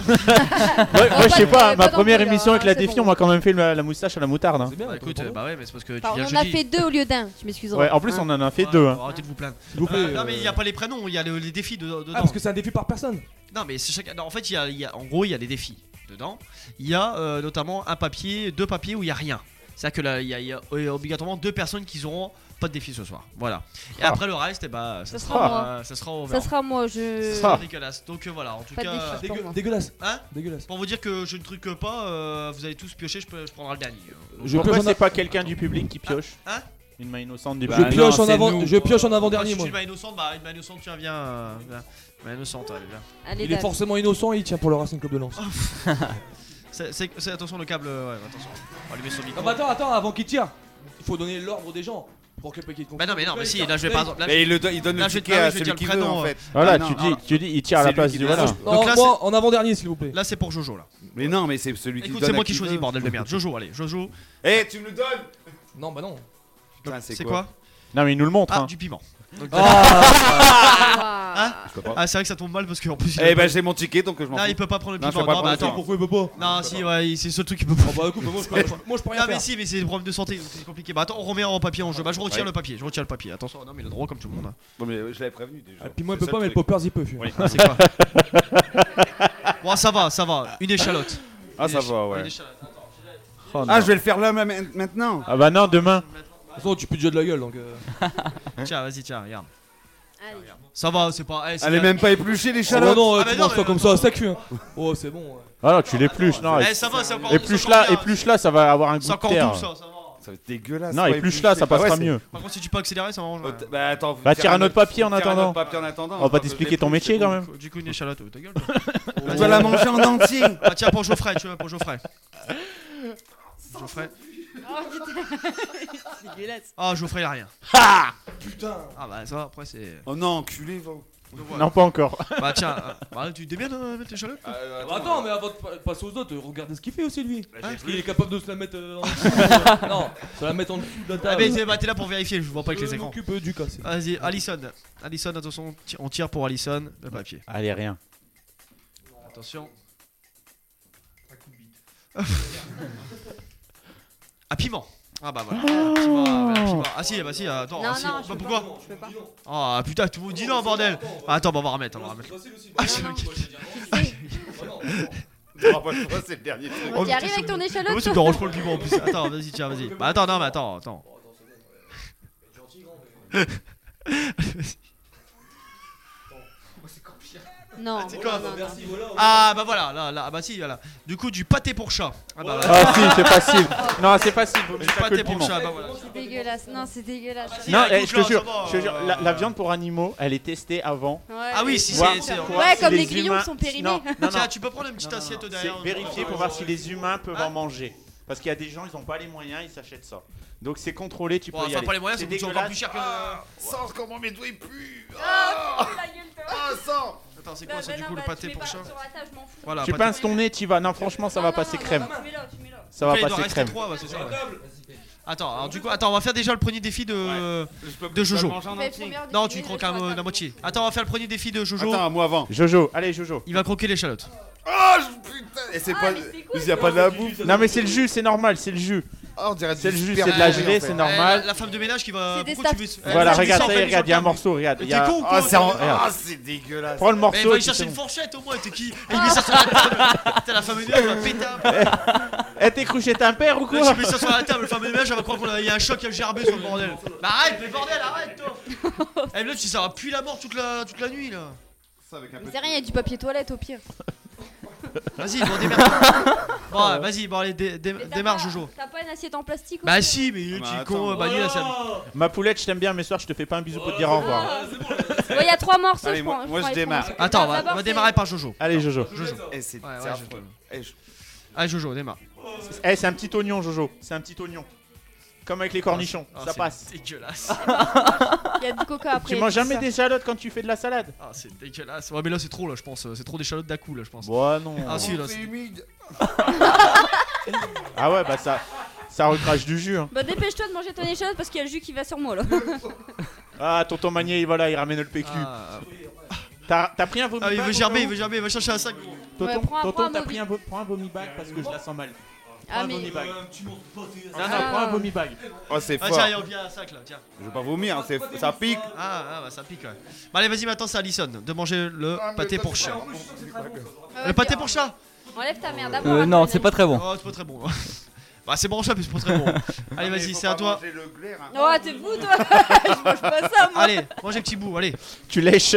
Moi je sais pas, ma première émission avec la défi on m'a quand même fait la moustache à la moutarde. C'est bien. Bah écoute, bah ouais mais c'est parce que tu on viens en jeudi. a fait 2 au lieu d'un, tu m'excuseras. Ouais, en plus on en a fait 2. Arrêtez de vous plaindre. S'il vous plaît. Non mais il n'y a pas les prénoms, il y a les défis dedans. Ah parce que c'est un défi par personne. Non mais c'est en fait il y a en gros il y a des défis dedans. Il y a notamment deux papiers où il y a rien. C'est-à-dire que là il y a obligatoirement 2 personnes qui auront pas de défi ce soir. Voilà. Et après le reste, ça sera over. Ça sera moi, Ça sera dégueulasse. Donc voilà, en tout cas. Dégueulasse. Hein? Dégueulasse. Pour vous dire que je ne truque pas, vous allez tous piocher, je prendrai le dernier. Pourquoi c'est pas quelqu'un du public qui pioche? Hein? Une main innocente du public. Je pioche en avant-dernier moi. Une main innocente, tiens, viens. Main innocente, allez, viens. Il est forcément innocent et il tient pour le Racing Club de Lens. C'est attention le câble, ouais, attention. On va allumer son micro. Attends, avant qu'il tire, il faut donner l'ordre des gens. Pour que le paquet de bah non mais si, là je vais pas. Mais il donne le ticket à celui qui veut en fait. Voilà, tu dis il tire à la place du voilà. Donc là moi en avant-dernier s'il vous plaît. Là c'est pour Jojo là. Mais non mais c'est celui qui donne. Écoute, c'est moi qui choisis bordel de merde. Jojo, allez, Jojo. Eh, tu me le donnes? Non bah non. C'est quoi? Non mais il nous le montre. Ah, du piment. C'est vrai que ça tombe mal parce qu'en plus. Eh ben j'ai mon ticket donc je m'en fous. Non, il peut pas prendre le piment. Non, bah attends. Pourquoi il peut pas? Non, si, ouais, c'est ce truc qu'il peut pas. Bah écoute, moi je peux rien faire. Non, mais si, mais c'est des problèmes de santé, c'est compliqué. Bah attends, on remet en papier en jeu. Bah je retire le papier, Attention, non, mais il a le droit comme tout le monde. Non, mais je l'avais prévenu déjà. Puis moi il peut pas, mais le poppers il peut. C'est quoi? Bon, ça va, une échalote. Ah, ça va, ouais. Ah, je vais le faire là maintenant. Ah bah non, demain. De toute façon, tu peux déjà de la gueule donc. Tiens, vas-y, regarde. Ça va, c'est pas. Elle est même pas épluchée l'échalote. Non, tu manges pas comme ça, ça cuit. Oh, c'est bon. Ah non, tu l'épluches, non. Ça va, c'est encore. Épluche là, ça va avoir un goût de terre. C'est encore doux, ça va. Ça va être dégueulasse. Non, épluche là, ça passera mieux. Par contre, si tu peux accélérer, ça m'arrange. Bah attends. Bah tire un autre papier en attendant. On va pas t'expliquer ton métier quand même. Du coup, une échalote, ta gueule. On doit la manger en entier. Ah tiens, pour Geoffrey, tu vois, pour Geoffrey. C'est dégueulasse. Ah, Geoffrey, il a rien. Ha! Putain. Ah bah ça, après c'est. Oh non, enculé, va. Non, pas encore. Bah tiens, tu t'es bien de mettre l'échalote? Attends, mais avant de passer aux autres, regardez ce qu'il fait aussi lui. Il est capable de se la mettre non, se la mettre en dessous de la table. Mais t'es là pour vérifier, je vois pas avec les écrans. Je m'occupe du casse. Vas-y, Alison, attention, on tire pour Alison, le papier. Allez, rien. Attention. Ah, piment. Ah bah voilà. Piment. Ah si, bah si, attends. Non, pourquoi? Je peux pas. Ah putain, tout le monde dit non, bordel. Attends, on va remettre. Ah, c'est ok. C'est le dernier truc. Tu arrives avec ton échalote? Moi, tu me ranges pas le piment en plus. Attends, vas-y, tiens, vas-y. Bah attends, non, mais attends. Non. Ah bah voilà, là, bah si, voilà. Du coup, du pâté pour chat. Ah bah ah si, c'est facile. Non, c'est facile. Du pâté pour chat, bah voilà. C'est dégueulasse. Non, c'est dégueulasse. Non, je te jure, la viande pour animaux, elle est testée avant. Ah oui, si c'est. Ouais, comme les grillons qui sont périmés. Non, tiens, tu peux prendre une petite assiette derrière. C'est vérifié pour voir si les humains peuvent en manger. Parce qu'il y a des gens, ils n'ont pas les moyens, ils s'achètent ça. Donc c'est contrôlé, tu peux y aller. Pas les moyens, c'est encore plus cher que. Sens comment mes doigts puent. Ah, la gueule, toi. Ah, sens. Attends, c'est quoi ça du coup le pâté pour chat? Voilà, tu pinces ton nez, tu vas. Non, franchement, ça va passer crème. Ça va il doit passer rester crème. 3, c'est ça. Attends, alors du coup, on va faire déjà le premier défi de Jojo. Non, tu croques la moitié. Attends, on va faire le premier défi de Jojo. Attends, moi avant. Jojo, allez Jojo. Il va croquer l'échalote. Oh putain. Et c'est pas. Il y a pas de la bouffe. Non mais c'est le jus, c'est normal, c'est le jus. On dirait c'est le jus, c'est de la gelée, c'est normal. La femme de ménage qui va. Voilà, regarde, il y a un morceau, regarde. T'es con quoi. C'est dégueulasse. Prends le morceau. Il va y chercher une fourchette au moins, t'es qui? Il met ça sur la table. T'as la femme de ménage, elle va péter un peu. Eh, t'es cru chez un père ou quoi? Tu mets ça sur la table, la femme de ménage, elle va croire qu'il y a un choc, il y a le gerbé sur le bordel. Bah arrête, mais bordel, arrête toi. Eh, là, ça va puer la mort toute la nuit là. Mais c'est rien, il y a du papier toilette au pire. Vas-y, bon, démerde. Bon, vas-y, bon, allez, démarre, Jojo. T'as pas une assiette en plastique? Bah, si, mais tu es con, bah, lui, là, ça. Ma poulette, je t'aime bien, mais ce soir, je te fais pas un bisou pour te dire au revoir. Il y a 3 morceaux, allez, je moi, je démarre. Attends, on va démarrer par Jojo. Allez, Jojo. Eh, c'est affreux. Allez, Jojo, démarre. Eh, c'est un petit oignon, Jojo. C'est un petit oignon. Comme avec les cornichons, ça passe. C'est dégueulasse. Il y a du coca après. Tu manges jamais des échalotes quand tu fais de la salade? Ah, c'est dégueulasse. Ouais, mais là, c'est trop, là, je pense. C'est trop d'échalotes d'un coup, là, je pense. Ouais, non. Ah, si, là. C'est humide. Ah ouais, bah ça recrache du jus. Hein. Bah, dépêche-toi de manger ton échalote parce qu'il y a le jus qui va sur moi là. Ah, tonton Magnier, voilà, il ramène le PQ. T'as pris un vomi bag? Ah, il veut gerber, il va chercher un sac. Tonton, prends t'as pris un vomi bag parce que je la sens mal. Ah, un mais. vomi bag. Non, prends un vomi bag. Oh, c'est fort. Tiens, il y a un sac là, tiens. Je vais pas vomir, hein, ça pique. Ah, bah ça pique, ouais. Bah, allez, vas-y, maintenant, c'est Alison de manger le pâté pour chat. Le pâté pour chat? Enlève ta merde d'abord. Non, c'est pas très bon. Oh, c'est pas très bon. Bah, c'est bon chat, mais c'est pas très bon. Allez, vas-y, c'est à toi. Oh, t'es fou, toi. Je mange pas ça, moi. Allez, mange un petit bout, allez. Tu lèches.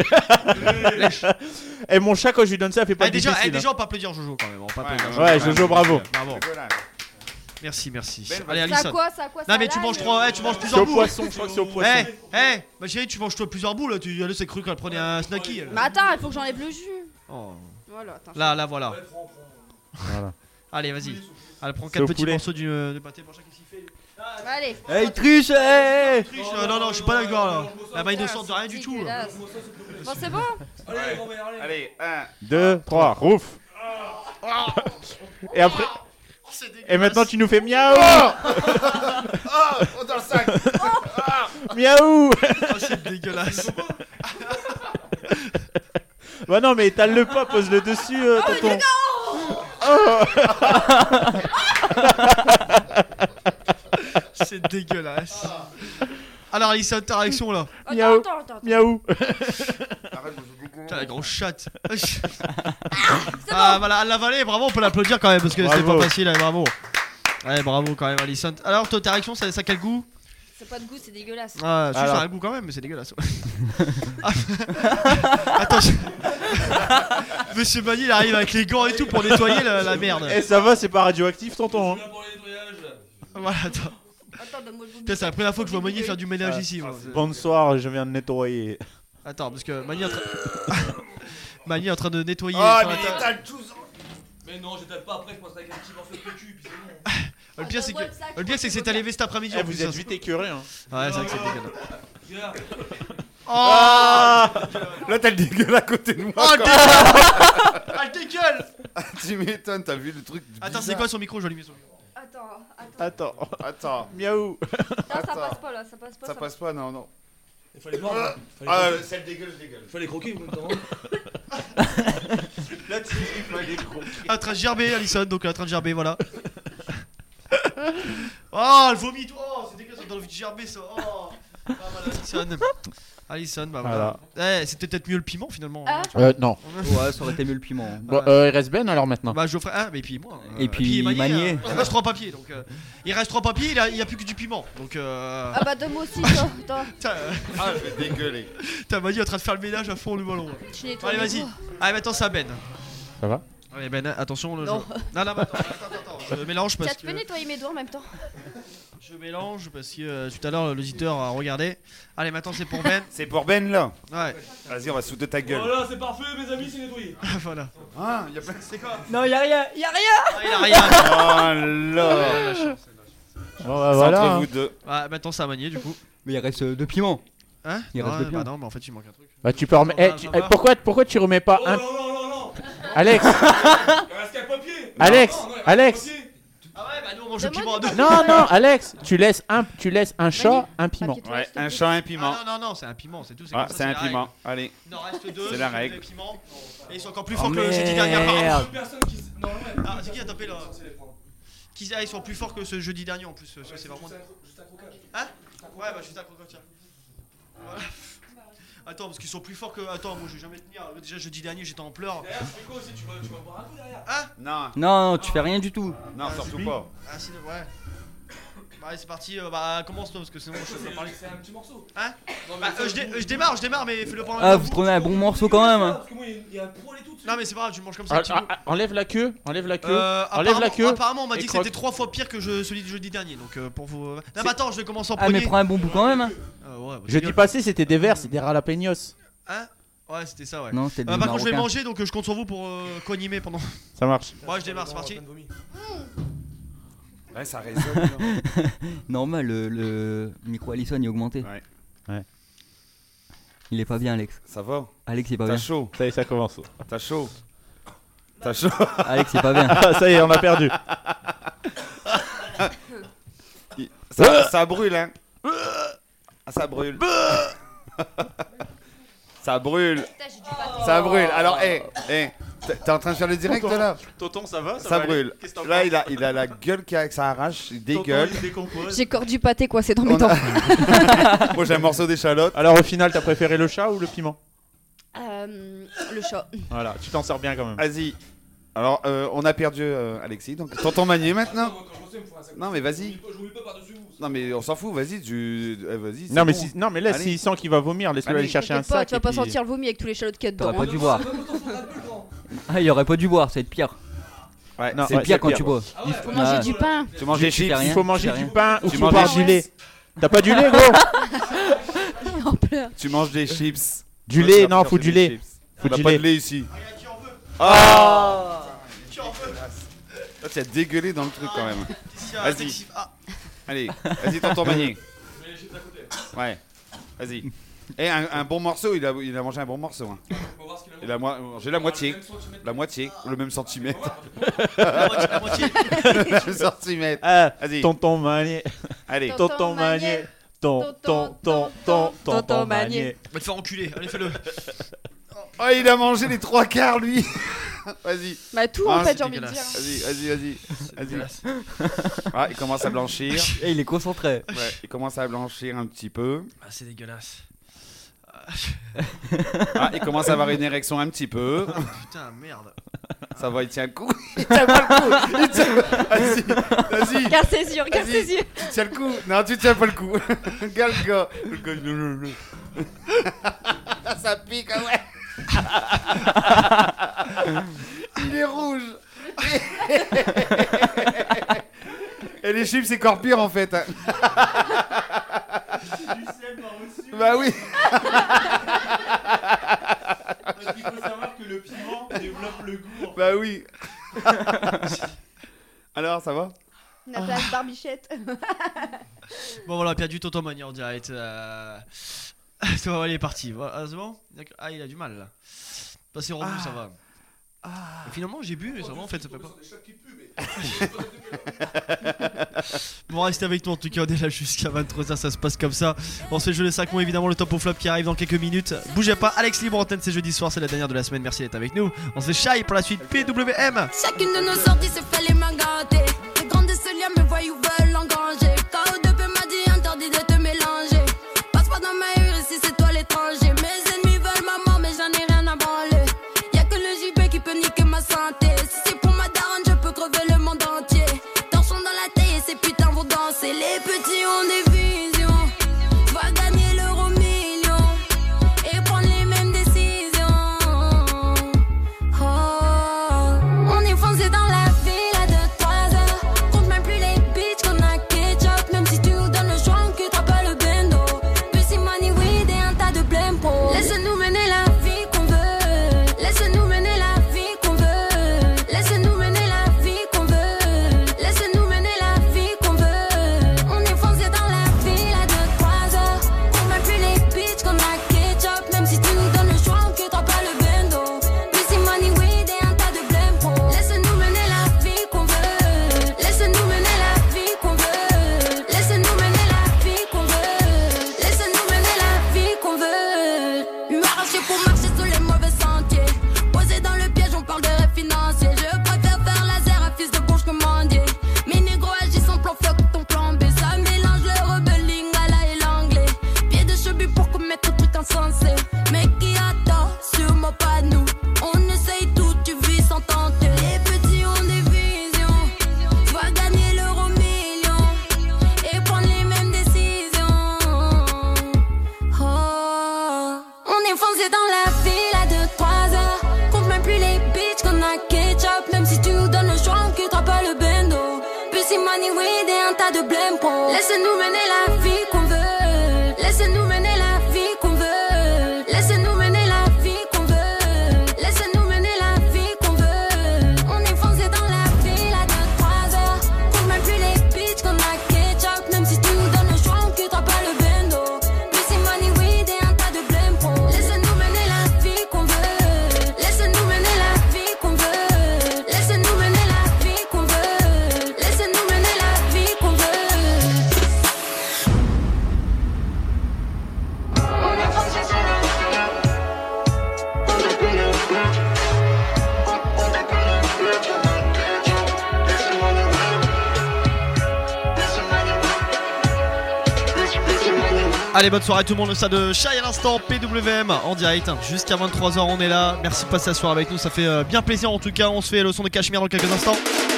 Et mon chat, quand je lui donne ça, il fait pas déjà, difficile. déjà, on peut applaudir Jojo quand même. Ouais, Jojo, bravo. Bravo. Merci. Allez, Alison. Ça quoi non, mais tu manges plusieurs bouts. C'est au poisson, je crois que c'est au poisson. Ma chérie, tu manges plusieurs bouts là. Elle s'est cru qu'elle prenait un snacky. Mais attends, il faut que j'enlève le jus. Oh. Voilà, attends. Là, voilà. Allez, vas-y. Elle prend 4 petits morceaux de pâté pour chaque qui fait. Allez. Hey, triche, hey. Non, je suis pas d'accord là. La maille ne sort de rien du tout. Bon, c'est bon. Allez, 1, 2, 3, rouf. Et après. Et maintenant tu nous fais miaou. Oh, dans le sac. Miaou. Oh, c'est dégueulasse. Bah non, mais étale-le pas, pose-le dessus, tonton. C'est dégueulasse. Alors, Alison, ta réaction là? Miaou. Miaou. Putain, la grosse chatte. Ah, voilà, elle l'a avalé, bravo, on peut l'applaudir quand même parce que c'était pas facile, allez, bravo. Ouais, bravo quand même, Alison. Alors, toi, ta réaction, ça a quel goût? C'est pas de goût, c'est dégueulasse. Ah, si, ça a un goût quand même, mais c'est dégueulasse. Attends, Monsieur Magny, il arrive avec les gants et tout pour nettoyer la merde. Eh, ça va, c'est pas radioactif, tonton. Hein. Voilà, attends. C'est la première fois que je vois Magny faire du ménage ici. Bonsoir, je viens de nettoyer. Attends, parce que Magny est en train de nettoyer. Oh, mais il étale tout. Mais non, j'étale pas, après je passerai avec un petit morceau de PQ, puis c'est bon. Le pire, c'est que c'est arrivé cet après-midi. Vous êtes vite écœuré, hein. Ouais, c'est vrai que c'est dégueulasse. Oh, là, t'as le dégueule à côté de moi. Oh, le dégueule. Tu m'étonnes, t'as vu le truc. Attends, c'est quoi son micro? Je vais allumer son micro. Attends. Non, Miaou. ça passe pas là, ça passe pas. Ça passe pas, non. Il fallait mordre. Celle dégueule, je dégueule. Il fallait croquer en même temps. Là, tu dis qu'il fallait croquer. En train de gerber, Alison, donc en train de gerber, voilà. Oh, elle vomit. Oh, c'est dégueulasse, on a envie de gerber ça. Oh. Ah, voilà, Alison, bah voilà. C'était peut-être mieux le piment finalement. Non. Ouais, ça aurait été mieux le piment. Bon, il reste Ben alors maintenant. Bah, Geoffrey. Ah, mais puis moi. Et puis Magnier. Il reste 3 papiers. Donc, il reste 3 papiers, il y a plus que du piment. Donc, Ah, bah, de moi aussi, toi. Ah, je vais dégueuler. T'as Magnier en train de faire le ménage à fond le ballon. Allez, vas-y. Allez, maintenant, ça Ben. Ça va? Allez, Ben, attention. Non. Non, attends. Je mélange parce que. Tu peux nettoyer mes doigts en même temps. Je mélange parce que tout à l'heure l'auditeur a regardé. Allez, maintenant c'est pour Ben. C'est pour Ben là. Ouais. Vas-y, on va sous de ta gueule. Voilà, c'est parfait, mes amis, c'est nettoyé. Voilà. Ah, y'a plein. C'est quoi? Non, y'a rien. Il a rien. Oh là. Bon, bah voilà. Entre vous deux. Ouais, maintenant ça a manié du coup. Mais il reste 2 piments. Hein? Il reste 2 piments. Bah non, mais en fait il manque un truc. Bah tu peux remettre. Pourquoi tu remets pas un. Non. Alex. Il reste qu'un papier. Alex. Ah ouais, bah nous mange le piment à deux. Non, Alex, tu laisses un chat, un piment. Ouais, un chat, un piment. Non, c'est un piment, c'est tout. C'est un piment. Allez. Il en reste 2. C'est la règle. Et ils sont encore plus forts que le jeudi dernier. Apparemment. Ah, c'est qui a tapé là? Ils sont plus forts que ce jeudi dernier en plus. C'est vraiment. Juste un croquage. Hein? Ouais, bah juste un croquage, tiens. Voilà. Attends, parce qu'ils sont plus forts que. Attends, moi je vais jamais tenir. Déjà jeudi dernier j'étais en pleurs. Derrière, tu fais quoi aussi? Tu vas boire un coup derrière? Hein? Non, tu fais rien du tout. Non, surtout pas. Ah, si, ouais. Bah, allez, c'est parti. Commence-toi parce que sinon je peux pas parler. C'est un petit morceau. Hein? Bah, je démarre, mais fais-le pendant. Ah, vous prenez un bon morceau quand même. Parce que moi, il y a un poil et tout. Non, mais c'est pas grave, tu manges comme ça. Enlève la queue. Apparemment, on m'a dit que c'était 3 fois pire que celui du jeudi dernier. Donc pour vous. Non, mais attends, je vais commencer en premier. Ah, mais prends un bon bout quand même. Jeudi passé, c'était des verres, c'est des jalapenos. Hein? Ouais, c'était ça, ouais. Non, c'était par contre, je vais manger donc je compte sur vous pour co-animer pendant. Ça marche. Ouais, je démarre, c'est parti. Ouais, ça résonne. Normal, le micro Allison est augmenté. Ouais. Il est pas bien, Alex. Ça va? Alex, il est pas bien. T'as chaud. Ça y est, ça commence. T'as chaud. Alex, il est pas bien. Ça y est, on a perdu. Ça brûle, hein. Ça brûle. Ça brûle. Ça brûle. Alors, t'es en train de faire le direct là? Tonton, ça va? Ça brûle. Là, il a la gueule qui s'arrache, il dégueule. J'ai encore du pâté coincé dans mes dents. Moi, j'ai un morceau d'échalote. Alors, au final, t'as préféré le chat ou le piment? Le chat. Voilà, tu t'en sors bien quand même. Vas-y. Alors, on a perdu Alexis, donc tonton Magnier maintenant. Non, mais vas-y. Non, mais on s'en fout, vas-y. Vas-y. Non, mais là, s'il sent qu'il va vomir, laisse-le aller chercher un sac. Tu vas pas sentir le vomi avec tous les chalots qu'il y a dedans. T'aurais pas dû boire. Ah, il aurait pas dû boire, ça va être pire. Ouais, c'est pire quand tu bois. Il faut manger du pain. Tu manges des chips. Il faut manger du pain ou tu manges du lait. T'as pas du lait, gros? Tu manges des chips. Du lait, non, faut du lait. On a pas de lait ici. Ah! Qui en veut? Là, tu as dégueulé dans le truc quand même. Vas-y. Allez, vas-y, tonton Magnier. Ouais, vas-y. Et un bon morceau, il a mangé un bon morceau. Hein. Il a mangé la moitié. La moitié, le même centimètre. La moitié. Le même centimètre. Vas-y. Tonton Magnier. Allez. Tonton Magnier. Tonton Magnier. Va te faire enculer, allez, fais-le. Oh, il a mangé les 3/4 lui. Vas-y. Bah tout en fait, j'ai envie de dire. Vas-y. Ah, il commence à blanchir. Et il est concentré. Ouais, il commence à blanchir un petit peu. Ah, c'est dégueulasse. Ah, il commence à avoir une érection un petit peu. Oh, putain, merde. Ça va, il tient le coup. Il tient pas le coup. Vas-y. Garde ses yeux, regarde ses yeux. Tu tiens le coup. Non, tu tiens pas le coup. Regarde le gars. Ça pique, ouais. Il est rouge. Et les chips, c'est encore pire en fait. Du sel par-dessus. Bah oui. Parce qu'il faut savoir que le piment développe le goût. Bah oui. Alors, ça va? La place barbichette. Bon, voilà, perdu tonton Magnier en direct. Ça va, il est parti. Voilà, c'est bon? Ah, il a du mal là. C'est revenu, ça va. Et finalement, j'ai bu, mais ça va en fait, ça fait pas. Bon, restez avec nous en tout cas, on est là jusqu'à 23h, ça se passe comme ça. On se fait jouer les 5 mots, évidemment, le top au flop qui arrive dans quelques minutes. Bougez pas, Alex Libre Antenne, c'est jeudi soir, c'est la dernière de la semaine. Merci d'être avec nous. On se fait shy pour la suite PWM. Chacune de nos sorties se fait les mains gâtées. Les grands de ce lien me voient ou veulent engranger. KO2P m'a dit interdit de te mélanger. Passe pas dans ma rue si c'est toi l'étranger. Mes ennemis veulent ma mort, mais j'en ai rien à branler. Y'a que le JB qui peut niquer ma santé. Si c'est pour ma daronne, je peux crever le monde entier. Torchons dans la taille et ces putains vont danser. Les petits ont des visions. Va gagner l'euro million et prendre les mêmes décisions. Oh, on est foncé dans la ville à 2-3 heures money, weed et un tas de blême pro. Laissez-nous mener la vie qu'on veut. Laissez-nous mener la vie qu'on veut. Laissez-nous mener la vie qu'on veut. Laissez-nous mener la vie qu'on veut. On est foncé dans la ville à 2-3 heures. Pour même plus les bitches qu'on a ketchup. Même si tu nous donnes le choix, on quittera pas le bendo. Missy money, weed et un tas de blême pro. Laissez-nous mener la vie qu'on veut. Laissez-nous mener la vie qu'on veut. Laissez-nous mener la vie qu'on veut. Laissez-nous mener la vie qu'on veut. Allez, bonne soirée tout le monde, ça de Shai à l'instant, PWM en direct, jusqu'à 23h on est là, merci de passer la soirée avec nous, ça fait bien plaisir en tout cas, on se fait le son de Cachemire dans quelques instants.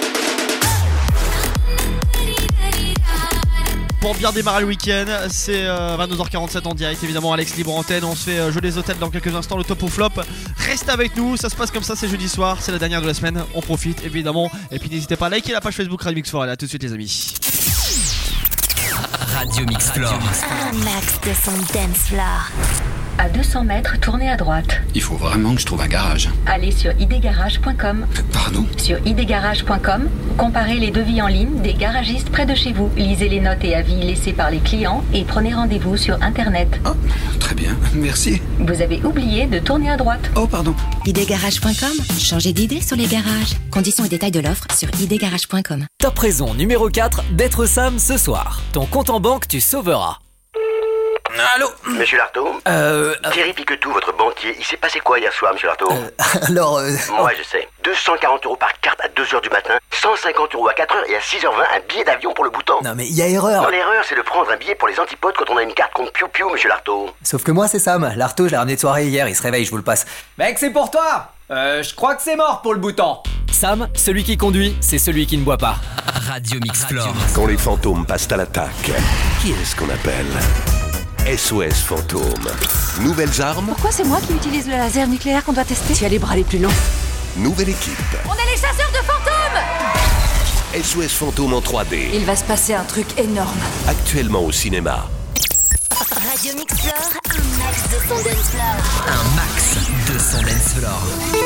Pour bien démarrer le week-end, c'est 22h47 en direct, évidemment Alex libre antenne, on se fait jeu des hôtels dans quelques instants, le top ou flop, reste avec nous, ça se passe comme ça, c'est jeudi soir, c'est la dernière de la semaine, on profite évidemment, et puis n'hésitez pas à liker la page Facebook Radio Mix Floor, à tout de suite les amis. Radio Mix Floor. Un max de son dance floor. À 200 mètres, tournez à droite. Il faut vraiment que je trouve un garage. Allez sur idgarage.com. Pardon ? Sur idgarage.com, comparez les devis en ligne des garagistes près de chez vous. Lisez les notes et avis laissés par les clients et prenez rendez-vous sur Internet. Oh, très bien, merci. Vous avez oublié de tourner à droite. Oh, pardon. idgarage.com, changez d'idée sur les garages. Conditions et détails de l'offre sur idgarage.com. Top raison numéro 4 d'être Sam ce soir. Ton compte en banque, tu sauveras. Allô ? Monsieur Lartaud ? Thierry Piquetou, votre banquier, il s'est passé quoi hier soir, monsieur Lartaud ? Ouais, je sais. 240 € par carte à 2h du matin, 150 € à 4h et à 6h20, un billet d'avion pour le Bhoutan. Non mais il y a erreur. Non, l'erreur, c'est de prendre un billet pour les antipodes quand on a une carte contre Piu Piu, monsieur Lartaud. Sauf que moi c'est Sam. Lartaud, je l'ai ramené de soirée hier, il se réveille, je vous le passe. Mec, c'est pour toi. Je crois que c'est mort pour le Bhoutan. Sam, celui qui conduit, c'est celui qui ne boit pas. Radio Mix Floor. Quand les fantômes passent à l'attaque, qui est-ce qu'on appelle ? SOS Fantôme. Nouvelles armes. Pourquoi c'est moi qui utilise le laser nucléaire qu'on doit tester ? Tu as les bras les plus longs. Nouvelle équipe. On est les chasseurs de fantômes ! SOS Fantôme en 3D. Il va se passer un truc énorme. Actuellement au cinéma. Radio Mix Floor, un max de son dance floor. Un max de son dance floor.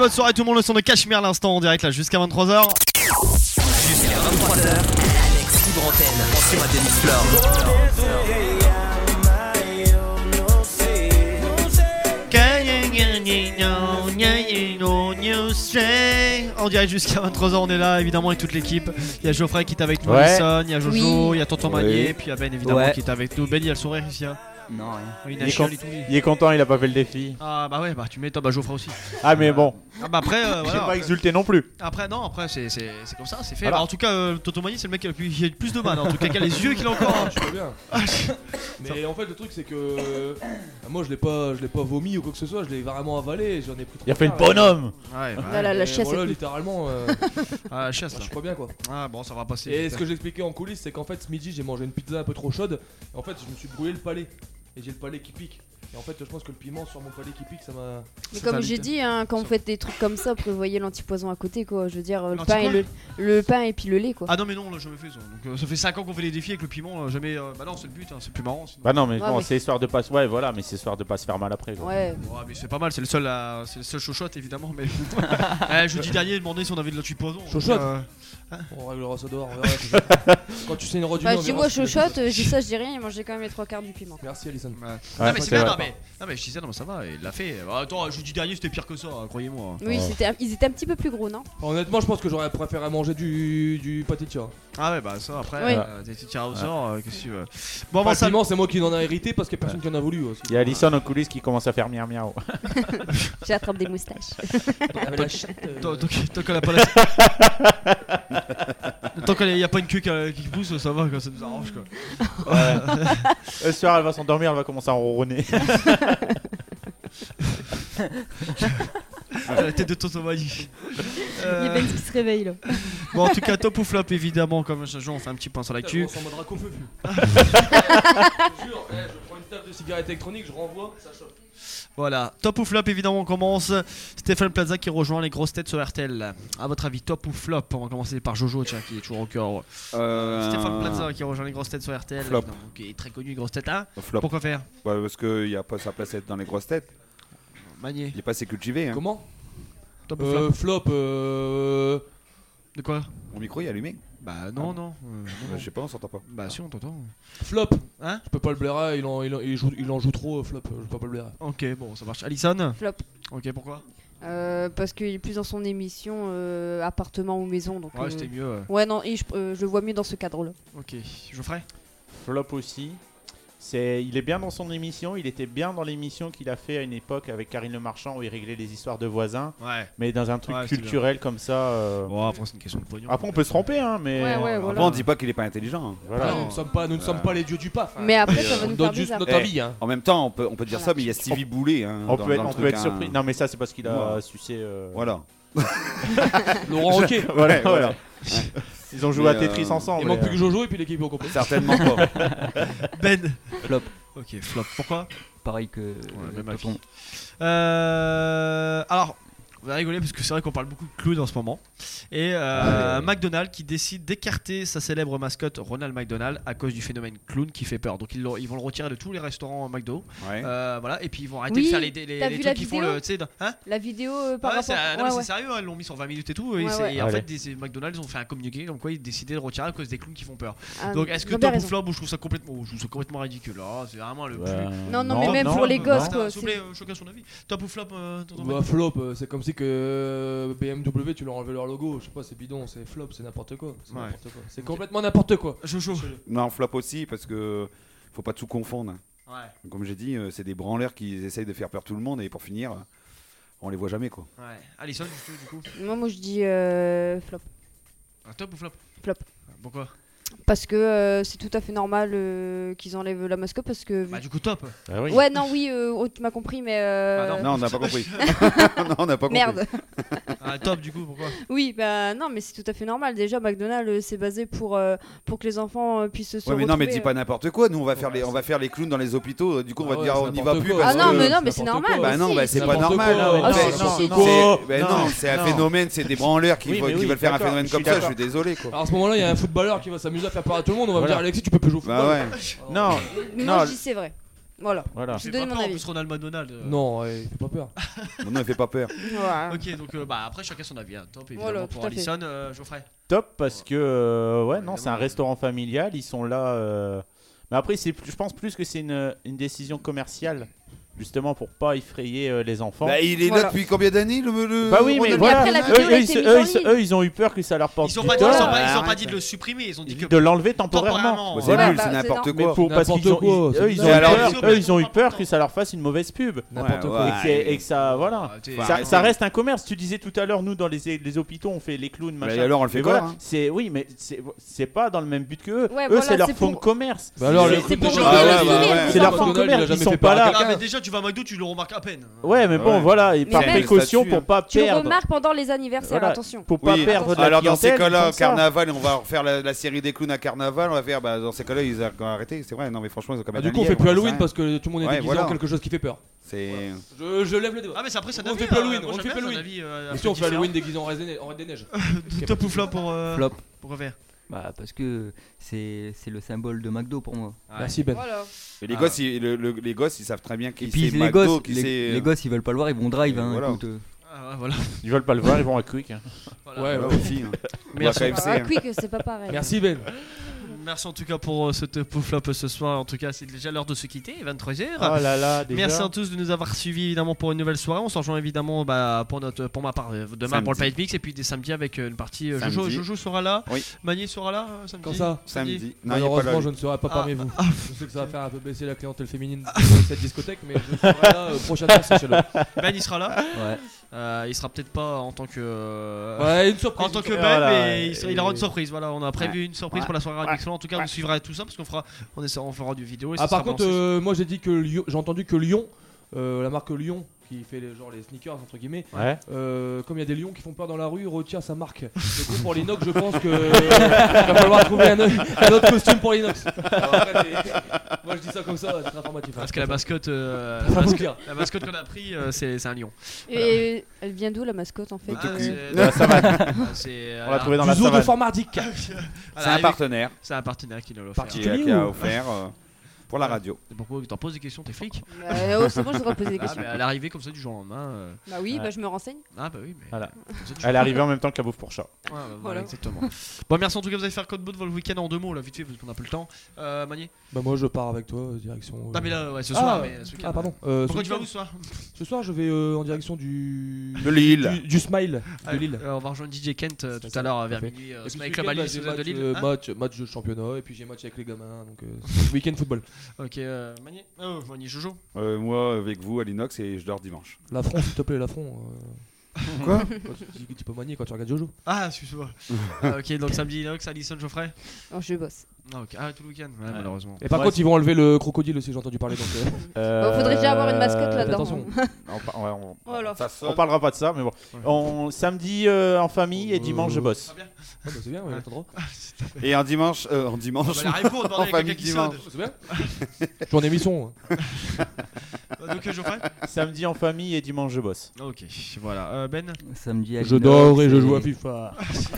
bonne soirée tout le monde, le son de Cachemire l'instant en direct là jusqu'à 23h. Jusqu'à 23h, Alex Libre Antenne sur Radio Mix Floor. En direct jusqu'à 23h, on est là évidemment avec toute l'équipe. Il y a Geoffrey qui est avec nous, Alison, il y a Jojo, il y a Tonton Magnier, puis il y a Ben évidemment qui est avec nous. Ben, il y a le sourire ici. Non, rien. Il est content, il a pas fait le défi. Ah bah ouais, bah tu m'étonnes, bah Geoffrey aussi. Ah mais bon. Ah bah après, j'ai voilà. pas exulté non plus. Après non, après c'est comme ça, c'est fait. Bah, en tout cas, Tonton Magnier c'est le mec qui a le plus de man. En tout cas, qui a les yeux qu'il a encore. Je sais bien. Mais en fait le truc c'est que moi je l'ai pas vomi ou quoi que ce soit, je l'ai vraiment avalé. J'en ai pris. Il a fait le bonhomme. Ouais. La chiasse. Voilà littéralement. Ah la chiasse là. Je crois bien quoi. Ah bon, ça va passer. Et ce que j'expliquais en coulisses, c'est qu'en fait ce midi j'ai mangé une pizza un peu trop chaude. Et en fait je me suis brûlé le palais. Et j'ai le palais qui pique. Et en fait, je pense que le piment sur mon palais qui pique, ça m'a. Mais comme j'ai dit, hein, quand vous faites des trucs comme ça, prévoyez l'antipoison à côté, quoi. Je veux dire, le pain et puis le lait, quoi. Ah non, mais non, là, je me fais ça. Donc, ça fait 5 ans qu'on fait des défis avec le piment. Jamais. Bah non, c'est le but, hein, c'est plus marrant. Sinon. Bah non, mais bon, c'est histoire de pas. Ouais, voilà, mais c'est histoire de pas se faire mal après. Quoi. Ouais. Mais c'est pas mal, c'est le seul chochotte, évidemment. Mais jeudi dernier, demandé si on avait de l'antipoison. Chochotte on réglera ça dehors. Quand tu sais une bah, je vois chochotte, je dis ça, je dis rien, il mangeait quand même les 3 quarts du piment. Merci, Alison. Non, mais c'est bien, non, mais je disais, non, mais ça va, il l'a fait. Attends, jeudi dernier, c'était pire que ça, croyez-moi. Oui, ils étaient un petit peu plus gros, non? Honnêtement, je pense que j'aurais préféré manger du pâté de chat. Ah ouais, bah ça, après, tu tireras au sort, qu'est-ce que tu veux. Bon, facilement, c'est moi qui en a hérité parce qu'il y a personne qui en a voulu aussi. Il y a Alison en coulisses qui commence à faire miau miau. J'attrape des moustaches. Tant qu'on a pas la. Tant qu'il n'y a pas une queue qui pousse, ça va, ça nous arrange quoi. Ce soir, elle va s'endormir, elle va commencer à ronronner. La tête de Tonton Magnier. Il y a Ben qui se réveille là. Bon, en tout cas, top ou flop évidemment, comme chaque jour, on fait un petit point sur l'actu. On s'en mode racofeu. Je jure, je prends une table de cigarette électronique, je renvoie, ça chauffe. Voilà, top ou flop évidemment, on commence. Stéphane Plaza qui rejoint les grosses têtes sur RTL. À votre avis, top ou flop? On va commencer par Jojo, tiens, qui est toujours au cœur. Stéphane Plaza qui rejoint les grosses têtes sur RTL. Flop. Qui est très connu, les grosses têtes. Hein flop. Pourquoi faire? Parce qu'il n'y a pas sa place à être dans les grosses têtes. Magnier. Il est pas assez cultivé. Hein. Comment? Top ou flop? Flop. De quoi? Mon micro est allumé? Bah non. Je sais pas, on s'entend pas. Bah si, on t'entend. Flop. Hein? Je peux pas le blairer, il en joue trop, flop, je peux pas le blairer. Ok, bon, ça marche. Alison? Flop. Ok, pourquoi? Parce qu'il est plus dans son émission appartement ou maison. Donc, ouais, c'était mieux. Ouais, non, et je le vois mieux dans ce cadre-là. Ok, je ferai. Flop aussi. Il est bien dans son émission, il était bien dans l'émission qu'il a fait à une époque avec Karine Le Marchand où il réglait les histoires de voisins. Ouais. Mais dans un truc culturel comme ça. Bon, après, c'est une question de pognon. Après, on peut se tromper, hein, mais. Ouais, voilà. Après, on dit pas qu'il est pas intelligent. Hein. Voilà. Nous ne sommes pas les dieux du PAF. Hein. Mais après, ça va nous faire bizarre. Notre avis. Hein. En même temps, on peut dire ça, mais il y a Stevie Boulet. Hein, on peut être surpris. Non, mais ça, c'est parce qu'il a sucé. Voilà. Laurent Roquet. Voilà. Ils ont joué à Tetris ensemble. Il manque plus que Jojo et puis l'équipe au complet. Certainement pas. Ben. Flop. Ok, flop. Pourquoi? Pareil que même avis. Alors, on va rigoler parce que c'est vrai qu'on parle beaucoup de clown en ce moment. Et McDonald's qui décide d'écarter sa célèbre mascotte Ronald McDonald à cause du phénomène clown qui fait peur. Donc ils vont le retirer de tous les restaurants McDo. Ouais. Voilà, et puis ils vont arrêter de faire les trucs qui font le. La vidéo par rapport. C'est sérieux, hein, ils l'ont mis sur 20 minutes et tout. Et en fait, McDonald's ont fait un communiqué comme quoi ils décidaient de le retirer à cause des clowns qui font peur. Donc est-ce que top ou flop? Je trouve ça complètement ridicule. C'est vraiment le. Non, mais même pour les gosses quoi. S'il vous plaît, chacun son avis. Top ou flop? Flop, c'est comme si que BMW tu leur enlevais leur logo. Je sais pas, c'est bidon, c'est flop, c'est n'importe quoi. C'est complètement n'importe quoi. Non, flop aussi parce que faut pas tout confondre. Ouais. Comme j'ai dit, c'est des branleurs qui essayent de faire peur tout le monde et pour finir, on les voit jamais quoi. Ouais. Alison, du coup. Moi je dis flop. Top ou flop? Flop. Pourquoi? Parce que c'est tout à fait normal qu'ils enlèvent la mascotte parce que. Bah du coup top. Ah oui. Ouais non oui tu m'as compris mais. Non on n'a pas compris. Non on n'a pas compris. Merde. Top du coup pourquoi? Oui bah non mais c'est tout à fait normal déjà McDonald's c'est basé pour que les enfants puissent se retrouver. Ouais mais non mais dis pas n'importe quoi, nous on va faire les clowns dans les hôpitaux, du coup on va dire on n'y va plus. Ah non mais c'est normal. Bah non bah c'est pas normal. Non c'est un phénomène, c'est des branleurs qui veulent faire un phénomène comme ça, je suis désolé quoi. Alors à ce moment là il y a un footballeur qui va s'amuser à faire peur à tout le monde, on va me dire Alexis tu peux plus jouer au football. Bah ouais. Non. Moi je dis c'est vrai. Voilà. Je donne mon avis. En plus, Ronald McDonald. Non, il fait pas peur. Non, il fait pas peur. Ouais. Ok, donc après chacun son avis. Top évidemment pour Alison, Geoffrey. Top parce que c'est un restaurant familial. Ils sont là. Mais après, je pense plus que c'est une décision commerciale. Justement pour pas effrayer les enfants. Bah, il est là depuis combien d'années Bah oui, mais voilà. Eux, ils ont eu peur que ça leur porte. Ils ont pas dit de le supprimer, ils ont dit de l'enlever temporairement. C'est nul, c'est n'importe quoi. Parce qu'ils ont eu peur que ça leur fasse une mauvaise pub. N'importe quoi. Et que ça, voilà. Ça reste un commerce. Tu disais tout à l'heure, nous dans les hôpitaux, on fait les clowns, machin. Alors on le fait quoi? Oui, mais c'est pas dans le même but que eux. Eux, c'est leur fonds de commerce. C'est leur fonds de commerce. Ils sont pas là. Déjà, tu vas à McDo, tu le remarques à peine. Ouais, mais bon, voilà, et par précaution pour pas tu perdre. Tu remarques pendant les anniversaires, attention. Pour pas perdre de la alors dans ces clientèle, cas-là, Carnaval, on va refaire la série des clowns à Carnaval. On va faire, dans ces cas-là, ils ont arrêté. C'est vrai, non mais franchement, ils ont quand même. Du coup, on fait plus Halloween parce que tout le monde est déguisé en quelque chose qui fait peur. Je lève le débat. Ah mais c'est après ça. On fait plus Halloween. On fait plus Halloween. Si on fait Halloween déguisé en Reine des Neiges. Top ou flop pour Revers. Bah parce que c'est le symbole de McDo pour moi. Merci Ben. Mais les gosses, ils savent très bien qui c'est McDo. Les gosses, ils veulent pas le voir, ils vont drive. Voilà. Ils veulent pas le voir, ils vont à Quick. Ouais, aussi. Merci. Quick, c'est pas pareil. Merci Ben. Merci en tout cas pour ce flop ce soir. En tout cas, c'est déjà l'heure de se quitter, 23h. Oh là là, déjà. Merci à tous de nous avoir suivis évidemment pour une nouvelle soirée. On se rejoint évidemment pour ma part demain pour le Planet Mix et puis des samedis avec une partie. Jojo sera là. Oui. Magnier sera là samedi. Quand ça? Samedi. Malheureusement, je ne serai pas parmi vous. Je sais que ça va faire un peu baisser la clientèle féminine de cette discothèque, mais je serai là prochainement. Ben il sera là. Ouais. Il sera peut-être pas en tant que. Ouais, une surprise. En tant que Ben, mais il aura une surprise. Voilà, on a prévu une surprise pour la soirée Radio Mix. En tout cas, vous suivrez tout ça parce qu'on fera du vidéo. Et par contre, moi j'ai dit que j'ai entendu que Lyon, la marque Lyon qui fait les sneakers entre guillemets, comme il y a des lions qui font peur dans la rue, retire sa marque. Du coup pour l'inox, je pense que va falloir trouver un autre costume pour l'inox. Moi je dis ça comme ça, c'est informatif. Parce que la mascotte qu'on a pris, c'est un lion. Et elle vient d'où la mascotte en fait? De la savane. On l'a trouvé dans la savane. Du zoo de Fort-Mardic. C'est un partenaire. C'est un partenaire qui nous l'a offert. Qui a offert. Pour la radio. Pourquoi tu t'en poses des questions, t'es flic? C'est bon, je devrais poser des questions. À l'arrivée comme ça du jour au lendemain. Bah oui, je me renseigne. Ah bah oui, mais. Voilà. Elle est arrivée en même temps que la bouffe pour chat. Voilà, exactement. Bon, merci en tout cas, vous allez faire code bout de le week-end en 2 mots là, vite fait, parce qu'on a peu le temps. Magnier? Bah moi je pars avec toi direction. Ah mais là, ce soir. Ah pardon. Pourquoi tu vas où ce soir? Ce soir je vais en direction de Lille. Du Smile de Lille. On va rejoindre DJ Kent tout à l'heure vers minuit. Smile Club à Lille, de Lille. Match de championnat et puis j'ai match avec les gamins, donc week-end football. Ok. Magnier? Magnier Jojo? Moi avec vous à l'inox et je dors dimanche. Lafront, s'il te plaît, Lafront. Quoi? Tu peux manier quand tu regardes Jojo. Ah, excuse-moi. Ok, donc samedi inox, Alison, Geoffrey? Non, je bosse. Ah, tout le week-end, malheureusement. Et par contre, ils vont enlever le crocodile aussi, j'ai entendu parler. Donc, faudrait déjà avoir une mascotte là-dedans. Attention. On parlera pas de ça, mais bon. Samedi en famille et dimanche je bosse. C'est bien, on attendra. Et un dimanche, en famille dimanche. C'est bien. J'en ai mis son. Donc Geoffrey? Samedi en famille et dimanche je bosse. Ok, voilà. Ben? Samedi à l'inox. Je dors et je joue à FIFA.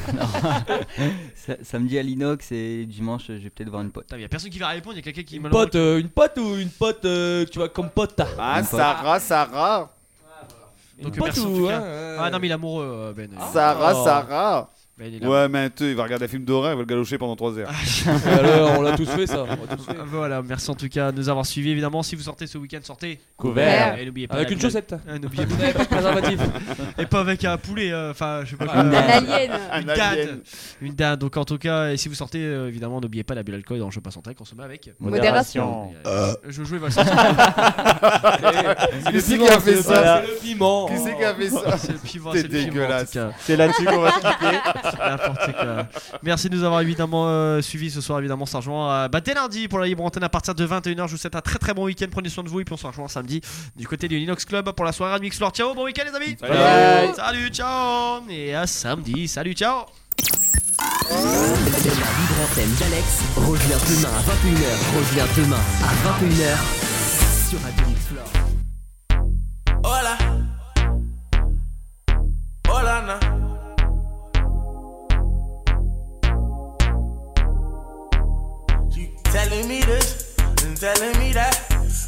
Samedi à l'inox et dimanche je vais peut-être voir une pote. Il y a personne qui va répondre, il y a quelqu'un qui Une pote ou une pote tu vois comme pote. Ah Sarah. Donc merci en tout cas. Ah non mais il est amoureux Ben. Sarah. Ouais, mais il va regarder un film d'horreur, il va le galocher pendant 3 heures. Alors, on l'a tous fait ça. Voilà, merci en tout cas de nous avoir suivis. Évidemment, si vous sortez ce week-end, sortez couvert. Et n'oubliez pas avec une chaussette. N'oubliez pas de préservatif. Et pas avec un poulet. Enfin, je sais pas. Une dinde. Donc en tout cas, et si vous sortez, évidemment, n'oubliez pas l'abus d'alcool dans le jeu pas santé qu'on se met avec modération. Je jouais va sortir. Qui c'est qui a fait ça? C'est le piment. Qui c'est qui a fait ça? C'est le piment. C'est dégueulasse. C'est là-dessus qu'on va se quitter. N'importe quoi. Merci de nous avoir évidemment suivis ce soir. Évidemment, ça rejoint dès lundi pour la libre antenne à partir de 21h. Je vous souhaite un très très bon week-end. Prenez soin de vous et puis on se rejoint samedi du côté du Linux Club pour la soirée Radio Mix Floor. Ciao, bon week-end les amis. Salut, ciao. Et à samedi. Salut, ciao. La libre antenne d'Alex revient demain à 21h. Sur Radio Mix Floor. Hola. Hola, na. Telling me this and telling me that. You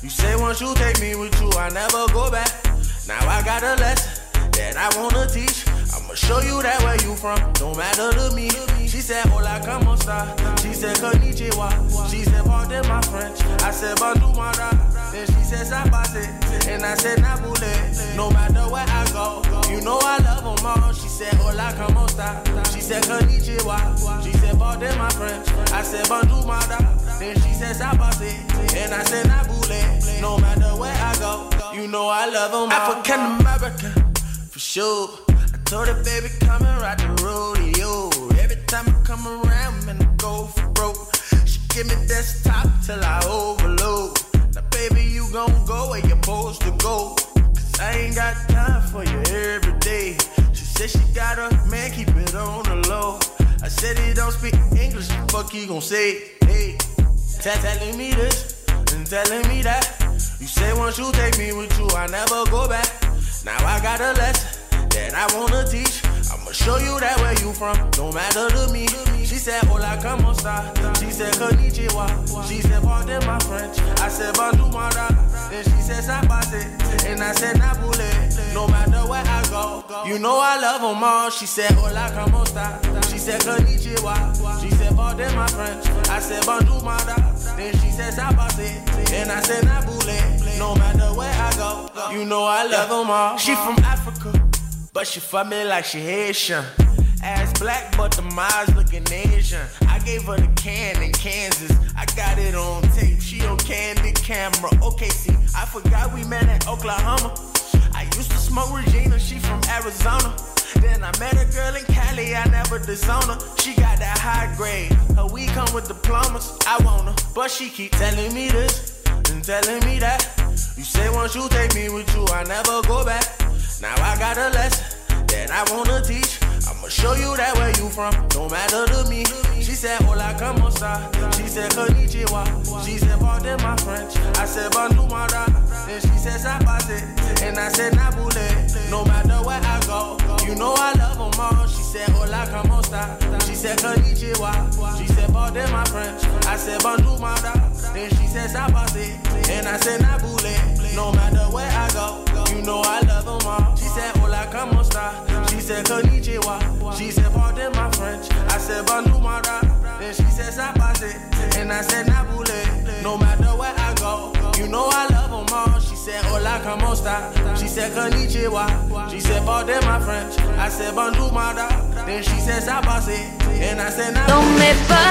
You say once you take me with you, I never go back. Now I got a lesson that I wanna teach. I'ma show you that where you from, don't matter to me. She said, hola, como esta? She said, konnichiwa. She said, pardon my French. I said, bonjour, mara. Then she said, sabase. And I said, nabule. No matter where I go, you know I love them all. She said, hola, como esta? She said, konnichiwa. She said, pardon my French. I said, bonjour, mara. Then she said, sabase. And I said, nabule. No matter where I go, you know I love them all. African American, for sure. Told her, baby, come and ride the rodeo. Every time I come around, man, I go for broke. She give me desktop till I overload. Now, baby, you gon' go where you're supposed to go. Cause I ain't got time for you every day. She said she got a man, keep it on the low. I said he don't speak English, fuck he gon' say, hey. Telling me this and telling me that. You say once you take me with you, I never go back. Now I got a lesson that I wanna teach. I'ma show you that where you from, don't matter to me. She said, hola, como esta? She said, konnichiwa. She said, pardon my French. I said, bonjour, mara. Then she said, sabase. And I said, nabule. No matter where I go, you know I love them all. She said, hola, como esta? She said, konnichiwa. She said, pardon my French. I said, bonjour, mara. Then she said, sabase. And I said, nabule. No matter where I go, you know I love them all. She from Africa, but she fuck me like she Haitian. Ass black, but the eyes looking Asian. I gave her the can in Kansas. I got it on tape. She on candid camera. Okay, see, I forgot we met in Oklahoma. I used to smoke Regina. She from Arizona. Then I met a girl in Cali. I never disown her. She got that high grade. Her weed come with diplomas. I want her, but she keep telling me this and telling me that. You say once you take me with you, I never go back. Now I got a lesson that I wanna teach. I'ma show you that where you from, don't matter to me. She said, hola, como esta? She said, konnichiwa. She said, pardon my French. I said, bonjour, mara. Then she said, sabase. And I said, nabule. No matter where I go, you know I love them all. She said, hola, como esta? She said, konnichiwa. She said, pardon my French. I said, bonjour, mara. Then she said, sabase. And I said, nabule. No matter where I go, you know I love them all. She said, hola, como esta? She said, konnichiwa. She said, pardon my French. I said, bonjour, mara. Then she said, sabase. And I said, nabule. No matter where I go, you know I love them all. She said, hola, como esta? She said, konnichiwa. She said, pardon my French. I said, bonjour, mara. Then she said, sabase. And I said, nabule. Don't me buy.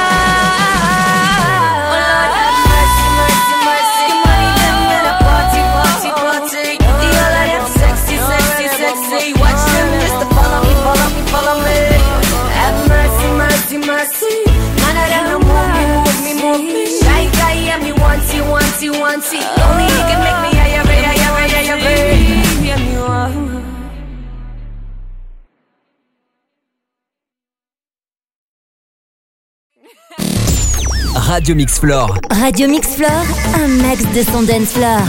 Mercy, mercy, mercy. Money, them gonna party, party, party. The all of them sexy, sexy, sexy. Watch them just to follow me, follow me, follow me. Have mercy, mercy, mercy. None of them no move me, move me, move me. Shy guy, yeah, me want you, want you, want you. Only he can make me higher, higher, higher, higher. Yeah, me want. Radio Mix Floor. Radio Mix Floor, un max de son dance floor.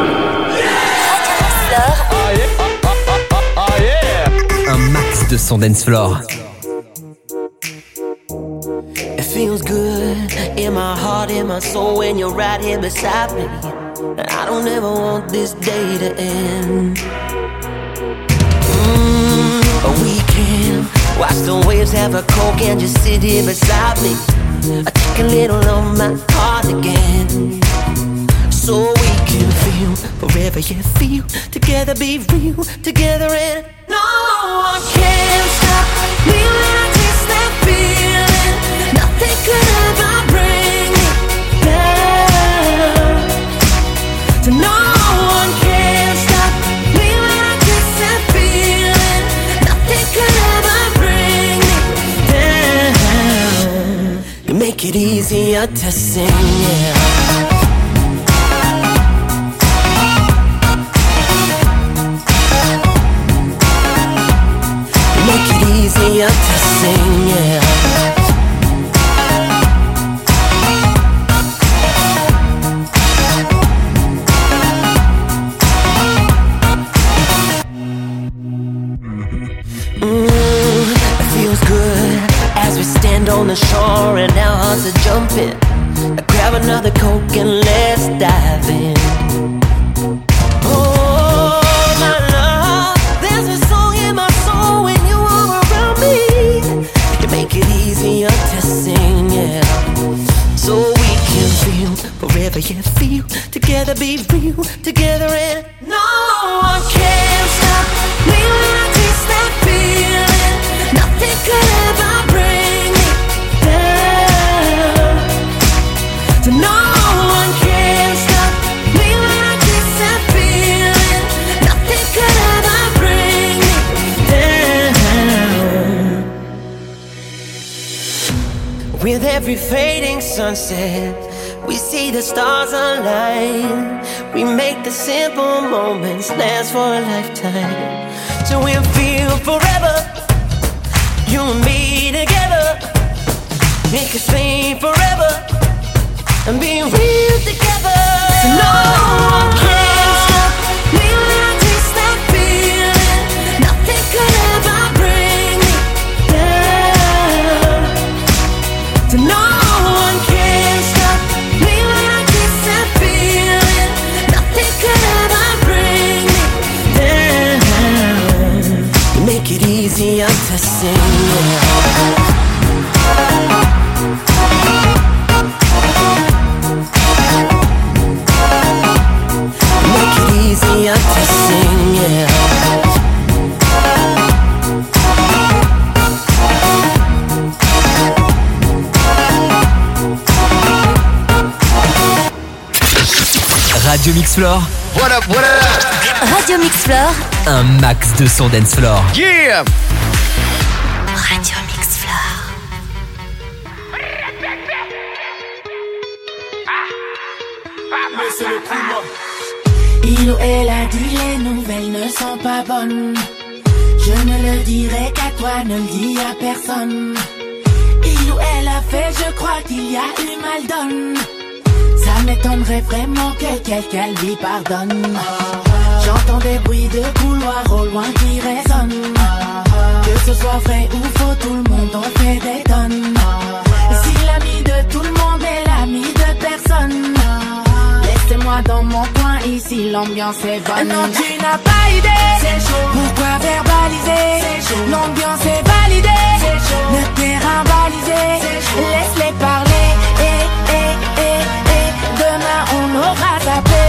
Un max de son dance floor. It feels good in my heart, in my soul when you're right here beside me. And I don't ever want this day to end. We can watch the waves, have a coke and just sit here beside me. I take a little of my heart again, so we can feel forever you feel. Together be real, together and no one can stop me when I taste that feeling. Nothing could ever bring me down. So no one can stop me when I taste that feeling. Nothing could ever bring me down. You make it easier to sing, yeah. Make it easier to sing, yeah. It feels good as we stand on the shore and our hearts are jumping. Grab another Coke and let's dive in. make it easier to sing, yeah. So we can feel forever, yeah, feel together, be real together, and no one can stop me when I taste that feeling. Nothing could ever bring me down. So no one can stop me when I taste that feeling. Nothing could ever bring me down. With every fading sunset, we see the stars align. We make the simple moments last for a lifetime. So we'll feel forever, you and me together. Make us stay forever and be real together. So no one can stop me when I taste that feeling. Nothing could ever bring me down. So no one can stop me when I taste that feeling. Nothing could ever bring me down. You make it easier to sing, yeah. Easier to sing, yeah. Radio Mixflore. What up, what up? Radio Mixflore. Un max de son dance floor. Yeah. Radio Mixflore. Il ou elle a dit les nouvelles ne sont pas bonnes. Je ne le dirai qu'à toi, ne le dis à personne. Il ou elle a fait, je crois qu'il y a eu mal donne. Ça m'étonnerait vraiment que quelqu'un lui pardonne. J'entends des bruits de couloir au loin qui résonnent. Que ce soit vrai ou faux, tout le monde en fait des tonnes. Si l'ami de tout le monde est l'ami de personne, laissez-moi dans mon coin, ici l'ambiance est bonne. Non, tu n'as pas idée, c'est chaud. Pourquoi verbaliser, c'est chaud. L'ambiance est validée, c'est chaud. Le terrain balisé, laisse-les parler. Demain on aura tapé.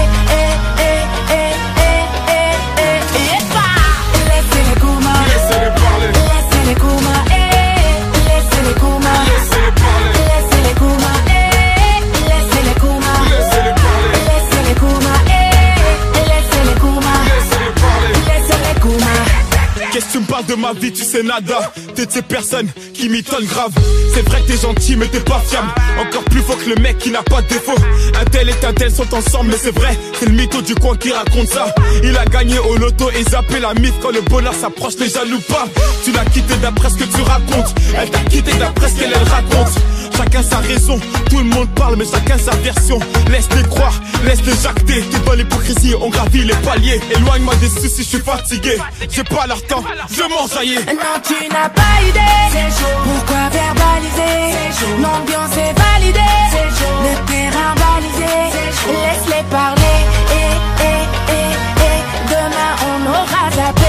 Laissez-les Kouma, laissez-les parler. Laissez-les Kouma, laissez-les Kouma, laissez-les parler. Laissez-les Kouma, laissez-les Kouma, laissez-les parler. Laissez-les Kouma, laissez-les Kouma, laissez-les parler. Laissez-les Kouma. Qu'est-ce que tu me parles de ma vie, tu sais nada. T'es de ces personnes qui m'étonnent grave. C'est vrai que t'es gentil mais t'es pas fiable. Encore plus fort que le mec qui n'a pas de défaut. Un tel et un tel sont ensemble mais c'est vrai. C'est le mytho du coin qui raconte ça. Il a gagné au loto et zappé la mif. Quand le bonheur s'approche les jaloux pas. Tu l'as quitté d'après ce que tu racontes. Elle t'a quitté d'après ce qu'elle raconte. Chacun sa raison, tout le monde parle mais chacun sa version. Laisse-les croire, laisse-les jacter. T'es dans l'hypocrisie, on gravit les paliers. Éloigne-moi des soucis, je suis fatigué. J'ai pas leur temps, je m'enjaillis. Non, tu n'as pas idée, c'est chaud. Pourquoi verbaliser, c'est chaud. L'ambiance est validée, c'est chaud. Le terrain balisé, c'est chaud. Laisse-les parler. Demain on aura zappé.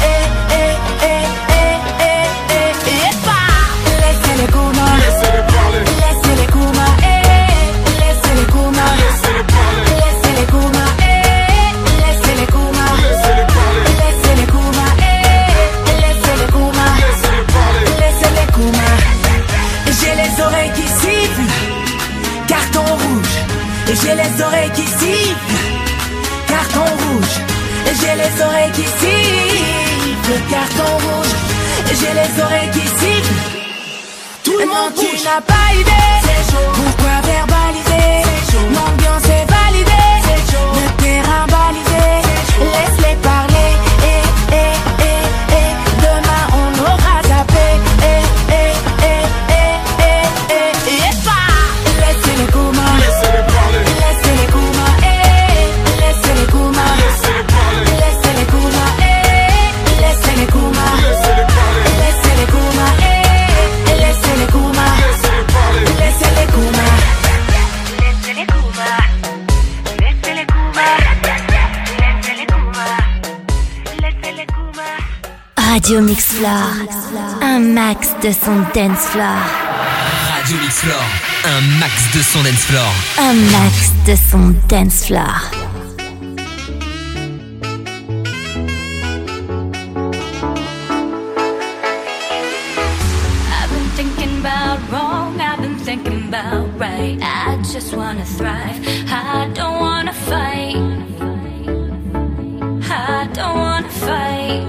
Laissez-les Kouma, laissez-les parler. Laissez-les Kouma, laissez-les Kouma, laissez-les parler. Laissez-les Kouma, laissez-les Kouma, laissez-les parler. Laissez-les Kouma, laissez-les Kouma, laissez-les parler. Laissez-les Kouma. J'ai les oreilles qui sifflent, carton rouge. Et j'ai les oreilles qui sifflent, carton rouge. Et j'ai les oreilles qui sifflent, carton rouge. Et j'ai les oreilles qui sifflent. Tout le monde bouge. Tu n'as pas idée, c'est chaud. Pourquoi verbaliser, c'est chaud. L'ambiance est validée, c'est chaud. Le terrain balisé, c'est chaud. Laisse-les parler. Demain on aura zappé. Laissez-les Kouma, laissez-les parler. Laissez-les Kouma, laissez-les Kouma, laissez-les parler. Laissez-les Kouma, laissez-les Kouma, laissez-les parler. Laissez-les Kouma, laissez-les Kouma, laissez-les parler. Laissez-les Kouma, laissez-les Kouma, laissez-les Kouma, laissez-les Kouma. Radio Mix-Floor, un max de son dance floor. Radio Mix-Floor, un max de son dance floor. Un max de son dance floor. I've been thinking about wrong, I've been thinking about right. I just wanna thrive, I don't wanna fight. I don't wanna fight.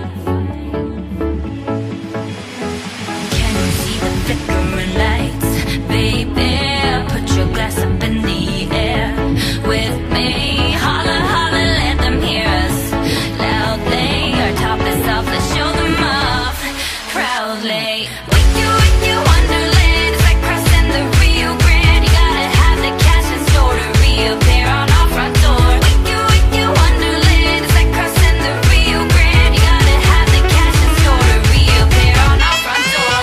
Can you see the flickering lights? Baby, put your glass up in the air with me. Holler, holler, let them hear us loudly. Our top is off, let's show them off proudly. With you, Wonderland. It's like crossing the Rio Grande. You gotta have the cash in store to reappear on our front door. With you, Wonderland. It's like crossing the Rio Grande. You gotta have the cash in store to reappear on our front door.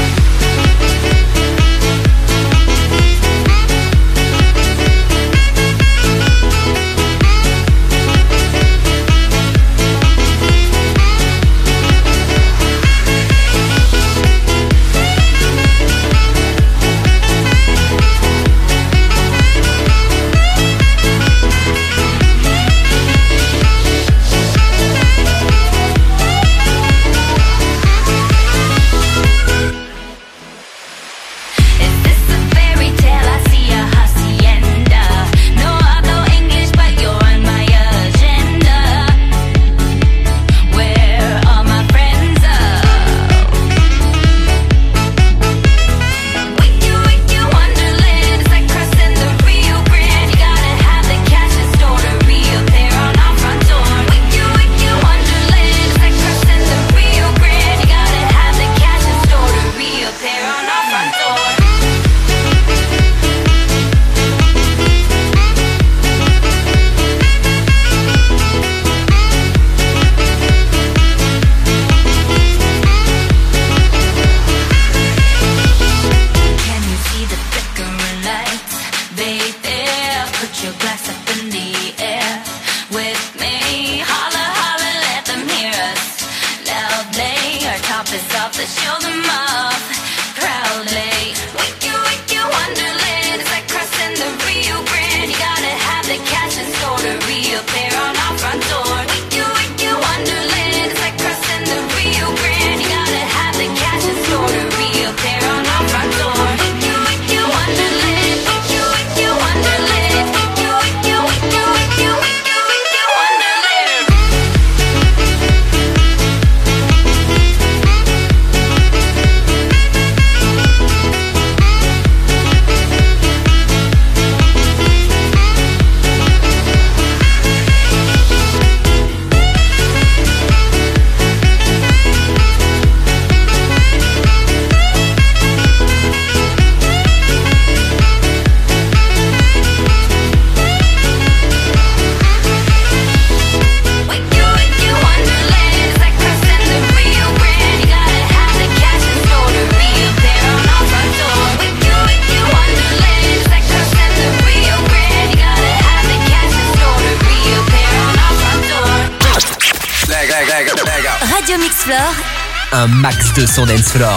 Radio Mix-Floor, un max de son dance floor.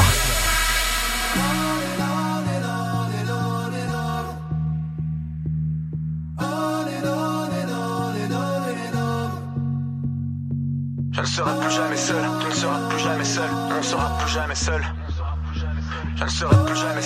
Je ne serai plus jamais seul, tu ne seras plus jamais seul, on ne sera plus jamais seul. Je ne serai plus jamais seul.